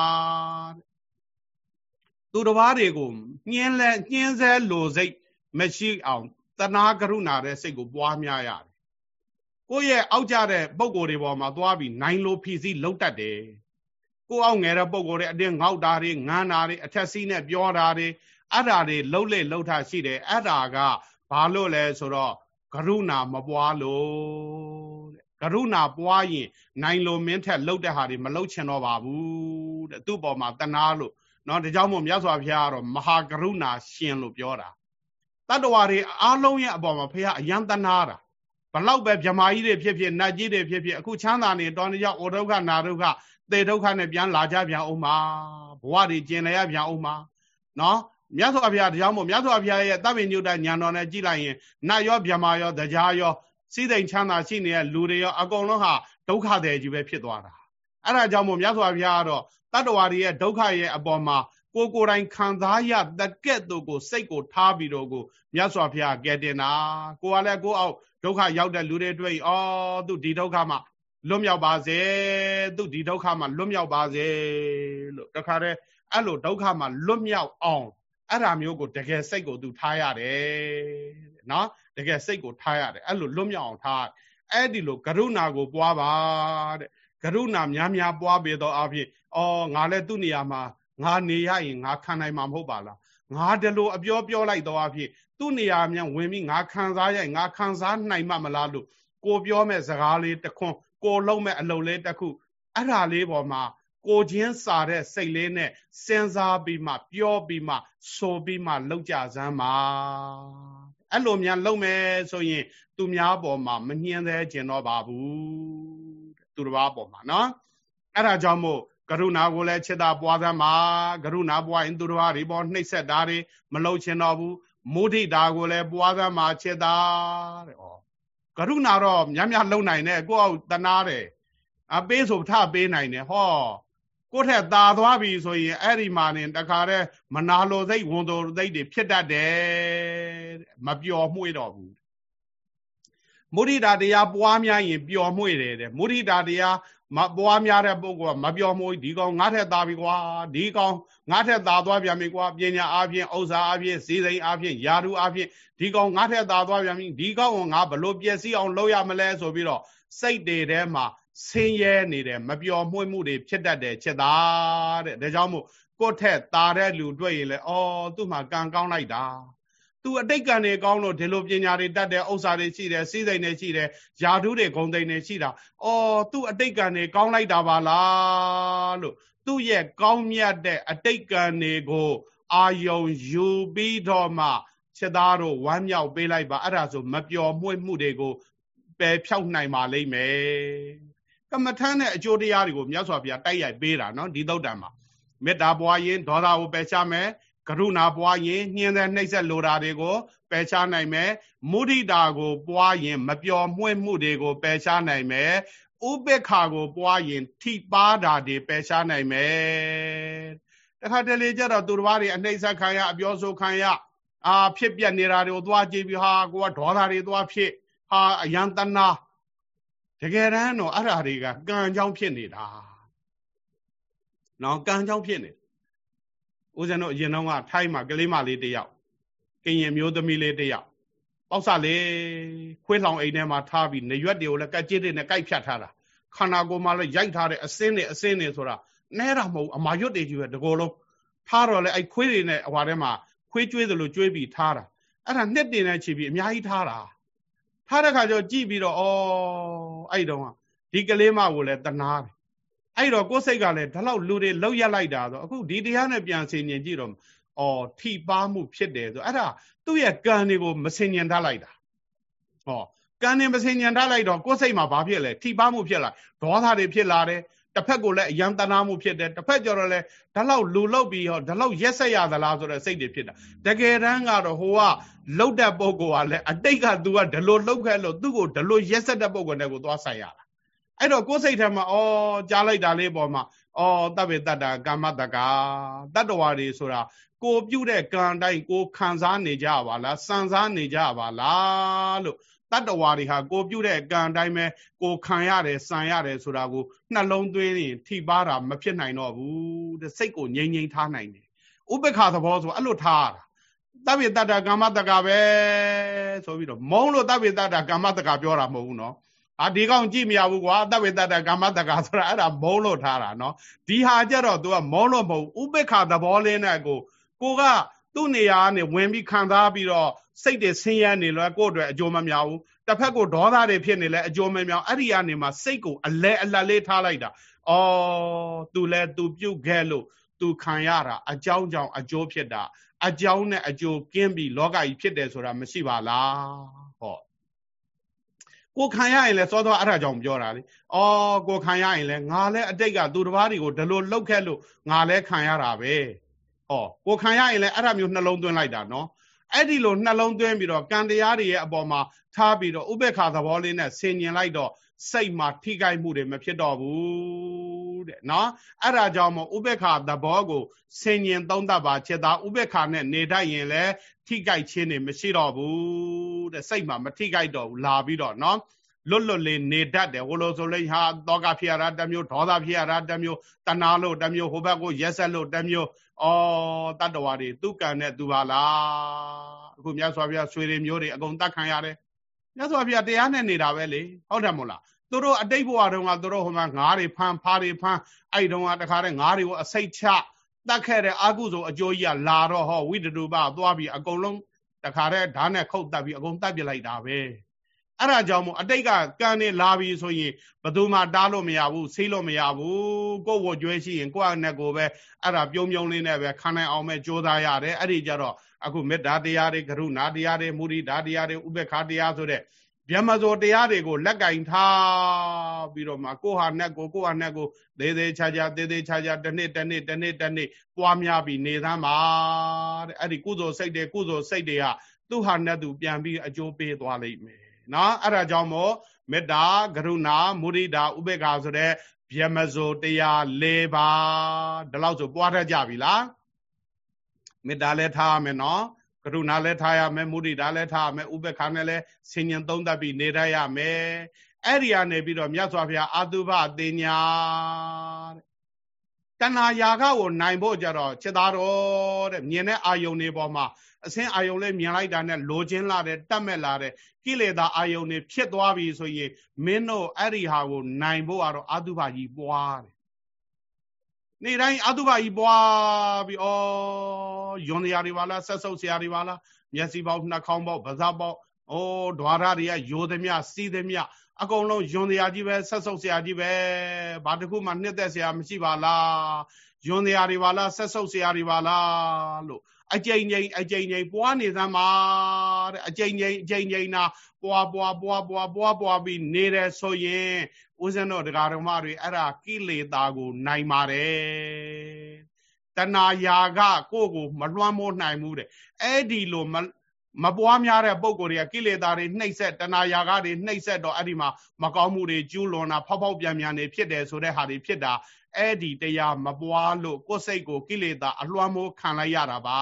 Speaker 1: သူတစ်ပါးတွေကိုညှင်းလဲညှင်းဆဲလိုစိတ်မရှိအောင်တနာကရုဏာတဲ့စိတ်ကိုပွားများရတယ်ကိုယ့်ရဲ့အောက်ကြတဲ့ပုံကိုယ်တွေပေါ်မှာသွားပြီးနိုင်လို့ဖြီးစည်းလုံးတတ်တယ်ကိုယ့်အောက်ငယ်တဲ့ပုံကိုယ်တွေအတင်းငေါက်တာတွေငန်းတာတွေအထက်စီးနဲ့ပြောတာတွေအဲ့ဓာတွေလှုပ်လေလှုပ်ထားရှိတယ်အဲ့ဓာကဘာလို့လဲဆိုတော့ကရုဏာမပွားလို့ကရုဏာပွားရင်နိုင်လို့မင်းထက်လှုပ်တဲ့ဟာတွေမလှုပ်ချင်တော့ပါဘူးတဲ့သူ့ပေါ်မှာတနာလို့နော်ဒါကြောင့်မို့မြတ်စွာဘုရားကတော့မဟာကရုဏာရှင်လို့ပြောတာတတ္တဝါတွေအားလုံးရဲ့အပေါ်မှာဘုရားအယံတနာတာဘလောက်ပဲဗြဟ္မာကြီးတွေဖြစ်ဖြစ်နတ်ကြီးတွေဖြစ်ဖြစ်အခုချမ်းသာနေတော်နေကြဩဒုက္ခနာဒုက္ခသေဒုက္ခနဲ့ပြန်လာကြပြန်အောင်ပါဘဝတွေကျင်လည်ရပြန်အောင်ပါနော်မြတ်စွာဘုရားတရားမို့မြတ်စွာဘုရားရဲ့တပ်ပင်ညုတဉာဏ်တော်နဲ့ကြည့်လိုက်ရင်နတ်ရောဗြဟ္မာရောတရားရောစိသိမ်ချမ်းသာရှိနေတဲ့လူတွေရောအကုန်လုံးဟာဒုက္ခတွေကြီးပဲဖြစ်သွားတာအဲ့ဒါကြောင့်မို့မြတ်စွာဘုရားကတော့တတ္တဝါတွေရဲ့ဒုက္ခရဲ့အပေါ်မှာကိုကိုယ်တိုင်ခံစားရတကဲ့သို့ကိုစိတ်ကိုထားပြီးတော့ကိုမြတ်စွာဘုရားကဲတင်တာကိုကလည်းကိုအောက်ဒုက္ခရောက်တဲ့လူတွေတွေ့အော်သူဒီဒုက္ခမှာလွတ်မြောက်ပါစေသူဒီဒုက္ခမှာလွတ်မြောက်ပါစေလို့တခါတည်းအဲ့လိုဒုက္ခမှာလွတ်မြောက်အောင်အဲ့ဒါမျိုးကိုတကယ်စိတ်ကိုသူထားရတယ်နော်တကယ်စိတ်ကိုထားရတယ်အဲ့လိုလွတ်မြောက်အောင်ထားအဲ့ဒီလိုကရုဏာကိုပွားပါတဲ့ကရုဏာများများပွားပေတော့အဖြစ်အော်ငါလည်းသူ့နေရာမှာငါနေရရင်ငါခံနိုင်မှာမဟုတ်ပါလားငါတလို့အပြောပြောလိုက်တော့အဖြစ်သူ့နေရာမြန်ဝင်ပြီးငါခံစားရရင်ငါခံစားနိုင်မှမလားလို့ကိုပြောမဲ့စကားလေးတစ်ခွန်းကိုလုံးမဲ့အလုပ်လေးတစ်ခုအဲ့ဒါလေးပေါ်မှာကိုချင်းစာတဲ့စိတ်လေးနဲ့စဉ်းစားပြီးမှပြောပြီးမှဆိုပြီးမှလောက်ကြစမ်းပါအဲ့လိုများလုံးမယ်ဆိုရင်သူများပေါ်မှာမညှင်းသေးကျင်တော့ပါဘူးသူတစ်ပါးပေါ်မှာနော်အဲ့ဒါကြောင့်မို့ကရုဏာကိုလည်းချစ်တာပွားသမ်းပါကရုဏာပွားရင်သူတစ်ပါးတွေပေါ်နှိပ်စက်တာတွေမလုပ်ချင်တော့ဘူးမုဒိတာကိုလည်းပွားသမ်းပါချစ်တာတဲ့ဩကရုဏာတော့များများလုံနိုင်တယ်ကိုယ့်အောက်တနာတယ်အပေးဆိုထပေးနိုင်တယ်ဟောကိုယ့်ထက်သာသွားပြီဆိုရင်အဲ့ဒီမှာနေတခါတည်းမနာလိုစိတ်ဝန်တိုစိတ်တွေဖြစ်တတ်တယ်မပျော်မွှေ့တော့ဘူးမုဒိတာတရားပွားများရင်ပျော်မွှေ့တယ်တဲ့မုဒိတာတရားမပွားများတဲ့ပုဂ္ဂိုလ်ကမပျော်မွှေ့ဒီကောင်ငါထက်သာပြီကွာဒီကောင်ငါထက်သာသွားပြန်ပြီကွာပညာအားဖြင့်ဥစ္စာအားဖြင့်စည်းစိမ်အားဖြင့်ယာရုအားဖြင့်ဒီကောင်ငါထက်သာသွားပြန်ပြီဒီကောင်ကငါဘလို့ပျက်စီးအောင်လုပ်ရမလဲဆိုပြီးတော့စိတ်တွေထဲမှာဆင်းရဲနေတယ်မပျော်မွှေ့မှုတွေဖြစ်တတ်တယ်ချက်သားတဲ့ဒါကြောင့်မို့ကိုယ့်ထက်သာတဲ့လူတွေ့ရင်လေအော်သူ့မှာကံကောင်းလိုက်တာသူအတိတ်ကံတွေကောင်းလို့ဒီလိုပညာတွေတတ်တဲ့ဥစ္စာတွေရှိတယ်စီးစိမ်တွေရှိတယ်ယာဓုတွေဂုံသိမ်တွေရှိတာအော်သူ့အတိတ်ကံတွေကောင်းလိုက်တာပါလားလို့သူ့ရဲ့ကောင်းမြတ်တဲ့အတိတ်ကံတွေကိုအာယုံယူပြီးတော့မှချက်သားတို့ဝမ်းမြောက်ပေးလိုက်ပါအဲ့ဒါဆိုမပျော်မွှေ့မှုတွေကိုပယ်ဖြောက်နိုင်ပါလိမ့်မယ်ကမ္မထမ်းတဲ့အကျိုးတရားတွေကိုမြတ်စွာဘုရားတိုက်ရိုက်ပေးတာနော်ဒီသုတ်တံမှာမေတ္တာပွားရင်ဒေါသကိုပယ်ချမယ်ကရုဏာပွားရင်ညှင်းတဲ့နှိပ်စက်လိုတာတွေကိုပယ်ချနိုင်မယ်မုဒိတာကိုပွားရင်မပျော်မွှေ့မှုတွေကိုပယ်ချနိုင်မယ်ဥပေက္ခကိုပွားရင်ထိပါတာတွေပယ်ချနိုင်မယ်တခါတလေကျတော့သူတစ်ပါးတွေအနှိပ်စက်ခံရအပြောဆိုခံရအာဖြစ်ပြနေတာတွေကိုသွားကြည့်ပြီးဟာကိုကဒေါသတွေသွားဖြစ်ဟာအယံတနာတကယ်တမ်းတော့အဲ့ဓာတွေကကံကြောင့်ဖြစ်နေတာနော်ကံကြောင့်ဖြစ်နေဦးဇင်းတို့အရင်တော့ကထိုင်းမှာကလေးမလေးတယောက်ကရင်မျိုးသမီးလေးတယောက်ပေါက်စလေးခွေးလောင်အိမ်ထဲမှာထားပြီးနေရွက်တွေကိုလည်းကက်ကျစ်တွေနဲ့ကိုက်ဖြတ်ထားတာခန္ဓာကိုယ်မှာလည်းရိုက်ထားတဲ့အစင်းတွေအစင်းတွေဆိုတာနဲတာမဟုတ်အမာရွတ်တွေကြီးပဲတကောလုံးထားတော့လေအဲ့ခွေးတွေနဲ့ဟွာထဲမှာခွေးကျွေးသလိုကျွေးပြီးထားတာအဲ့ဒါနှစ်တင်နဲ့ချီပြီးအများကြီးထားတာထားတဲ့ခါကျတော့ကြည့်ပြီးတော့ဩအဲ့တုန်းကဒီကလေးမကိုလည်းတနာတယ်အဲ့တော့ကိုယ်စိတ်ကလည်းဒီလောက်လူတွေလောက်ရက်လိုက်တာဆိုအခုဒီတရားနဲ့ပြန်ဆင်ញင်ကြည့်တော့ဩထိပါမှုဖြစ်တယ်ဆိုအဲ့ဒါသူ့ရဲ့ကံတွေကိုမဆင်ញင်ထားလိုက်တာဟောကံတွေမဆင်ញင်ထားလိုက်တော့ကိုယ်စိတ်မှာဘာဖြစ်လဲထိပါမှုဖြစ်လာဒေါသတွေဖြစ်လာတယ်တစ်ဖက်ကိုလည်းအယံတနာမှုဖြစ်တယ်တစ်ဖက်ကျတော့လည်းဒီလောက်လူလောက်ပြီးဟောဒီလောက်ရက်ဆက်ရသလားဆိုတဲ့စိတ်တွေဖြစ်တာတကယ်တမ်းကတော့ဟိုကလှုပ်တဲ့ပုံကလည်းအတိတ်က तू ကဒီလိုလှုပ်ခဲ့လို့သူ့ကိုဒီလိုရက်ဆက်တဲ့ပုံတွေကိုသွားဆိုင်ရတာအဲ့တော့ကိုယ်စိတ်ထဲမှာဩကြားလိုက်တာလေးပေါ်မှာဩတဗ္ဗေတ္တကာမတကာတတ္တဝါတွေဆိုတာကိုပြုတဲ့ကံတိုင်းကိုခံစားနေကြပါလားစံစားနေကြပါလားလို့တတ္တဝါတွေဟာကိုပြုတဲ့ကံတိုင်းပဲကိုခံရတယ်စံရတယ်ဆိုတာကိုနှလုံးသွင်းရင်ထိပါတာမဖြစ်နိုင်တော့ဘူးတဲ့စိတ်ကိုငြိမ်ငြိမ်ထားနိုင်တယ်ဥပ္ပခါသဘောဆိုအဲ့လိုထားရတာတဗ္ဗေတ္တကာမတကာပဲဆိုပြီးတော့မုံလို့တဗ္ဗေတ္တကာမတကာပြောတာမဟုတ်ဘူးနော်အာဒီကောင်ကြည့်မရဘူးကွာတဝိတ္တကာမတက္ကဆိုတာအဲ့ဒါမုန်းလို့ထားတာနော်ဒီဟာကြတော့ तू ကမုန်းလို့မဟုတ်ဥပေက္ခသဘောလေးနဲ့ကိုကိုကသူ့နေရာကနေဝင်ပြီးခံစားပြီးတော့စိတ်တွေဆင်းရဲနေလို့ကိုယ့်အတွက်အကျိုးမများဘူးတစ်ဖက်ကိုဒေါသတွေဖြစ်နေလဲအကျိုးမများအဲ့ဒီကနေမှစိတ်ကိုအလဲအလတ်လေးထားလိုက်တာအော် तू လဲ तू ပြုတ်ခဲ့လို့ तू ခံရတာအကြောင်းကြောင့်အကျိုးဖြစ်တာအကြောင်းနဲ့အကျိုးကင်းပြီးလောကကြီးဖြစ်တယ်ဆိုတာမရှိပါလားဟောကိုခံရရင်လဲစောစောအဲ့ဒါကြောင့်ပြောတာလေအော်ကိုခံရရင်လဲငါလဲအတိတ်ကသူတစ်ပါးတွေကိုဒီလိုလှုပ်ခဲ့လို့ငါလဲခံရတာပဲဟောကိုခံရရင်လဲအဲ့ဒါမျိုးနှလုံးသွင်းလိုက်တာနော်အဲ့ဒီလိုနှလုံးသွင်းပြီးတော့ကံတရားတွေရဲ့အပေါ်မှာထားပြီးတော့ဥပေက္ခသဘောလေးနဲ့ဆင်ញင်လိုက်တော့စိတ်မှာထိခိုက်မှုတွေမဖြစ်တော့ဘူးတဲ့နော်အဲ့ဒါကြောင့်မို့ဥပေက္ခသဘောကိုဆင်ញင်သုံးသပ်ပါချက်သားဥပေက္ခနဲ့နေတတ်ရင်လဲထိခိုက်ခြင်းတွေမရှိတော့ဘူးတဲ့စိတ်မှာမထိခိုက်တော့ဘူးလာပြီးတော့နော်လွတ်လွတ်လေးနေတတ်တယ်ဟိုလိုဆိုလို့ဟာတောကဖြစ်ရတာတစ်မျိုးဒေါသဖြစ်ရတာတစ်မျိုးတဏှာလို့တစ်မျိုးဟိုဘက်ကိုရက်ဆက်လို့တစ်မျိုးအော်တတ္တဝါတွေသူကံနဲ့သူပါလားအခုမြတ်စွာဘုရားဆွေတွေမျိုးတွေအကုန်တတ်ခံရတယ်မြတ်စွာဘုရားတရားနဲ့နေတာပဲလေဟုတ်တယ်မို့လားသူတို့အတိတ်ဘဝတုန်းကသူတို့ဟိုမှာငါးတွေဖမ်းဖားတွေဖမ်းအဲ့တုန်းကတခါတည်းငါးတွေကိုအစိတ်ချတတ်ခဲ့တဲ့အကုသိုလ်အကျိုးကြီးကလာတော့ဟောဝိတ္တုပသွားပြီးအကုန်လုံးတခါတည်းဓာတ်နဲ့ခုတ်တတ်ပြီးအကုန်တတ်ပြလိုက်တာပဲအဲ့ဒါကြောင့်မို့အတိတ်ကကံနေလာပြီဆိုရင်ဘယ်သူမှတားလို့မရဘူးဆေးလို့မရဘူးကိုယ်ဝကြွေးရှိရင်ကိုယ့်အနဲ့ကိုပဲအဲ့ဒါပြုံးပြုံးလေးနဲ့ပဲခံနိုင်အောင်ပဲကြိုးစားရတယ်အဲ့ဒီကြတော့အခုမေတ္တာတရားတွေကရုဏာတရားတွေမုဒိတာတရားတွေဥပေက္ခတရားဆိုတဲ့ဗျမဇောတရားတွေကိုလက်ကင်ထားပြီးတော့မှကိုဟာနဲ့ကိုကိုဟာနဲ့ကိုသေးသေးချာချာသေးသေးချာချာတစ်နှစ်တစ်နှစ်တစ်နှစ်တစ်နှစ်ပွားများပြီးနေသမ်းပါတဲ့အဲ့ဒီကုသိုလ်စိတ်တွေကုသိုလ်စိတ်တွေကသူ့ဟာနဲ့သူပြန်ပြီးအကျိုးပေးသွားလိမ့်မယ်နော်အဲ့ဒါကြောင့်မို့မေတ္တာကရုဏာမုဒိတာဥပေက္ခဆိုတဲ့ဗျမဇောတရား၄ပါးဒီလောက်ဆိုပွားတတ်ကြပြီလားမေတ္တာလည်းထားရမယ်နော်ကရုဏာလည်းထားရမယ်မုဒိတာလည်းထားရမယ်ဥပေက္ခနဲ့လည်းဆင်ញင်သုံးသပ်ပြီးနေတတ်ရမယ်အဲ့ဒီကနေပြီးတော့မြတ်စွာဘုရားအာတုဘအသိညာတဲ့တဏှာယာကကိုနိုင်ဖို့ကြတော့จิตသားတော်တဲ့မြင်တဲ့အာယုန်တွေပေါ်မှာအစင်းအာယုန်လေးမြင်လိုက်တာနဲ့လိုချင်းလာတယ်တတ်မဲ့လာတယ်ကိလေသာအာယုန်တွေဖြစ်သွားပြီဆိုရင်မင်းတို့အဲ့ဒီဟာကိုနိုင်ဖို့ကတော့အာတုဘကြီးပွားတယ်နေ့တိုင်းအာတုဘကြီးပွားပြီးဩယွန်တရားတွေပါလားဆက်ဆုပ်ဆရာတွေပါလားမျက်စိပေါက်နှာခေါင်းပေါက်ပါးစပ်ပေါက်ဩဓွာရတွေကယိုသမျှစီးသမျှအကုန်လုံးယွန်တရားကြီးပဲဆက်ဆုပ်ဆရာကြီးပဲဘာတစ်ခုမှနှစ်သက်ဆရာမရှိပါလားယွန်တရားတွေပါလားဆက်ဆုပ်ဆရာတွေပါလားလို့အကြိမ်ကြိမ်အကြိမ်ကြိမ်ပွားနေသမ်းပါတဲ့အကြိမ်ကြိမ်အကြိမ်ကြိမ်နာပွားပွားပွားပွားပွားပွားပြီးနေတယ်ဆိုရင်ဦးဇင်းတို့တရားတော်မတွေအဲ့ဒါကိလေသာကိုနိုင်ပါတယ်တဏှာယာကကိုယ့်ကိုမလွှမ်းမိုးနိုင်ဘူးတဲ့အဲ့ဒီလိုမမပွားများတဲ့ပုံကိုယ်တွေကကိလေသာတွေနှိပ်စက်တဏှာယာကတွေနှိပ်စက်တော့အဲ့ဒီမှာမကောင်းမှုတွေကျူးလွန်တာဖောက်ဖောက်ပြန်ပြန်တွေဖြစ်တယ်ဆိုတဲ့ဟာတွေဖြစ်တာအဲ့ဒီတရားမပွားလို့ကိုယ်စိတ်ကိုကိလေသာအလွှမ်းမိုးခံလိုက်ရတာပါ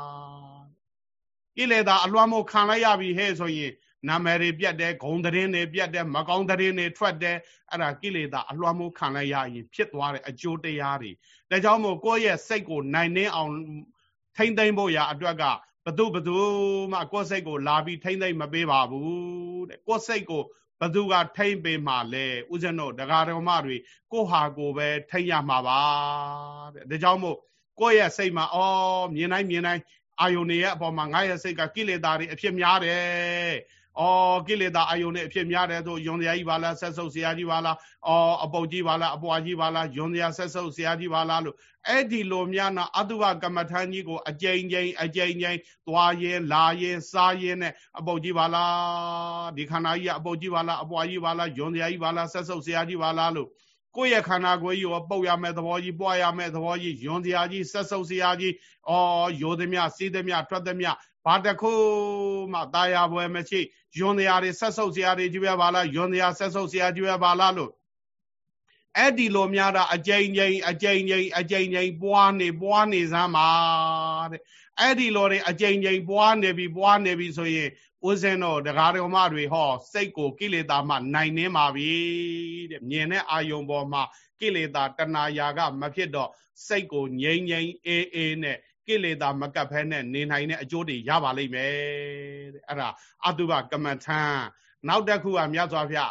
Speaker 1: ကိလေသာအလွှမ်းမိုးခံလိုက်ရပြီဟဲ့ဆိုရင်နာမည်တွေပြတ်တယ်ဂုံသတင်းတွေပြတ်တယ်မကောင်းသတင်းတွေထွက်တယ်အဲ့ဒါကိလေသာအလွှမ်းမိုးခံလိုက်ရရင်ဖြစ်သွားတဲ့အကျိုးတရားတွေဒါကြောင့်မို့ကိုယ့်ရဲ့စိတ်ကိုနိုင်နှင်းအောင်ထိမ့်သိမ့်ဖို့ရာအတွက်ကဘသူဘသူမှကိုယ့်စိတ်ကိုလာပြီးထိမ့်သိမ့်မပေးပါဘူးတဲ့ကိုယ့်စိတ်ကိုဘသူကထိမ့်ပေးမှလဲဥစဉ်တို့ဒကာတော်မတွေကိုယ့်ဟာကိုယ်ပဲထိမ့်ရမှာပါတဲ့ဒါကြောင့်မို့ကိုယ့်ရဲ့စိတ်မှာအော်မြင်တိုင်းမြင်တိုင်းအာယုန်ရဲ့အပေါ်မှာငါရဲ့စိတ်ကကိလေသာတွေအဖြစ်များတယ်အော်ကိလေသာအာယုန်နဲ့အဖြစ်များတယ်ဆိုယွန်တရားကြီးပါလားဆက်ဆုပ်ဆရာကြီးပါလားအော်အပုတ်ကြီးပါလားအပွားကြီးပါလားယွန်တရားဆက်ဆုပ်ဆရာကြီးပါလားလို့အဲ့ဒီလိုများနာအတုဝကမ္မထန်ကြီးကိုအကြိမ်ကြိမ်အကြိမ်ကြိမ်သွားရင်လာရင်စားရင်နဲ့အပုတ်ကြီးပါလားဒီခန္ဓာကြီးကအပုတ်ကြီးပါလားအပွားကြီးပါလားယွန်တရားကြီးပါလားဆက်ဆုပ်ဆရာကြီးပါလားလို့ကိုယ့်ရဲ့ခန္ဓာကိုယ်ကြီးကိုပုတ်ရမယ့်သဘောကြီးပွားရမယ့်သဘောကြီးယွန်စရာကြီးဆက်ဆုပ်စရာကြီးအော်ယိုသမျှစီးသမျှထွက်သမျှဘာတခုမှတာယာပွဲမရှိယွန်စရာတွေဆက်ဆုပ်စရာတွေကြီးပဲပါလားယွန်စရာဆက်ဆုပ်စရာကြီးပဲပါလားလို့အဲ့ဒီလိုများတာအကြိမ်ကြိမ်အကြိမ်ကြိမ်အကြိမ်ကြိမ်ပွားနေပွားနေစမ်းပါတဲ့အဲ့ဒီလိုတွေအကြိမ်ကြိမ်ပွားနေပြီပွားနေပြီဆိုရင်ဦးဇင်းတို့တရားတော်မတွေဟောစိတ်ကိုကိလေသာမှနိုင်နေပါပြီတဲ့မြင်တဲ့အာယုံပေါ်မှာကိလေသာတဏှာယာကမဖြစ်တော့စိတ်ကိုငြိမ်ငြိမ်အေးအေးနဲ့ကိလေသာမကပ်ဖဲနဲ့နေနိုင်တဲ့အကျိုးတွေရပါလိမ့်မယ်တဲ့အဲ့ဒါအတုပကမ္မထံနောက်တစ်ခုကမြတ်စွာဘုရား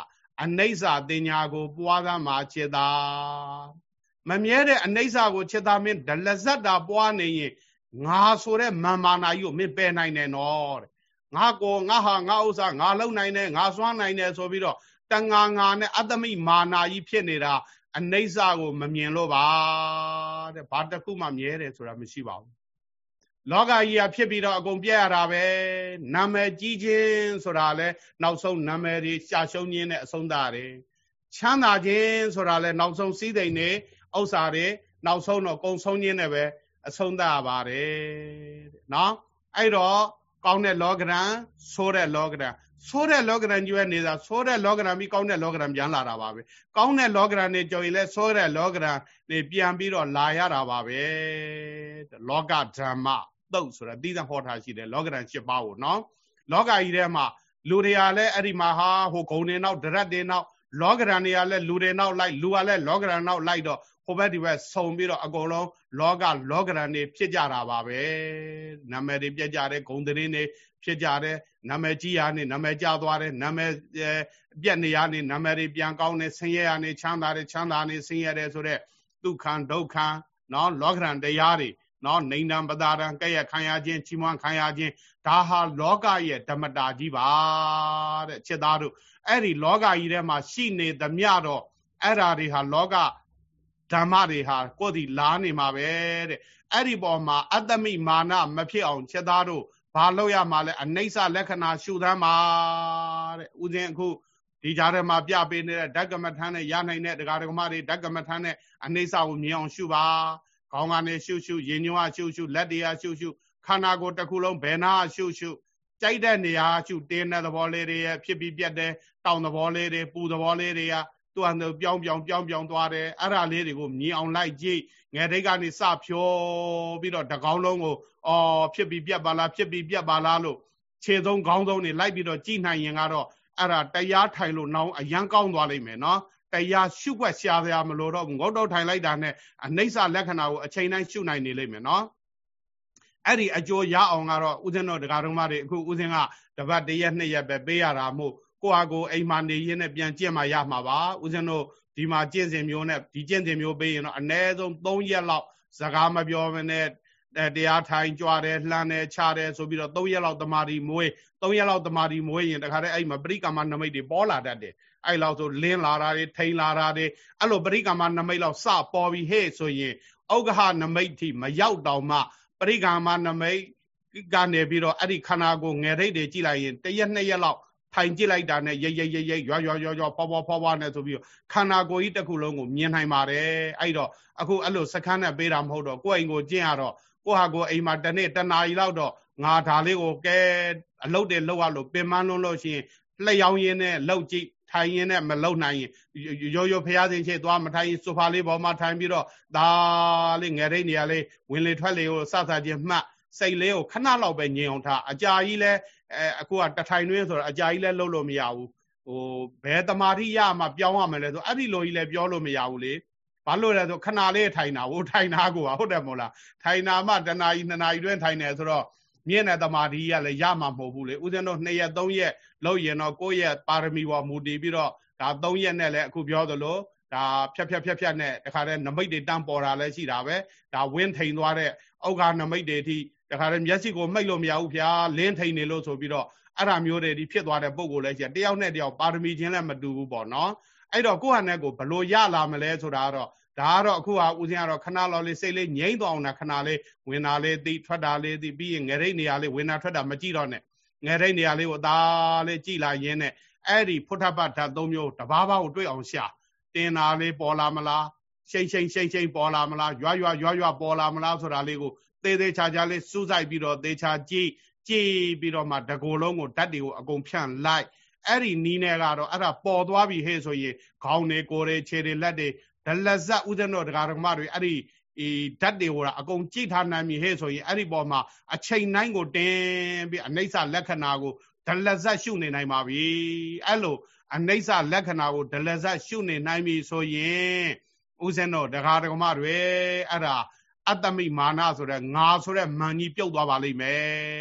Speaker 1: အနိစ္စတင်ညာကိုပွားသားမှာจิตတာမမြဲတဲ့အနိစ္စကိုจิตတာမင်းဒလဇတ်တာပွားနေရင်ငါဆိုတဲ့မာမာနာကြီးကိုမင်းပယ်နိုင်တယ်နော်တဲ့ငါကိုငါဟာငါဥစ္စာငါလုံနိုင်တယ်ငါစွမ်းနိုင်တယ်ဆိုပြီးတော့တငါငါနဲ့အတ္တမိမာနာကြီးဖြစ်နေတာအနိစ္စကိုမမြင်လို့ပါတဲ့ဘာတစ်ခုမှမြဲတယ်ဆိုတာမရှိပါဘူးလောကကြီးကဖြစ်ပြီးတော့အကုန်ပြည့်ရတာပဲနာမည်ကြီးခြင်းဆိုတာလဲနောက်ဆုံးနာမည်တွေရှာရှုံးခြင်းနဲ့အဆုံးသတ်တယ်ချမ်းသာခြင်းဆိုတာလဲနောက်ဆုံးစည်းစိမ်တွေဥစ္စာတွေနောက်ဆုံးတော့ကုံဆုံးခြင်းနဲ့ပဲအဆုံးသတ်ရပါတယ်တဲ့နော်အဲ့တော့ကောင်းတဲ့လောကရန်ဆိုးတဲ့လောကရန်ဆိုးတဲ့လောကရန်ကျွဲနေတာဆိုးတဲ့လောကရန်ပြီးကောင်းတဲ့လောကရန်ပြန်လာတာပါပဲကောင်းတဲ့လောကရန်နေကြုံရင်လဲဆိုးတဲ့လောကရန်နေပြန်ပြီးတော့လာရတာပါပဲလောကဓမ္မတုတ်ဆိုတာတိသဟောထားရှိတယ်လောကရန်၈ပါးကိုနော်လောကကြီးထဲမှာလူတွေကလည်းအဲ့ဒီမှာဟာဟိုဂုံတွေနောက်ဒရက်တွေနောက်လောကရန်တွေကလည်းလူတွေနောက်လိုက်လူကလည်းလောကရန်နောက်လိုက်တော့ဟိုဘက်ဒီဘက်ဆုံပြီးတော့အကုန်လုံးလောကလောကရန်တွေဖြစ်ကြတာပါပဲနာမည်တွေပြကြတယ်ဂုံသတင်းတွေဖြစ်ကြတယ်နာမည်ကြီးရနေနာမည်ကျသွားတယ်နာမည်ပြက်နေရနေနာမည်တွေပြန်ကောင်းတယ်ဆင်းရဲရနေချမ်းသာတယ်ချမ်းသာနေဆင်းရဲတယ်ဆိုတော့ဒုက္ခံဒုက္ခံနော်လောကရန်တရားတွေနော်နိန္ဒံပဒါရံကဲ့ရခံရခြင်းချီးမွမ်းခံရခြင်းဒါဟာလောကရဲ့ဓမ္မတာကြီးပါတဲ့ချက်သားတို့အဲ့ဒီလောကကြီးထဲမှာရှိနေသမျှတော့အဲ့ဓာတွေဟာလောကဓမ္မတွေဟာကိုယ်ဒီလားနေမှာပဲတဲ့အဲ့ဒီပေါ်မှာအတ္တမိမာနမဖြစ်အောင်ချက်သားတို့ဘာလို့ရမှာလဲအနိစ္စလက္ခဏာရှုသမ်းပါတဲ့ဥစဉ်အခုဒီကြားထဲမှာပြပေးနေတဲ့ဓကမထမ်းနဲ့ရနိုင်တဲ့ဒကာဒကမတွေဓကမထမ်းနဲ့အနိစ္စကိုမြင်အောင်ရှုပါခေါင်းကနေရှုရှုရင်ညွှားရှုရှုလက်တရားရှုရှုခန္ဓာကိုယ်တစ်ခုလုံးဘယ်နာရှုရှုကြိုက်တဲ့နေရာရှုတင်းတဲ့သဘောလေးတွေရဲ့ဖြစ်ပြီးပြတ်တဲ့တောင်သဘောလေးတွေပူသဘောလေးတွေကသူ့အတူပြောင်းပြောင်းပြောင်းပြောင်းသွားတယ်အဲ့ဒါလေးတွေကိုမြင်အောင်လိုက်ကြည့်ငယ်တိတ်ကနေစဖြောပြီးတော့တကောင်းလုံးကိုအော်ဖြစ်ပြီးပြတ်ပါလားဖြစ်ပြီးပြတ်ပါလားလို့ခြေသုံးခေါင်းသုံးတွေလိုက်ပြီးတော့ကြည့်နိုင်ရင်ကတော့အဲ့ဒါတရားထိုင်လို့နောင်အရန်ကောင်းသွားလိမ့်မယ်နော်တရားရှုွက်ရှားစရာမလိုတော့ဘူးငုတ်တော့ထိုင်လိုက်တာနဲ့အနိစ္စလက္ခဏာကိုအချိန်တိုင်းရှုနိုင်နေလိမ့်မယ်နော်အဲ့ဒီအကျိုးရအောင်ကတော့ဥစဉ်တော်ဒကာတော်မတွေအခုဥစဉ်ကတပတ်တရက်နှစ်ရက်ပဲပေးရတာမို့ကိုဟာကိုအိမ်မှာနေရင်းနဲ့ပြန်ကျင့်မှရမှာပါဥစဉ်တို့ဒီမှာကျင့်စဉ်မျိုးနဲ့ဒီကျင့်စဉ်မျိုးပေးရင်တော့အနည်းဆုံးသုံးရက်လောက်စကားမပြောမနဲ့တရားထိုင်ကြွားတယ်လှမ်းတယ်ခြားတယ်ဆိုပြီးတော့သုံးရက်လောက်တမာတိမွေးသုံးရက်လောက်တမာတိမွေးရင်တခါတည်းအဲ့မှာပရိက္ခမနမိတ်တွေပေါ်လာတတ်တယ်အဲ့လောက်ဆိုလင်းလာတာတွေထိန်လာတာတွေအဲ့လိုပရိက္ခမနမိတ်လောက်စပေါ်ပြီးဟဲ့ဆိုရင်ဩဃဟနမိတ်ထိမရောက်တော့မှပရိက္ခမနမိတ်ကနေပြီးတော့အဲ့ဒီခန္ဓာကိုယ်ငယ်ထိတ်တွေကြည့်လိုက်ရင်တရက်နှစ်ရက်လောက်ထိုင်ကြည့်လိုက်တာနဲ့ရိတ်ရိတ်ရိတ်ရိတ်ရွာရွာရွာရွာဖွာဖွာဖွာဖွာနဲ့ဆိုပြီးတော့ခန္ဓာကိုယ်ကြီးတစ်ခုလုံးကိုမြင်နိုင်ပါတယ်အဲ့တော့အခုအဲ့လိုစခန်းနဲ့ပေးတာမဟုတ်တော့ကိုယ်အိမ်ကိုကျင့်ရတော့ကိုဟာကိုအိမ်မှာတနေ့တနာရီလောက်တော့ငါဒါလေးကိုကဲအလုပ်တွေလုပ်ရလို့ပင်မလုံးလို့ရှိရင်လျှောင်းရင်းနဲ့လှုပ်ကြည့်ထိုင်ရင်းနဲ့မလုံနိုင်ရင်ရိုးရိုးဖျားစင်ရှိသွားမထိုင်ရင်ဆိုဖာလေးပေါ်မှာထိုင်ပြီးတော့ဒါလေးငယ်ရိတ်နေရလေးဝင်လေထွက်လေကိုစစချင်းမှတ်စိတ်လေးကိုခဏလောက်ပဲငြိမ်အောင်ထားအကြာကြီးလဲအဲအခုကတထိုင်တွင်းဆိုတော့အကြာကြီးလဲလှုပ်လို့မရဘူးဟိုဘယ်တမာတိရမှပြောင်းရမယ်လဲဆိုအဲ့ဒီလိုကြီးလဲပြောလို့မရဘူးလေဘာလို့လဲဆိုခဏလေးထိုင်တာဟိုထိုင်တာကိုဟုတ်တယ်မို့လားထိုင်တာမှတနာရီနှစ်နာရီတွင်းထိုင်တယ်ဆိုတော့မြင့်တဲ့တမာတိရလည်းရမှာမဟုတ်ဘူးလေဥစဉ်တော့နှစ်ရက်သုံးရက်လောက်ရင်တော့ကိုယ့်ရဲ့ပါရမီပေါ်မူတည်ပြီးတော့ဒါသုံးရက်နဲ့လည်းအခုပြောသလိုဒါဖြတ်ဖြတ်ဖြတ်ဖြတ်နဲ့တခါတည်းနမိတ်တွေတန်းပေါ်တာလည်းရှိတာပဲဒါဝင်းထိန်သွားတဲ့အောက်ကနမိတ်တွေအထိတခါတည်းမျက်စိကိုမှိတ်လို့မရဘူးဗျာလင်းထိန်နေလို့ဆိုပြီးတော့အဲ့ဒါမျိုးတွေဒီဖြစ်သွားတဲ့ပုံကိုလည်းရှိတယောက်နဲ့တယောက်ပါရမီချင်းလည်းမတူဘူးပေါ့နော်အဲ့တော့ကိုယ့်ဟာနဲ့ကိုယ်ဘလို့ရလာမလဲဆိုတာကတော့ဒါကတော့အခုဟာဦးဇင်းကတော့ခဏလောက်လေးစိတ်လေးငြိမ့်သွားအောင်တာခဏလေးဝင်တာလေးသိထွက်တာလေးသိပြီးရင်ငရိတ်နေရာလေးဝင်တာထွက်တာမကြည့်တော့နဲ့ငရိတ်နေရာလေးကိုဒါလေးကြည့်လာရင်းနဲ့အဲ့ဒီဖုထပ္ပဓာတ်သုံးမျိုးတဘာဘာကိုတွေ့အောင်ရှာတင်တာလေးပေါ်လာမလားရှိန်ရှိန်ရှိန်ရှိန်ပေါ်လာမလားရွာရွာရွာရွာပေါ်လာမလားဆိုတာလေးကိုသေးသေးချာချာလေးစူးစိုက်ပြီးတော့သေချာကြည့်ကြည့်ပြီးတော့မှတကိုယ်လုံးကိုဓာတ်တွေကိုအကုန်ဖြန့်လိုက်အဲ့ဒီနီးနဲ့ကတော့အဲ့ဒါပေါ်သွားပြီဟဲ့ဆိုရင်ခေါင်းတွေကိုယ်တွေခြေတွေလက်တွေဒလဇတ်ဥဒ္ဒနောဒကာဒကမတွေအဲ့ဒီဒီဓာတ်တွေကိုအကုန်ကြည့်ထားနိုင်ပြီဟဲ့ဆိုရင်အဲ့ဒီပေါ်မှာအချိန်တိုင်းကိုတင်းပြီးအနိစ္စလက္ခဏာကိုဒလဇတ်ရှုနေနိုင်ပါပြီအဲ့လိုအနိစ္စလက္ခဏာကိုဒလဇတ်ရှုနေနိုင်ပြီဆိုရင်ဥစဉ်တော့ဒကာဒကမတွေအဲ့ဒါအတ္တမိမာနဆိုတဲ့ငါဆိုတဲ့မန်ကြီးပြုတ်သွားပါလိမ့်မယ်တဲ့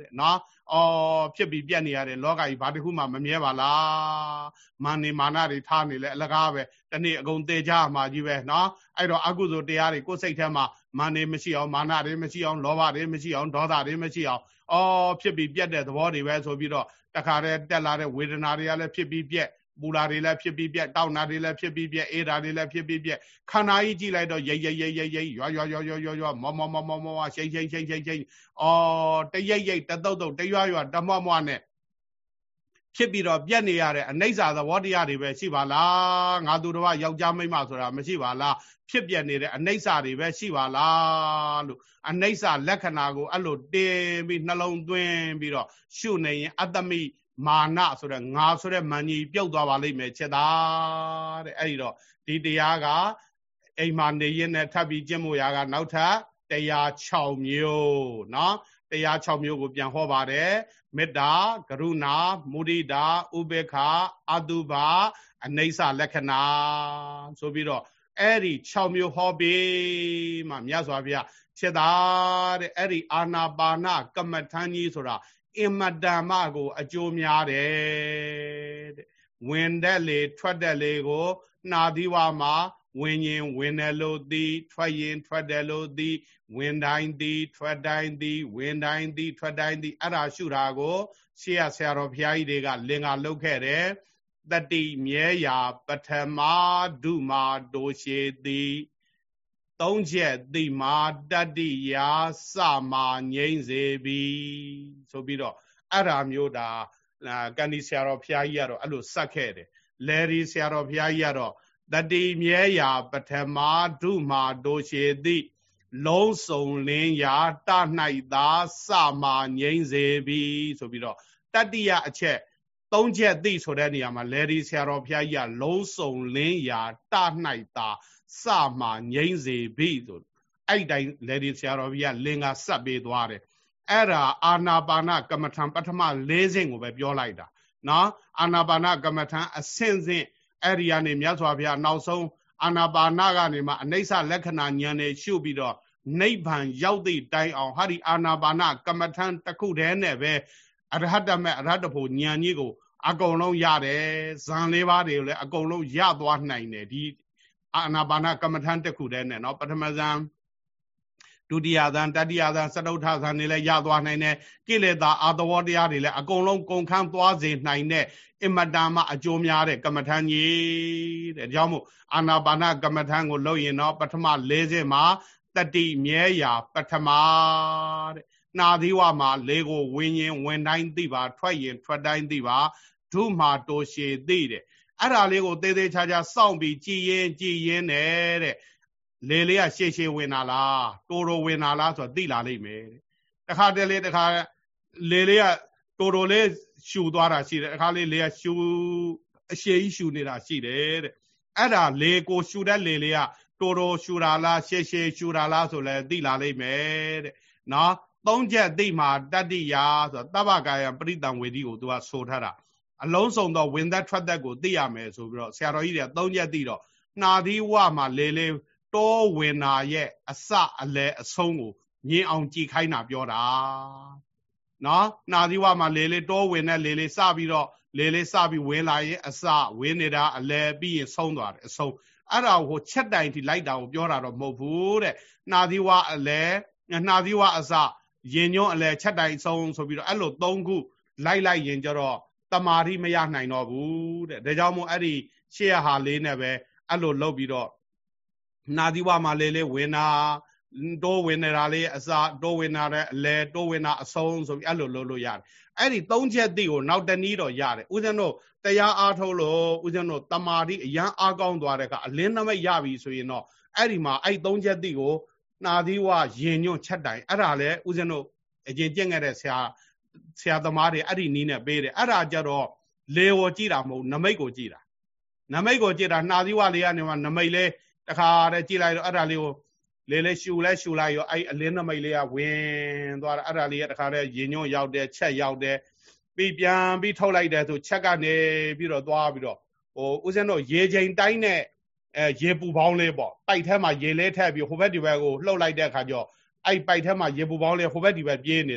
Speaker 1: နော်အော်ဖြစ်ပြီးပြက်နေရတယ်လောကကြီးဘာတစ်ခုမှမမြဲပါလားမာနေမာနတွေထားနေလဲအလကားပဲတနေ့အကုန်သေးကြမှာကြီးပဲနော်အဲ့တော့အကုသိုလ်တရားတွေကိုယ်စိတ်ထဲမှာမာနေမရှိအောင်မာနတွေမရှိအောင်လောဘတွေမရှိအောင်ဒေါသတွေမရှိအောင်အော်ဖြစ်ပြီးပြက်တဲ့သဘောတွေပဲဆိုပြီးတော့တခါတည်းတက်လာတဲ့ဝေဒနာတွေကလည်းဖြစ်ပြီးပြက်ပူလာတွေလည်းဖြစ်ပြီးပြက်တောက်နာတွေလည်းဖြစ်ပြီးပြက်အေးဓာတွေလည်းဖြစ်ပြီးပြက်ခန္ဓာကြီးကြည့်လိုက်တော့ရိတ်ရိတ်ရိတ်ရိတ်ရိတ်ရွာရွာရွာရွာရွာရွာမောမောမောမောမောရှိန်ရှိန်ရှိန်ရှိန်ရှိန်အော်တရိတ်ရိတ်တတုတ်တုတ်တရွာရွာတမွားမွားနဲ့ဖြစ်ပြီးတော့ပြက်နေရတဲ့အနိစ္စသဘောတရားတွေပဲရှိပါလားငါသူတော်ယောက်ျားမိန်းမဆိုတာမရှိပါလားဖြစ်ပြနေတဲ့အနိစ္စတွေပဲရှိပါလားလို့အနိစ္စလက္ခဏာကိုအဲ့လိုတင်ပြီးနှလုံးသွင်းပြီးတော့ရှုနေရင်အတ္တမိမာနဆိုတဲ့ငါဆိုတဲ့မန်ကြီးပြုတ်သွားပါလိမ့်မယ်ချက်သားတဲ့အဲ့ဒီတော့ဒီတရားကအိမ်မှာနေရင်နဲ့ထပ်ပြီးကျင့်မှုရာကနောက်ထပ်တရား၆မျိုးနော်တရား၆မျိုးကိုပြန်ဟောပါတယ်မေတ္တာကရုဏာမုဒိတာဥပေက္ခအတုပအနိစ္စလက္ခဏာဆိုပြီးတော့အဲ့ဒီ၆မျိုးဟောပြီးမှမြတ်စွာဘုရားချက်သားတဲ့အဲ့ဒီအာနာပါနကမ္မထမ်းကြီးဆိုတာအင်မတန်မှကိုအကျိုးများတယ်တဲ့ဝင်တဲ့လေထွက်တဲ့လေကိုနှာသီးဝါမှာဝင်ရင်ဝင်တယ်လို့သိထွက်ရင်ထွက်တယ်လို့သိဝင်တိုင်းသိထွက်တိုင်းသိဝင်တိုင်းသိထွက်တိုင်းသိအဲ့ဒါရှုတာကိုရှေးရဆရာတော်ဘုရားကြီးတွေကလင်္ကာလုပ်ခဲ့တယ်တတိမြဲရာပထမဒုမာဒိုရှေတိသုံးချက်သိမာတတိယာစမာငိမ့်စေပြီဆိုပြီးတော့အဲ့ဒါမျိုးဒါကန်ဒီဆရာတော်ဘုရားကြီးကတော့အဲ့လိုစက်ခဲ့တယ်လဲရီဆရာတော်ဘုရားကြီးကတော့တတိမြဲရာပထမဒုမာဒိုရှေတိလုံးစုံလင်းရာတ၌သာစမာငိမ့်စေပြီဆိုပြီးတော့တတိယအချက်သုံးချက်သိဆိုတဲ့နေရာမှာလဲရီဆရာတော်ဘုရားကြီးကလုံးစုံလင်းရာတ၌သာစမာငိမ့်စေပြီဆိုအဲ့တိုင်းလေဒီဆရာတော်ကြီးကလင်္ကာဆက်ပေးသွားတယ်အဲ့ဒါအာနာပါနကမ္မထံပထမ၄ဆင့်ကိုပဲပြောလိုက်တာနော်အာနာပါနကမ္မထံအဆင့်ဆင့်အဲ့ဒီကနေမြတ်စွာဘုရားနောက်ဆုံးအာနာပါနကနေမှအနိစ္စလက္ခဏာဉာဏ်နဲ့ရှုပြီးတော့နိဗ္ဗာန်ရောက်သည့်တိုင်အောင်ဟာဒီအာနာပါနကမ္မထံတစ်ခုတည်းနဲ့ပဲအရဟတမေအရဟတဖို့ဉာဏ်ကြီးကိုအကုန်လုံးရတယ်ဇန်လေးပါးတွေကိုလည်းအကုန်လုံးရသွားနိုင်တယ်ဒီအာနာပါနကမ္မထံတစ်ခုတည်းနဲ့နော်ပထမဇန်ဒုတိယဇန်တတိယဇန်စတုထဇန်တွေလည်းရသွားနိုင်တယ်ကိလေသာအာသဝတရားတွေလည်းအကုန်လုံးကုန်ခန်းသွားစေနိုင်တဲ့အင်မတန်မှအကျိုးများတဲ့ကမ္မထံကြီးတဲ့ဒါကြောင့်မို့အာနာပါနကမ္မထံကိုလုပ်ရင်တော့ပထမ၄ဆင့်မှာတတိမြဲရာပထမတဲ့နာသီဝမှာလေကိုဝင်ရင်ဝင်တိုင်းသိပါထွက်ရင်ထွက်တိုင်းသိပါဒုမာတိုရှေသိတဲ့အဲ့ဒါလေးကိုသေးသေးချာချာစောင့်ပြီးကြည်ရင်ကြည်ရင်တဲ့လေလေးကရှေ့ရှေ့ဝင်လာလားတိုးတိုးဝင်လာလားဆိုတော့သိလာလိမ့်မယ်တခါတလေတခါလေလေးကတိုးတိုးလေးရှူသွားတာရှိတယ်တခါလေးလေကရှူအရှေ့ကြီးရှူနေတာရှိတယ်တဲ့အဲ့ဒါလေကိုရှူတဲ့လေလေးကတိုးတိုးရှူတာလားရှေ့ရှေ့ရှူတာလားဆိုလဲသိလာလိမ့်မယ်တဲ့နော်သုံးချက်သိမှတတ္တိယဆိုတော့တပ္ပကာယပရိတံဝေဒီကိုသူကဆိုထားတာအလုံးစုံသောဝင်သက်ထွက်သက်ကိုသိရမယ်ဆိုပြီးတော့ဆရာတော်ကြီးတွေကသုံးချက်သိတော့နှာသီးဝမှာလေလေတောဝင်နာရဲ့အစအလဲအဆုံးကိုမြင်အောင်ကြည်ခိုင်းတာပြောတာနော်နှာသီးဝမှာလေလေတောဝင်နဲ့လေလေစပြီးတော့လေလေစပြီးဝင်လာရင်အစဝင်နေတာအလဲပြီးရင်ဆုံးသွားတယ်အဆုံးအဲ့ဒါကိုချက်တိုင်ထိလိုက်တာကိုပြောတာတော့မဟုတ်ဘူးတဲ့နှာသီးဝအလဲနှာသီးဝအစရင်ညွန့်အလဲချက်တိုင်ဆုံးဆိုပြီးတော့အဲ့လိုသုံးခုလိုက်လိုက်ရင်ကြတော့တမာတိမရနိုင်တော့ဘူးတဲ့ဒါကြောင့်မို့အဲ့ဒီရှေ့ဟာလေးနဲ့ပဲအဲ့လိုလုပ်ပြီးတော့နာသီဝမှာလေးလေးဝင်တာတိုးဝင်နေတာလေးအစတိုးဝင်တာတဲ့အလဲတိုးဝင်တာအဆုံးဆိုပြီးအဲ့လိုလုပ်လို့ရတယ်အဲ့ဒီသုံးချက်သိကိုနောက်တနည်းတော့ရတယ်ဦးဇင်းတို့တရားအားထုတ်လို့ဦးဇင်းတို့တမာတိအရန်အားကောင်းသွားတဲ့အခါအလင်းနမိတ်ရပြီဆိုရင်တော့အဲ့ဒီမှာအဲ့သုံးချက်သိကိုနာသီဝရင်ညွန့်ချက်တိုင်အဲ့ဒါလည်းဦးဇင်းတို့အရင်ကျင့်ခဲ့တဲ့ဆရာဆရာသမားတွေအဲ့ဒီနီးနဲ့ပေးတယ်အဲ့ဒါကြတော့လေဝကြည့်တာမဟုတ်နမိတ်ကိုကြည့်တာနမိတ်ကိုကြည့်တာနှာသီဝလေးကနေမှနမိတ်လေးတခါတည်းကြည့်လိုက်တော့အဲ့ဒါလေးကိုလေလေရှူလဲရှူလိုက်ရောအဲ့အလင်းနမိတ်လေးကဝင်သွားတာအဲ့ဒါလေးကတခါတည်းရင်ညွန့်ရောက်တယ်ချက်ရောက်တယ်ပြီးပြန်ပြီးထုတ်လိုက်တယ်ဆိုချက်ကနေပြီးတော့သွားပြီးတော့ဟိုဦးဇင်းတို့ရေချိန်တိုင်းနဲ့အဲရေပူပေါင်းလေးပေါ့ပိုက်ထဲမှာရေလဲထည့်ပြီးဟိုဘက်ဒီဘက်ကိုလှုပ်လိုက်တဲ့အခါကျတော့အဲ့ပိုက်ထဲမှာရေပူပေါင်းလေးဟိုဘက်ဒီဘက်ပြေးနေသလို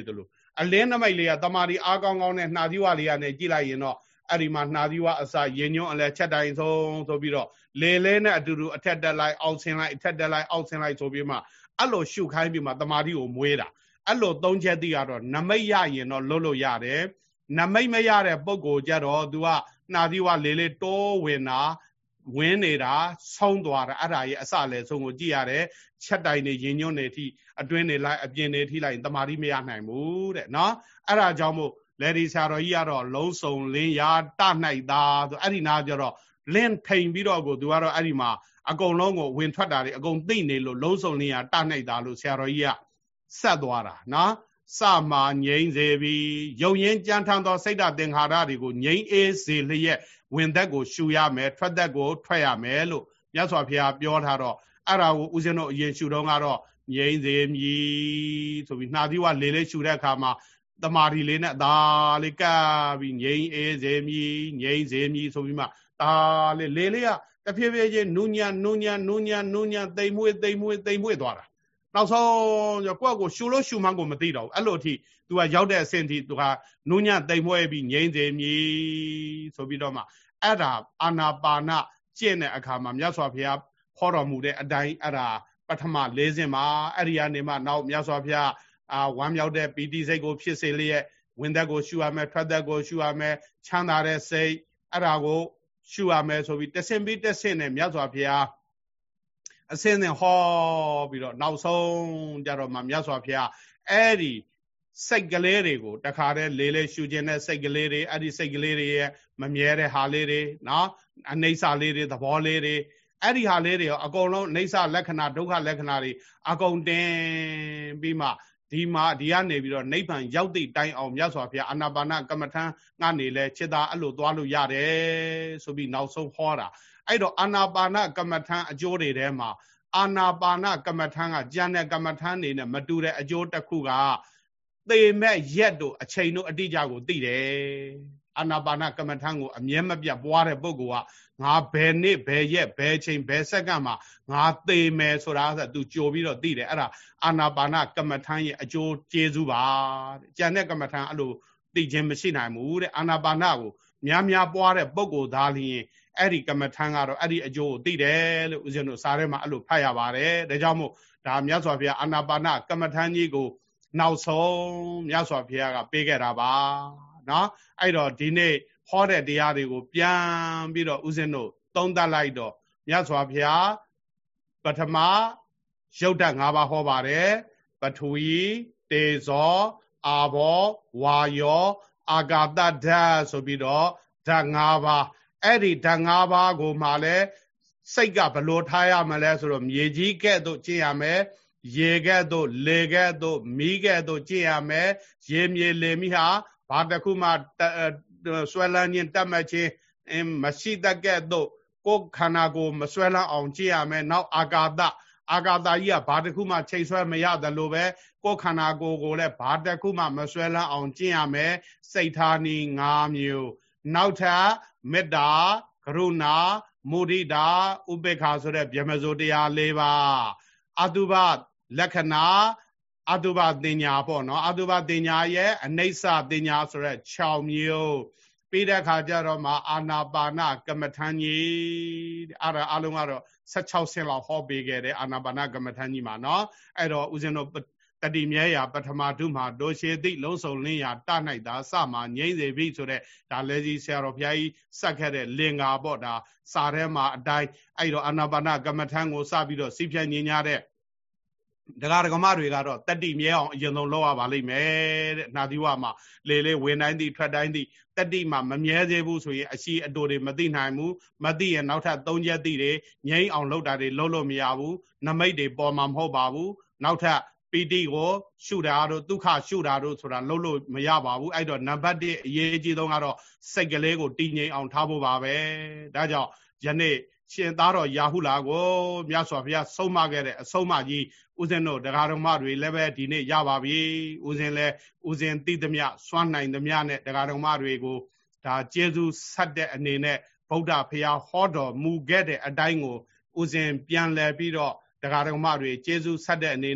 Speaker 1: အလင်းနမိတ်လေးကတမာရီအားကောင်းကောင်းနဲ့နှာသီးဝလေးကနေကြည့်လိုက်ရင်တော့အဲ့ဒီမှာနှာသီးဝအစရင်ညွန့်အလဲချက်တိုင်ဆုံးဆိုပြီးတော့လေလဲနဲ့အတူတူအထက်တက်လိုက်အောက်ဆင်းလိုက်အထက်တက်လိုက်အောက်ဆင်းလိုက်ဆိုပြီးမှအဲ့လိုရှုခိုင်းပြီးမှတမာရီကိုမွေးတာအဲ့လိုသုံးချက်တည်းကတော့နမိတ်ရရင်တော့လွတ်လို့ရတယ်နမိတ်မရတဲ့ပုံကိုကြတော့ तू ကနှာသီးဝလေးလေးတိုးဝင်တာဝင်းနေတာဆုံးသွားတာအဲ့ဒါရဲ့အစလည်းဆုံးကိုကြည့်ရတယ်ချက်တိုင်နေရင်ညွန့်နေထိအတွင်းနေလိုက်အပြင်နေထိလိုက်တမာရီမရနိုင်ဘူးတဲ့နော်အဲ့ဒါကြောင့်မို့လေဒီဆရာတော်ကြီးကတော့လုံးစုံလင်းရာတနိုင်တာဆိုအဲ့ဒီနာကျတော့လင်းထိန်ပြီးတော့ကို तू ကတော့အဲ့ဒီမှာအကုန်လုံးကိုဝင်ထွက်တာတွေအကုန်သိနေလို့လုံးစုံလင်းရာတနိုင်တာလို့ဆရာတော်ကြီးကဆက်သွားတာနော်စမာငြိမ့်စေပြီးယုံရင်ကြမ်းထမ်းသောစိတ်ဓာတ်သင်္ခါရတွေကိုငြိမ့်အေးစေလျက်ဝင်သက်ကိုရှူရမယ်ထွက်သက်ကိုထွက်ရမယ်လို့မြတ်စွာဘုရားပြောထားတော့အဲ့ဒါကိုဦးဇင်းတို့အရင်ရှူတော့ကတော့ငြိမ့်စေမြည်ဆိုပြီးနှာသီးဝလေလေးရှူတဲ့အခါမှာတမာရီလေးနဲ့ဒါလေးကပ်ပြီးငြိမ့်အေးစေမြည်ငြိမ့်စေမြည်ဆိုပြီးမှဒါလေးလေးလေးကတဖြည်းဖြည်းချင်းနူးညံ့နူးညံ့နူးညံ့နူးညံ့သိမ်မွေ့သိမ်မွေ့သိမ်မွေ့သွားတာနောက်ဆုံးကိုယ့်ကိုရှူလို့ရှူမှန်းကိုမသိတော့ဘူးအဲ့လိုအထိ तू ကရောက်တဲ့အဆင့်ထိ तू ကနူးညံ့သိမ်မွေ့ပြီးငြိမ့်စေမြည်ဆိုပြီးတော့မှအဲ့ဒါအာနာပါနကျင့်တဲ့အခါမှာမြတ်စွာဘုရားခေါ်တော်မူတဲ့အတိုင်းအဲ့ဒါပထမ၄ဆင့်မှာအဲ့ဒီကနေမှနောက်မြတ်စွာဘုရားအာဝမ်းမြောက်တဲ့ပီတိစိတ်ကိုဖြစ်စေလျက်ဝင်သက်ကိုရှူရမယ်ထွက်သက်ကိုရှူရမယ်ချမ်းသာတဲ့စိတ်အဲ့ဒါကိုရှူရမယ်ဆိုပြီးတဆင့်ပြီးတဆင့်နဲ့မြတ်စွာဘုရားအစင်းစင်ဟောပြီးတော့နောက်ဆုံးကြတော့မှမြတ်စွာဘုရားအဲ့ဒီစိတ်ကလေးတွေကိုတခါတည်းလေးလေးရှူခြင်းနဲ့စိတ်ကလေးတွေအဲ့ဒီစိတ်ကလေးတွေရဲ့မမြဲတဲ့ဟာလေးတွေနော်အနိစ္စလေးတွေသဘောလေးတွေအဲ့ဒီဟာလေးတွေရောအကုန်လုံးအိဋ္ဌလက္ခဏာဒုက္ခလက္ခဏာတွေအကုန်တင်ပြီးမှဒီမှာဒီကနေပြီးတော့နိဗ္ဗာန်ရောက်တဲ့တိုင်အောင်မြတ်စွာဘုရားအာနာပါနကမ္မထံငါနေလဲจิตသားအဲ့လိုသွားလို့ရတယ်ဆိုပြီးနောက်ဆုံးဟောတာအဲ့တော့အာနာပါနကမ္မထံအကျိုးတွေထဲမှာအာနာပါနကမ္မထံကဉာဏ်နဲ့ကမ္မထံနေနဲ့မတူတဲ့အကျိုးတစ်ခုကသေမဲ့ရက်တို့အချိန်တို့အတိအကျကိုသိတယ်အာနာပါနကမ္မထံကိုအမြဲမပြတ်ပွားတဲ့ပုဂ္ဂိုလ်ကငါဘယ်နေ့ဘယ်ရက်ဘယ်ချိန်ဘယ်စက္ကန့်မှာငါသေမယ်ဆိုတာဆိုသူကြိုပြီးတော့သိတယ်အဲ့ဒါအာနာပါနကမ္မထံရဲ့အကျိုးကျေးဇူးပါတဲ့ဉာဏ်နဲ့ကမ္မထံအဲ့လိုသိခြင်းမရှိနိုင်ဘူးတဲ့အာနာပါနကိုများများပွားတဲ့ပုဂ္ဂိုလ်သားလျင်အဲ့ဒီကမ္မထံကတော့အဲ့ဒီအကျိုးကိုသိတယ်လို့ဦးဇင်းတို့စာထဲမှာအဲ့လိုဖတ်ရပါတယ်ဒါကြောင့်မို့ဒါမြတ်စွာဘုရားအာနာပါနကမ္မထံကြီးကိုနောက်ဆုံးမြတ်စွာဘုရားကပေးခဲ့တာပါနော်အဲ့တော့ဒီနေ့ဟောတဲ့တရားတွေကိုပြန်ပြီးတော့ဦးဇင်းတို့သုံးသပ်လိုက်တော့မြတ်စွာဘုရားပထမရုပ်ဓာတ်၅ပါးဟောပါတယ်ပထဝီတေဇောအာဘောဝါယောအာကာသဓာတ်ဆိုပြီးတော့ဓာတ်၅ပါးအဲ့ဒီဓာတ်၅ပါးကိုမှလည်းစိတ်ကဘလို့ထားရမလဲဆိုတော့မြေကြီးကဲ့သို့ကျင့်ရမယ်ရေကဲ့သို့လေကဲ့သို့မီးကဲ့သို့ကျင့်ရမယ်ရေမြေလေမိဟာဘာတစ်ခုမှဆွဲလန်းခြင်းတတ်မှတ်ခြင်းမရှိတတ်ကဲ့သို့ကိုယ်ခန္ဓာကိုယ်မဆွဲလန်းအောင်ကျင့်ရမယ်နောက်အာကာသအာကာသကြီးကဘာတစ်ခုမှချိန်ဆွဲမရတယ်လို့ပဲကိုယ်ခန္ဓာကိုယ်ကိုလည်းဘာတစ်ခုမှမဆွဲလန်းအောင်ကျင့်ရမယ်စိတ်ထားနည်း၅မျိုးနောက်ထပ်မေတ္တာကရုဏာမုဒိတာဥပေက္ခဆိုတဲ့ဗြဟ္မစိုးတရား၄ပါးအတုပလက္ခဏာအတုပတင်ညာပေါ့နော်အတုပတင်ညာရဲ့အနိစ္စတင်ညာဆိုတဲ့၆မျိုးပြီးတဲ့အခါကျတော့မှအာနာပါနကမ္မထံကြီးအဲ့ဒါအလုံးကတော့၁၆ဆင့်လောက်ဟောပေးခဲ့တယ်အာနာပါနကမ္မထံကြီးမှာနော်အဲ့တော့ဦးဇင်းတို့တတိမြဲရာပထမဒုမှာဒိုရှေတိလုံးစုံလင်းရာတနိုင်တာစမှာငြိမ့်စေပြီဆိုတဲ့ဒါလဲကြီးဆရာတော်ဘုရားကြီးစက်ခဲ့တဲ့လင်္ကာပေါ့ဒါစာထဲမှာအတိုင်းအဲ့တော့အာနာပါနကမ္မထံကိုစပြီးတော့စိဖြတ်ညင်ညာတဲ့ဒကာဒကမတွေကတော့တတိမြဲအောင်အရင်ဆုံးလုပ်ရပါလိမ့်မယ်တဲ့နှာသီးဝမှာလေလေဝင်တိုင်းသည်ထွက်တိုင်းသည်တတိမှာမမြဲသေးဘူးဆိုရင်အရှိအတူတွေမသိနိုင်ဘူးမသိရင်နောက်ထပ်သုံးချက်သိတွေငြိမ်းအောင်လုပ်တာတွေလုပ်လို့မရဘူးနမိတ်တွေပေါ်မှာမဟုတ်ပါဘူးနောက်ထပ်ပီတိကိုရှုတာတို့ဒုက္ခရှုတာတို့ဆိုတာလုပ်လို့မရပါဘူးအဲ့တော့နံပါတ်၁အရေးကြီးဆုံးကတော့စိတ်ကလေးကိုတည်ငြိမ်အောင်ထားဖို့ပါပဲဒါကြောင့်ယနေ့ရှင်သားတော်ရာဟုလာကိုမြတ်စွာဘုရားဆုံးမခဲ့တဲ့အဆုံးအမကြီးဦးဇင်းတို့တရားတော်မတွေလည်းပဲဒီနေ့ရပါပြီဦးဇင်းလည်းဦးဇင်းသိသမျှစွမ်းနိုင်သမျှနဲ့တရားတော်မတွေကိုဒါကျေးဇူးဆက်တဲ့အနေနဲ့ဗုဒ္ဓဘုရားဟောတော်မူခဲ့တဲ့အတိုင်းကိုဦးဇင်းပြန်လည်ပြီးတော့တရားတော်မတွေကျေးဇူးဆက်တဲ့အနေနဲ့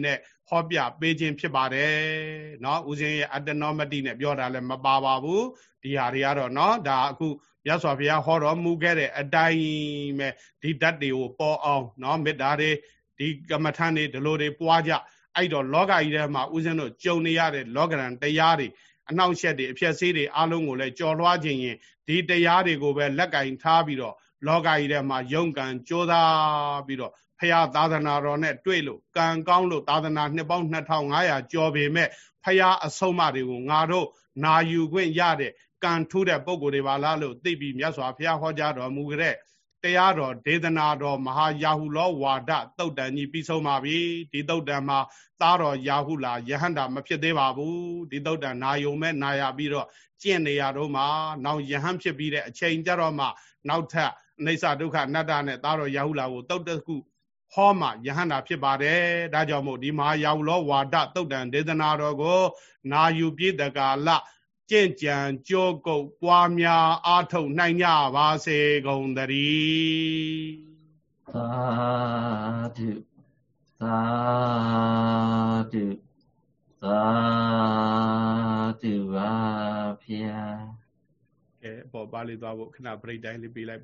Speaker 1: ဟောပြပေးခြင်းဖြစ်ပါတယ်เนาะဦးဇင်းရဲ့အတ္တနောမတိနဲ့ပြောတာလည်းမပါပါဘူးဒီဟာတွေကတော့เนาะဒါအခုမြတ်စွာဘုရားဟောတော်မူခဲ့တဲ့အတိုင်းပဲဒီဓာတ်တွေကိုပေါ်အောင်เนาะမေတ္တာတွေဒီကမ္မထန်တွေဒီလိုတွေပွားကြအဲ့တော့လောကကြီးထဲမှာဦးဇင်းတို့ကြုံနေရတဲ့လောကရန်တရားတွေအနှောင့်အယှက်တွေအဖြစ်ဆေးတွေအားလုံးကိုလည်းကြော်လွှားခြင်းရင်ဒီတရားတွေကိုပဲလက်ကင်ထားပြီးတော့လောကကြီးထဲမှာယုံကံကြိုးစားပြီးတော့ဖရာသာသနာတော်နဲ့တွေ့လို့ကံကောင်းလို့သာသနာနှစ်ပေါင်းနှစ်ထောင်ငါးရာကျော်ပေမဲ့ဖရာအဆုံးအမတွေကိုငါတို့နာယူခွင့်ရတဲ့ကံထူးတဲ့ပုံကိုယ်တွေပါလားလို့သိပြီးမြတ်စွာဘုရားဟောကြားတော်မူကြတဲ့တရားတော်ဒေသနာတော်မဟာယာဟုလောဝါဒသုတ်တန်ကြီးပြီးဆုံးပါပြီဒီသုတ်တန်မှာသားတော်ယာဟုလာယဟန္တာမဖြစ်သေးပါဘူးဒီသုတ်တန်နာယုံမဲ့နာရပြီးတော့ကျင့်နေရတော့မှနောက်ယဟန်ဖြစ်ပြီးတဲ့အချိန်ကြတော့မှနောက်ထပ်အိဋ္ဌဒုက္ခအနတ္တနဲ့သားတော်ယာဟုလာကိုသုတ်တခုဟောမှယဟန္တာဖြစ်ပါတယ်ဒါကြောင့်မို့ဒီမဟာယာဟုလောဝါဒသုတ်တန်ဒေသနာတော်ကိုနာယူပြည့်တကာလကျင့်ကြံကြိုးကုပ်ပွားများအားထုတ်နိုင်ကြပါစေကုန်သတည်း
Speaker 2: သာဓုသာဓုသာဓုပါဗျာ
Speaker 1: ကဲပေါ်ပါလေးသွားဖို့ခဏ break time လေးပေးလိုက်